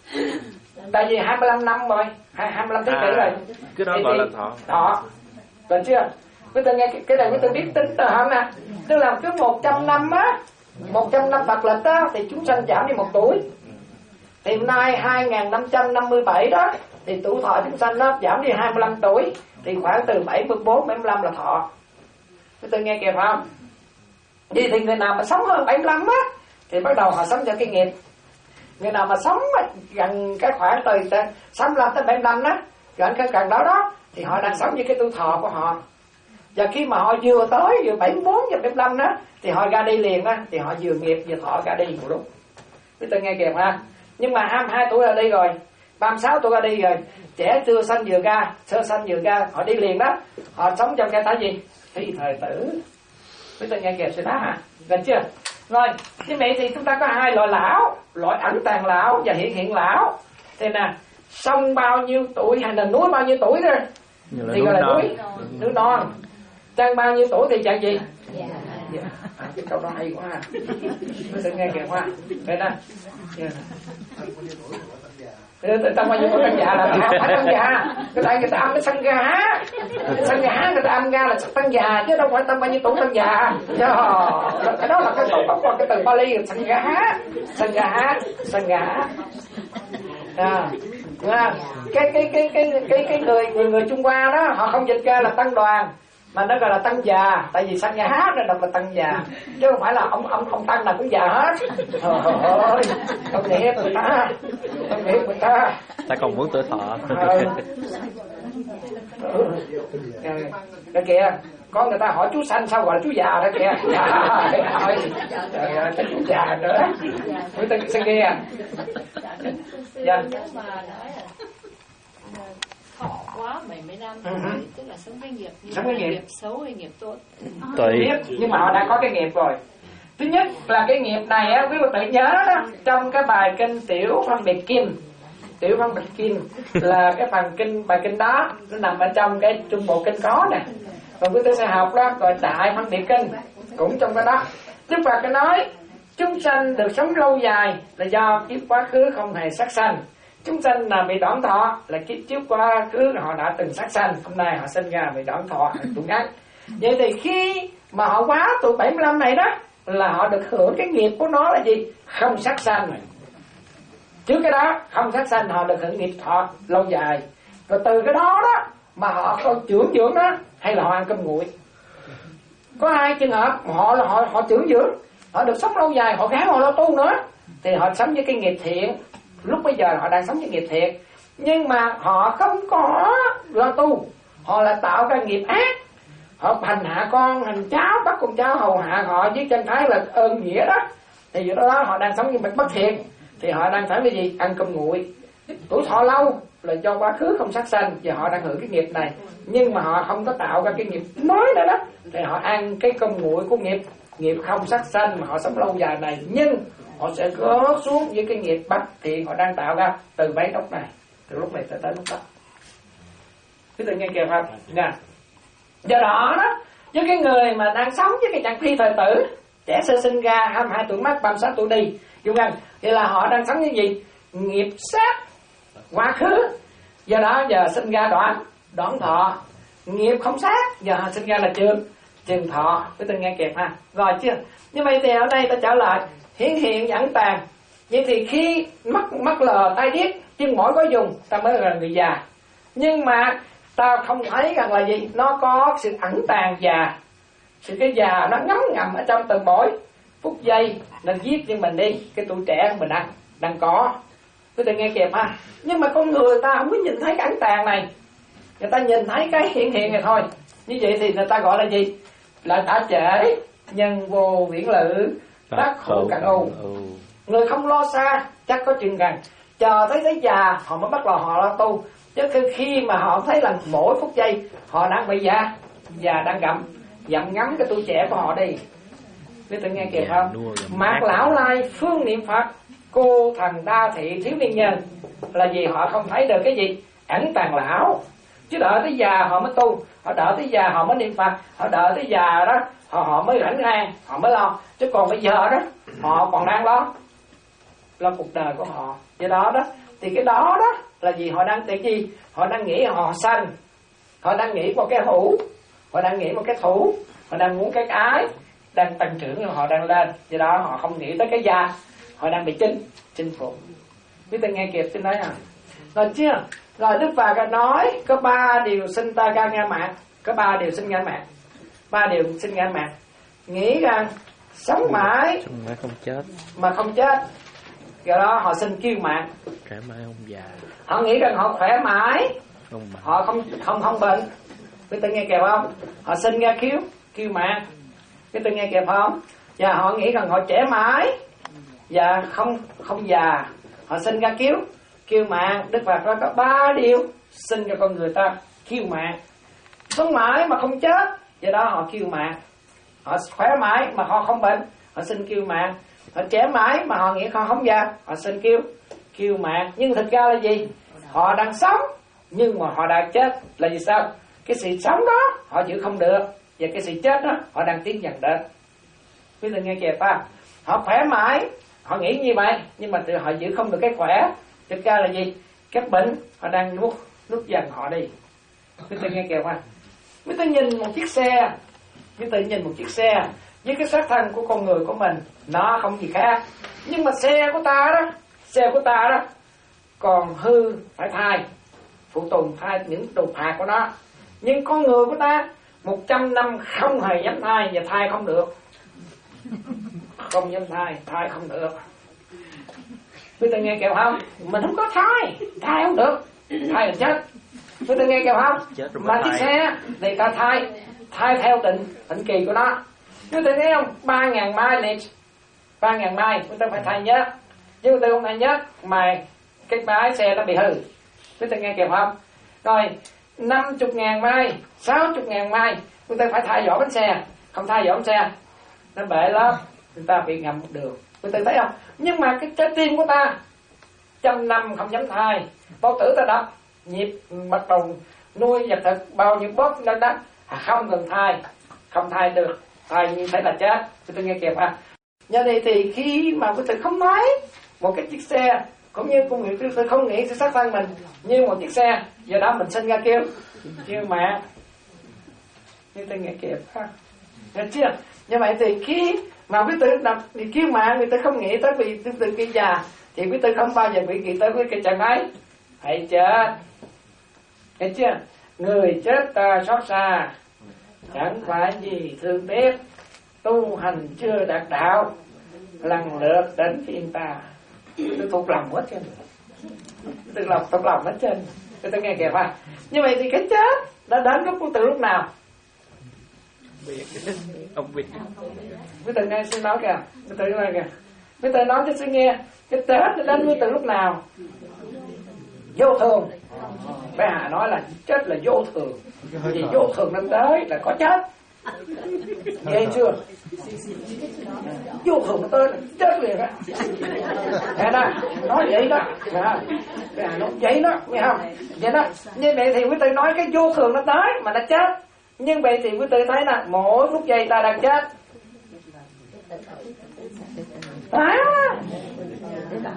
Tại vì hai mươi lăm năm rồi, hai mươi lăm thế kỷ À, rồi. cái đó Thì- gọi thì- là thọ. Thọ. Được chưa? Quý vị nghe cái- cái này quý vị biết tính từ không nè? Tức là cứ một trăm năm á, một trăm năm Phật lịch á thì chúng sanh giảm đi một tuổi. Thì hôm nay hai nghìn năm trăm năm mươi bảy đó thì tuổi thọ chúng sanh nó giảm đi hai mươi lăm tuổi, thì khoảng từ bảy mươi bốn, bảy mươi lăm là thọ. Quý vị nghe kịp không? Vậy thì người nào mà sống hơn bảy mươi lăm á thì bắt đầu họ sống cho cái nghiệp. Người nào mà sống gần cái khoảng từ sáu mươi lăm tới bảy mươi lăm đó, gần cái gần đó đó thì họ đang sống với cái tuổi thọ của họ. Và khi mà họ vừa tới vừa bảy mươi bốn và bảy mươi lăm đó thì họ ra đi liền đó, thì họ vừa nghiệp vừa thọ ra đi một lúc. Quý vị nghe kịp ha? Nhưng mà hai mươi hai tuổi ra đi rồi, ba mươi sáu tuổi ra đi rồi, trẻ chưa sanh vừa ra, sơ sanh vừa ra, họ đi liền đó. Họ sống trong cái thái gì? Phi thời tử. Quý vị nghe kịp rồi đó hả? Gần chưa? Rồi, như vậy thì chúng ta có hai loại lão, loại ẩn tàng lão và hiện hiện lão. Thế nè, sông bao nhiêu tuổi hay là núi bao nhiêu tuổi rồi thì gọi là núi, núi non. Trăng bao nhiêu tuổi thì chẳng gì? Dạ. À, cái câu đó hay quá ha. Nó sẽ nghe kìa quá. Đây nè. Tăng bao nhiêu tuổi tăng già là không phải tăng già. Cái này người ta ăn cái sân gà. Cái sân gà người ta ăn ra là tăng già chứ đâu phải tăng bao nhiêu tuổi tăng già. Cái đó là cái câu bắt qua cái từ Bali là sân gà. Sân gà, sân gà. À, cái cái cái cái cái cái người người người Trung Hoa đó họ không dịch ra là tăng đoàn mà nó gọi là tăng già, tại vì sang nhà hát nên đọc là tăng già chứ không phải là ông ông ông tăng nào cũng già hết. Trời ơi, không nghiệp người ta, không nghiệp người ta. Ta còn muốn tuổi thọ. Cái kìa, có người ta hỏi chú Sanh sao gọi là chú già đó kìa. Trời ơi, chú già nữa. Người ta sẽ nghe. Dạ. Thọ quá bảy mươi lăm Uh-huh. tức là sống với nghiệp, Sống với nghiệp. nghiệp xấu hay nghiệp tốt. Tùy. Nghiệp, nhưng mà họ đã có cái nghiệp rồi. Thứ nhất là cái nghiệp này á, quý vị tự nhớ đó, trong cái bài kinh Tiểu Phân Biệt Kinh, Tiểu Phân Biệt Kinh là cái phần kinh bài kinh đó nó nằm ở trong cái trung bộ kinh có nè. Và quý vị sẽ học đó gọi Đại Phân Biệt Kinh cũng trong cái đó. Đức Phật cái nói chúng sanh được sống lâu dài là do kiếp quá khứ không hề sát sanh. Chúng sanh là bị đoạn thọ là kiếp trước quá khứ họ đã từng sát sanh, hôm nay họ sinh ra bị đoạn thọ tuổi ngắn. Vậy thì khi mà họ quá tuổi bảy mươi lăm này đó là họ được hưởng cái nghiệp của nó là gì? Không sát sanh. Trước cái đó không sát sanh họ được hưởng nghiệp thọ lâu dài. Rồi từ cái đó đó mà họ còn trưởng dưỡng đó hay là họ ăn cơm nguội. Có hai trường hợp họ là họ họ trưởng dưỡng, họ được sống lâu dài, họ gán họ lo tu nữa thì họ sống với cái nghiệp thiện. Lúc bây giờ họ đang sống với nghiệp thiện, nhưng mà họ không có lo tu, họ lại tạo ra nghiệp ác. Họ hành hạ con, hành cháu, bắt con cháu hầu hạ họ với chân thái là ơn nghĩa đó. Thì do đó họ đang sống với bất thiện, thì họ đang phải cái gì? Ăn cơm nguội. Tuổi thọ lâu là do quá khứ không sát sanh và họ đang hưởng cái nghiệp này, nhưng mà họ không có tạo ra cái nghiệp mới nữa đó, thì họ ăn cái cơm nguội của nghiệp nghiệp không sát sanh mà họ sống lâu dài này, nhưng họ sẽ gỡ xuống với cái nghiệp bất thiện họ đang tạo ra từ mấy lúc này, từ lúc này tới tới lúc đó. Cái tự nghe kìa không? Nha. Do đó đó, với cái người mà đang sống với cái trạng phi thời tử, trẻ sơ sinh ra hai mươi hai tuổi mất, ba mươi sáu tuổi đi, dùng rằng thì là họ đang sống như gì? nghiệp sát quá khứ, do đó giờ sinh ra đoạn đoạn thọ. Nghiệp không sát, giờ sinh ra là trường trường thọ. Quý vị nghe kịp ha, rồi chưa? Như vậy thì ở đây ta trở lại hiển hiện ẩn tàng. Vậy thì khi mắt mắt lờ tai điếc chân mỏi có dùng, ta mới là người già. Nhưng mà ta không thấy rằng là gì, nó có sự ẩn tàng già. Sự cái già nó ngấm ngầm ở trong từng mỗi phút giây, nó giết cho mình đi cái tuổi trẻ của mình đang đang có. Quý vị nghe kịp ha. Nhưng mà con người ta không có nhìn thấy cái ẩn tàng này, người ta nhìn thấy cái hiện hiện này thôi. Như vậy thì người ta gọi là gì? Là đã trễ nhân vô viễn lự, đắc khổ cạn ưu. Người không lo xa chắc có chuyện gần, chờ tới tới già họ mới bắt đầu họ lo tu. Chứ khi mà họ thấy là mỗi phút giây họ đang bị già, già đang gặm dặm ngắm cái tuổi trẻ của họ đi. Quý vị nghe kịp không? Mạc lão lai phương niệm Phật, cô thần đa thị thiếu niên nhân. Là gì? Họ không thấy được cái gì ẩn tàng lão. Chứ đợi tới già họ mới tu, họ đợi tới già họ mới niệm Phật, họ đợi tới già đó họ họ mới rảnh rang, họ mới lo. Chứ còn bây giờ đó họ còn đang lo lo cuộc đời của họ. Do đó đó thì cái đó đó là gì? Họ đang tự gì? Họ đang nghĩ họ sanh, họ đang nghĩ một cái hữu, họ đang nghĩ một cái thủ, họ đang muốn cái ái đang tăng trưởng, nhưng họ đang lên. Do đó họ không nghĩ tới cái già, họ đang bị chinh chinh phục. Biết ta nghe kịp trên đấy à? Rồi chưa? Rồi Đức Phật nói có ba điều sinh ta ra ngã mạn, có ba điều sinh ngã mạn, ba điều sinh ngã mạn. Nghĩ rằng sống mãi mà không chết, mà không chết, do đó họ sinh kiêu mạn. Khỏe mãi không già. Họ nghĩ rằng họ khỏe mãi, không mà. họ không không không bệnh. Quý vị nghe kịp không? Họ sinh ra kiêu kiêu mạn. Quý vị nghe kịp không? Và họ nghĩ rằng họ trẻ mãi và không không già, họ sinh ra kiêu kiêu mạn. Đức Phật nói có ba điều sinh cho con người ta kiêu mạn. Sống mãi mà không chết, do đó họ kiêu mạn. Họ khỏe mãi mà họ không bệnh, họ sinh kiêu mạn. Họ trẻ mãi mà họ nghĩ họ không già, họ sinh kiêu kiêu mạn. Nhưng thực ra là gì? Họ đang sống nhưng mà họ đã chết. Là vì sao? Cái sự sống đó họ giữ không được, và cái sự chết đó họ đang tiến dần đến. Quý vị nghe kịp ha? Họ khỏe mãi, họ nghĩ như vậy, nhưng mà họ giữ không được cái khỏe. Thực ra là gì? Cái bệnh họ đang nuốt nuốt dần họ đi. Quý vị nghe kịp ha? Quý vị nhìn một chiếc xe, quý vị nhìn một chiếc xe với cái xác thân của con người của mình, nó không gì khác. Nhưng mà xe của ta đó, xe của ta đó còn hư phải thay, phụ tùng thay những đồ phạt của nó. Nhưng con người của ta một trăm năm không hề dám thay, và thay không được, không dám thay, thay không được. Quý vị nghe kịp không? Mình không có thay, thay không được, thay là chết. Quý vị nghe kịp không? Mà chiếc xe thì ta thay, thay theo định định kỳ của nó. Quý vị nghe không? Ba ngàn mai liệt, ba ngàn mai chúng ta phải thay nhớ. Nhưng tôi không thay nhớ mà cái máy xe nó bị hư. Quý vị nghe kịp không? Rồi năm chục ngàn mai, sáu chục ngàn mai chúng ta phải thay vỏ bánh xe. Không thay vỏ bánh xe nó bể lắm, chúng ta bị ngầm một đường. Quý vị thấy không? Nhưng mà cái trái tim của ta trăm năm không dám thay. Bao tử ta đập nhịp bắt đầu nuôi vật thực bao nhiêu bóp lên đó, không cần thay, không thay được, thay như thế là chết. Quý vị nghe kịp ha? Nhờ đây thì khi mà quý vị không nói một cái chiếc xe, cũng như công việc tôi không nghĩ sẽ xác thân mình như một chiếc xe, giờ đó mình sinh ra kêu kêu mẹ. Quý vị nghe kịp ha? Nghe chưa? Như vậy thì khi mà quý vị đập thì kêu mẹ, người ta không nghĩ tới vì quý vị cái già, thì quý vị không bao giờ bị nghĩ tới với cái chẳng ấy hãy chết. Thấy chưa? Người chết ta xót xa, chẳng phải gì thương tiếc, tu hành chưa đạt đạo, lần lượt đến phiên ta. Tôi thuộc lòng hết trơn, tôi lòng thuộc lòng hết trơn. Tôi ta nghe kìa ha. Như vậy thì cái chết đã đến lúc từ lúc nào? Ông biết. Quý tử nghe xin nói kìa, quý tử nói kìa, quý tử nói cho xin nghe, cái chết đã đến từ lúc nào? Vô thường. Bé Hà nói là chết là vô thường, vì vô thường nó tới là có chết. Nghe chưa? Vô thường nó tới là chết liền á. Nghe đó, nói vậy đó. Bé Hà nói vậy đó, nghe không? Vậy đó. Như vậy thì quý vị nói cái vô thường nó tới mà nó chết. Nhưng vậy thì quý vị thấy là mỗi phút giây ta đang chết. À,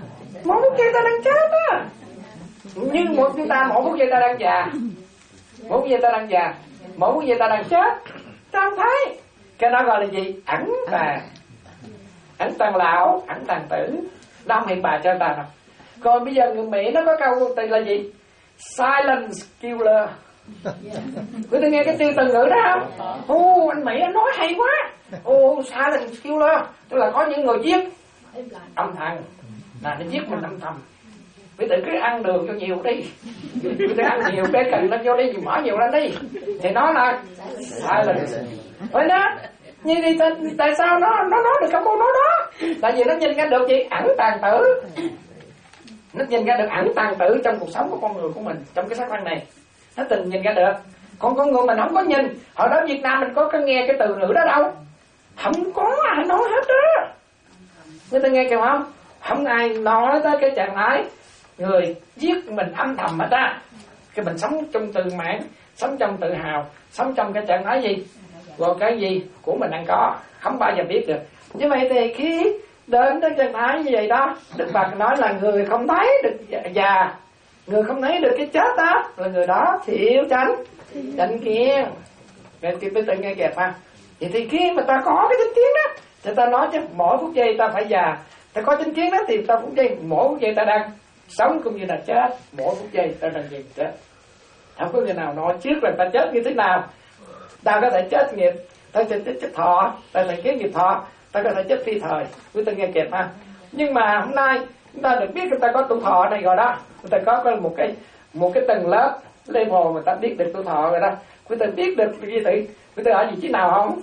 Mỗi phút giây ta đang chết á. Nhưng một chúng ta mỗi phút giây ta đang già, mỗi phút giây ta đang già, mỗi phút giây ta đang chết. Ta không thấy. Cái đó gọi là gì? Ẩn tàng. Ẩn tàng lão, ẩn tàng tử. Nó không hiện bài cho ta đâu. Còn bây giờ người Mỹ nó có câu từ là gì? Silence killer. Quý tôi nghe cái từ từ ngữ đó không? Ô, anh Mỹ anh nói hay quá. Ô, silence killer, tức là có những người giết âm thầm, là nó giết mình âm thầm. Quý tự cứ ăn đường cho nhiều đi, quý tự ăn nhiều cái cần lên vô đi, mở nhiều lên đi, thì nó là silence. Vậy đó. Nhưng thì tại, tại sao nó nó nói được cái câu nói đó? Tại vì nó nhìn ra được gì? Ẩn tàng tử. Nó nhìn ra được ẩn tàng tử trong cuộc sống của con người của mình, trong cái sắc văn này. Nó từng nhìn ra được. Còn con người mình không có nhìn. Hồi đó Việt Nam mình có, có nghe cái từ ngữ đó đâu. Không có ai nói hết đó. Người ta nghe kìa không? Không ai nói tới cái trạng thái người giết mình âm thầm hết á. Cái mình sống trong tự mãn, sống trong tự hào, sống trong cái trạng thái gì? Rồi cái gì của mình đang có, không bao giờ biết được. Như vậy thì khi đến cái trạng thái như vậy đó, Đức Phật nói là người không thấy được già, người không thấy được cái chết đó, là người đó thiểu chánh, chánh kiến. Vậy thì tự nghe kẹp ha. Vậy thì khi mà ta có cái chánh kiến đó, thì ta nói chứ mỗi phút giây ta phải già. Ta có chánh kiến đó thì ta phút giây, mỗi phút giây ta đang sống cũng như là chết, mỗi phút giây ta đang gì chết. Không có người nào nói trước là ta chết như thế nào. Ta có thể chết nghiệp, ta có thể chết, chết thọ, ta có thể chết nghiệp thọ, ta có thể chết phi thời. Quý ta nghe kịp ha. Nhưng mà hôm nay chúng ta được biết chúng ta có tuổi thọ này rồi đó. Chúng ta có, có một cái một cái tầng lớp level mà ta biết được tuổi thọ rồi đó. Quý ta biết được cái gì tự quý ta ở vị trí nào không?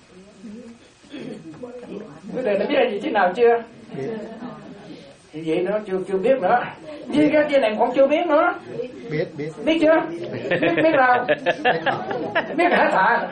Quý ta đã biết ở vị trí nào chưa? Thì vậy nó chưa chưa biết nữa. Như cái kia này còn chưa biết nữa. Biết, biết. Biết chưa? Biết, biết đâu? Biết hả thà?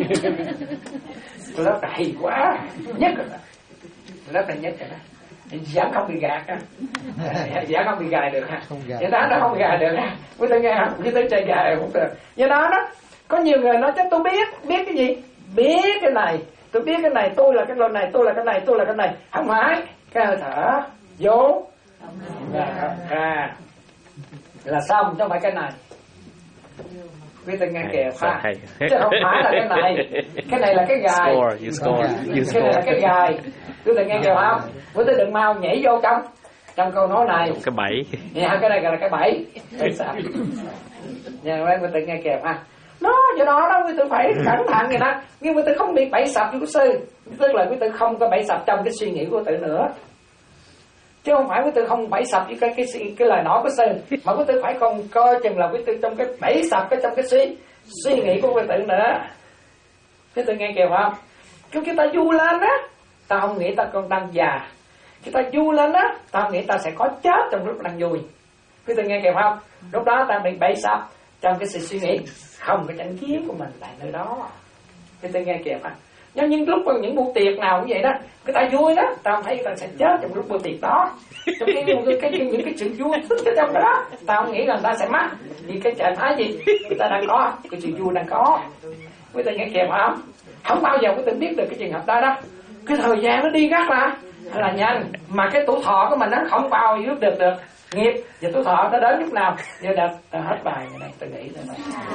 Tôi lớp hay quá. Nhất rồi. Lớp này nhất rồi đó. Giảm không bị gạt á. Giảm không bị gài được ha. Vậy đó nó không bị gài được ha. Quý tôi nghe không? Quý tôi chơi gài cũng được. Vậy đó đó. Có nhiều người nói chắc tôi biết. Biết cái gì? Biết cái này. Tôi biết cái này. Tôi là cái loại này. Tôi là cái này. Tôi là cái này. Không phải. Cái hơi thở. Vô. À. Là xong chứ không phải cái này. Quý tôi nghe kìa pha. Chứ không phải là cái này. Cái này là cái gài. You score, you cái này là cái gài. Quý tôi nghe kìa không? Quý tôi đừng mau nhảy vô trong trong câu nói này. Cái bẫy. Dạ, cái này gọi là cái bẫy. Nha, quý tôi nghe kìa ha. Nó do đó đó quý tôi phải cẩn thận vậy đó. Nhưng quý tôi không bị bẫy sập của sư. Tức là quý tôi không có bẫy sập trong cái suy nghĩ của tự nữa. Chứ không phải quý tư không bẫy sập với cái, cái cái cái lời nói của sư, mà quý tư phải còn coi chừng là quý tư trong cái bẫy sập cái trong cái suy suy nghĩ của quý tư nữa. Quý tư nghe kìa không? Khi chúng ta du lên á, ta không nghĩ ta còn đang già. Khi ta du lên á, ta không nghĩ ta sẽ có chết trong lúc đang vui. Quý tư nghe kìa không? Lúc đó ta bị bẫy sập trong cái sự suy nghĩ, không cái chánh kiến của mình tại nơi đó. Quý tư nghe kìa không? Nhưng những lúc những buổi tiệc nào cũng vậy đó, người ta vui đó, tao thấy người ta sẽ chết trong lúc buổi tiệc đó. Trong cái, cái, cái, cái những cái sự vui thích ở trong đó, tao không nghĩ là người ta sẽ mất. Vì cái trạng thái gì người ta đang có, cái sự vui đang có. Người ta nghe kèm không? Không bao giờ người ta biết được cái trường hợp đó đó. Cái thời gian nó đi rất là là nhanh, mà cái tuổi thọ của mình nó không bao giờ được được nghiệp. Và tuổi thọ nó đến lúc nào? Giờ đợt hết bài này, tôi nghĩ thôi.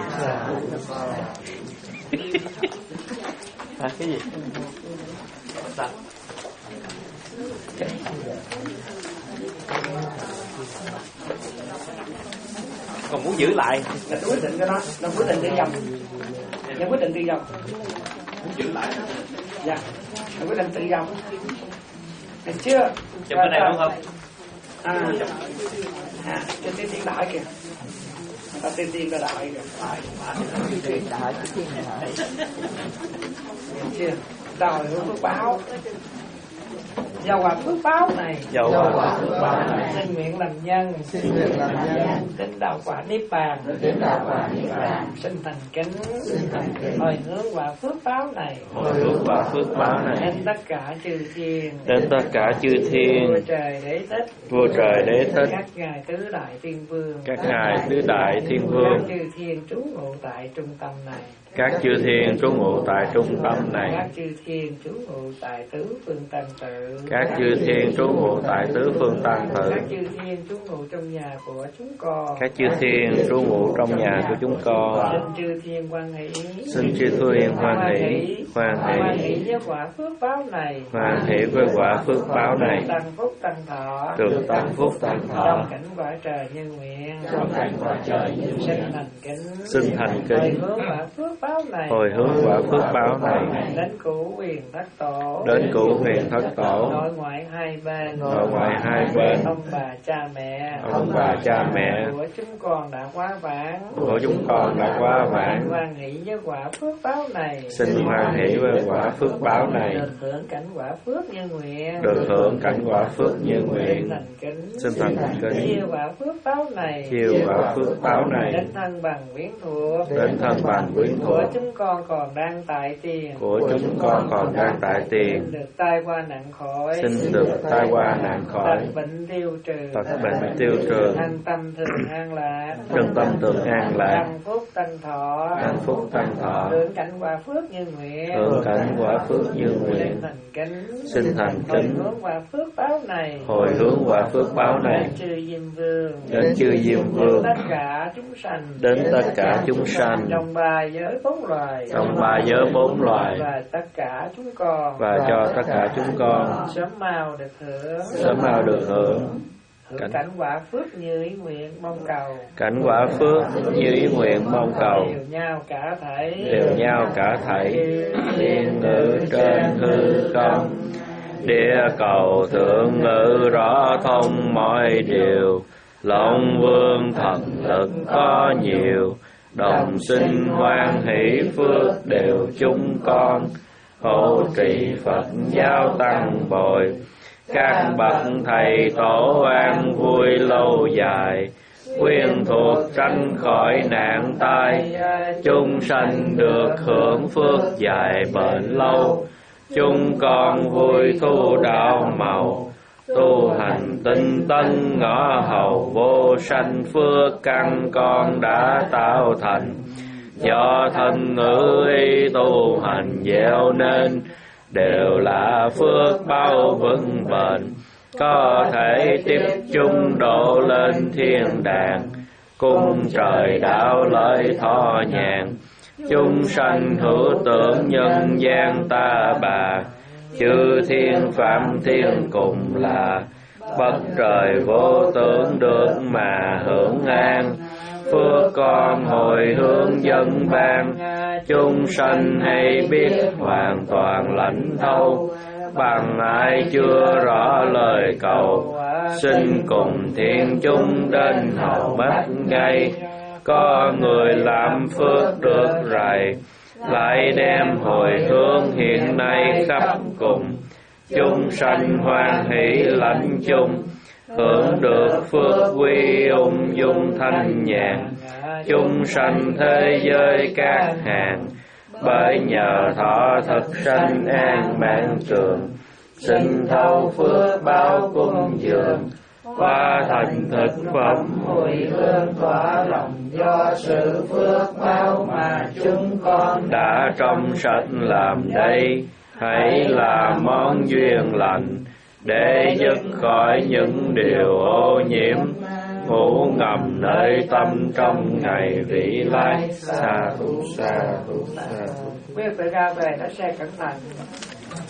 À, cái gì? Còn muốn giữ lại. Là quyết định cho nó, nó quyết định đi dòng. Nó quyết định đi dòng. Muốn giữ lại. Dạ, nó quyết định đi dòng. Được chưa? Trong cái này đúng không? À, à trên cái thiên đại kìa. Ta tiên tiên cái đại kìa. Tiên đại cái tiên đại. Được chưa? Rồi hướng phước báo. Giàu hòa phước báo này. Giàu hòa phước báo này. Xin nguyện làm nhân. Xin nguyện làm nhân. Đến đạo quả niết bàn. Đến đạo quả niết bàn. Xin thành kính. Xin thành kính. Hồi hướng hòa phước báo này. Hồi hướng hòa phước báo này. Đến tất cả chư thiên. Đến tất cả chư thiên. Vua trời đế thích. Vua trời đế thích. Các ngài tứ đại thiên vương. Các ngài tứ đại thiên vương. Các chư thiên trú ngụ tại trung tâm này. Các chư thiên trú ngụ tại trung tâm này. Các chư thiên trú ngụ tại tứ phương tăng tự. Các chư thiên trú ngụ tại tứ phương tăng tự. Các chư thiên trú ngụ trong nhà của chúng con. Các chư thiên trú ngụ trong nhà của chúng con. Xin chư thiên quan hỷ. Xin chư thiên hoan hỷ. Hoan Hoan hỷ. hỷ với quả phước báo này. Hoan hỷ với quả phước báo này. Tăng phúc tăng thọ. Được tăng phúc tăng Trong thọ. cảnh quả trời nhân nguyện. Trong cảnh quả trời nhân Xin nguyện. thành kính. Xin thành Hồi kính. hướng quả phước báo này. Hồi hướng quả phước báo này. Đến cửu huyền thất tổ. Đến cửu huyền thất tổ. Nội ngoại hai bên. Nội ngoại hai bên. Ông bà cha mẹ. Ông bà cha mẹ. Của chúng con đã quá vãng. Của chúng con đã quá vãng. Hoan hỷ với quả phước báo này. Xin hoan hỷ với quả phước báo này. Được hưởng cảnh quả phước như nguyện. Được hưởng cảnh quả phước như nguyện. Thành kính. Xin thành kính. Chiêu quả phước báo này. Chiêu quả phước báo này. Đến thân bằng quyến thuộc. Đến thân bằng quyến Của thuộc. chúng con còn đang tại tiền. Của chúng con còn đang tại tiền. Được tai qua nạn khỏi. Xin được tai qua nạn khỏi. Tật bệnh tiêu trừ. Tật bệnh tiêu trừ. An tâm thường an lạc. Chân tâm thường an lạc. Tăng phúc tăng thọ. Tăng phúc tăng thọ. Hưởng cảnh quả phước như nguyện. Hưởng cảnh quả phước như nguyện. Thành kính. Xin thành kính. Hồi hướng quả phước báo này. Hồi hướng quả phước báo này. Đến chư Diêm Vương. Đến chư Diêm Vương. Tất cả chúng sanh. Đến tất cả chúng sanh. Trong ba giới bốn loài. Trong ba giới bốn loài. Và tất cả chúng con. Và cho tất cả chúng con. Sớm mau được hưởng. Sớm mau được hưởng. Hưởng Cảnh, cảnh quả phước như ý nguyện mong cầu. cảnh quả phước như ý nguyện mong cầu. Đều nhau cả thảy. Đều nhau cả thảy. Thiên ngữ trên hư không. Địa cầu thượng ngữ rõ thông mọi điều. Long vương thần lực có nhiều. Đồng sinh hoan hỷ phước đều chúng con. Hộ trì Phật giáo tăng bồi. Các bậc thầy tổ an vui lâu dài. Quyên thuộc tránh khỏi nạn tai. Chúng sanh được hưởng phước dài bền lâu. Chúng con vui thu đạo màu. Tu hành tinh tấn ngõ hầu vô sanh phước căn con đã tạo thành. Do thân ngữ ý tu hành gieo nên. Đều là phước báo vững bền. Có thể tiếp chung độ lên thiên đàng. Cung trời đạo lợi thọ nhàn. Chúng sanh hữu tưởng nhân gian ta bà. Chư thiên phạm thiên cùng là. Bất trời vô tưởng được mà hưởng an. Phước con hồi hướng dân ban. Chúng sanh hay biết hoàn toàn lãnh thấu. Bằng ai chưa rõ lời cầu. Xin cùng thiên chúng đến hầu bắt ngay. Có người làm phước được rày. Lại đem hồi hướng hiện nay khắp cùng. Chúng sanh hoan hỷ lãnh chung. Hưởng được phước quy ung dung thanh nhàn. Chúng sanh thế giới các hàng. Bởi nhờ thọ thực sanh an mạng trường. Xin thâu phước báo cung dường. Qua thành thực phẩm hồi hương tỏa lòng. Do sự phước báo mà chúng con đã trong sạch làm đây. Hãy là món duyên lành. Để dứt khỏi những điều ô nhiễm. Ngủ ngầm nơi tâm trong ngày vĩ lai. Sa thu sa thu sa thu. Quý vị ra về nó sẽ cẩn thận.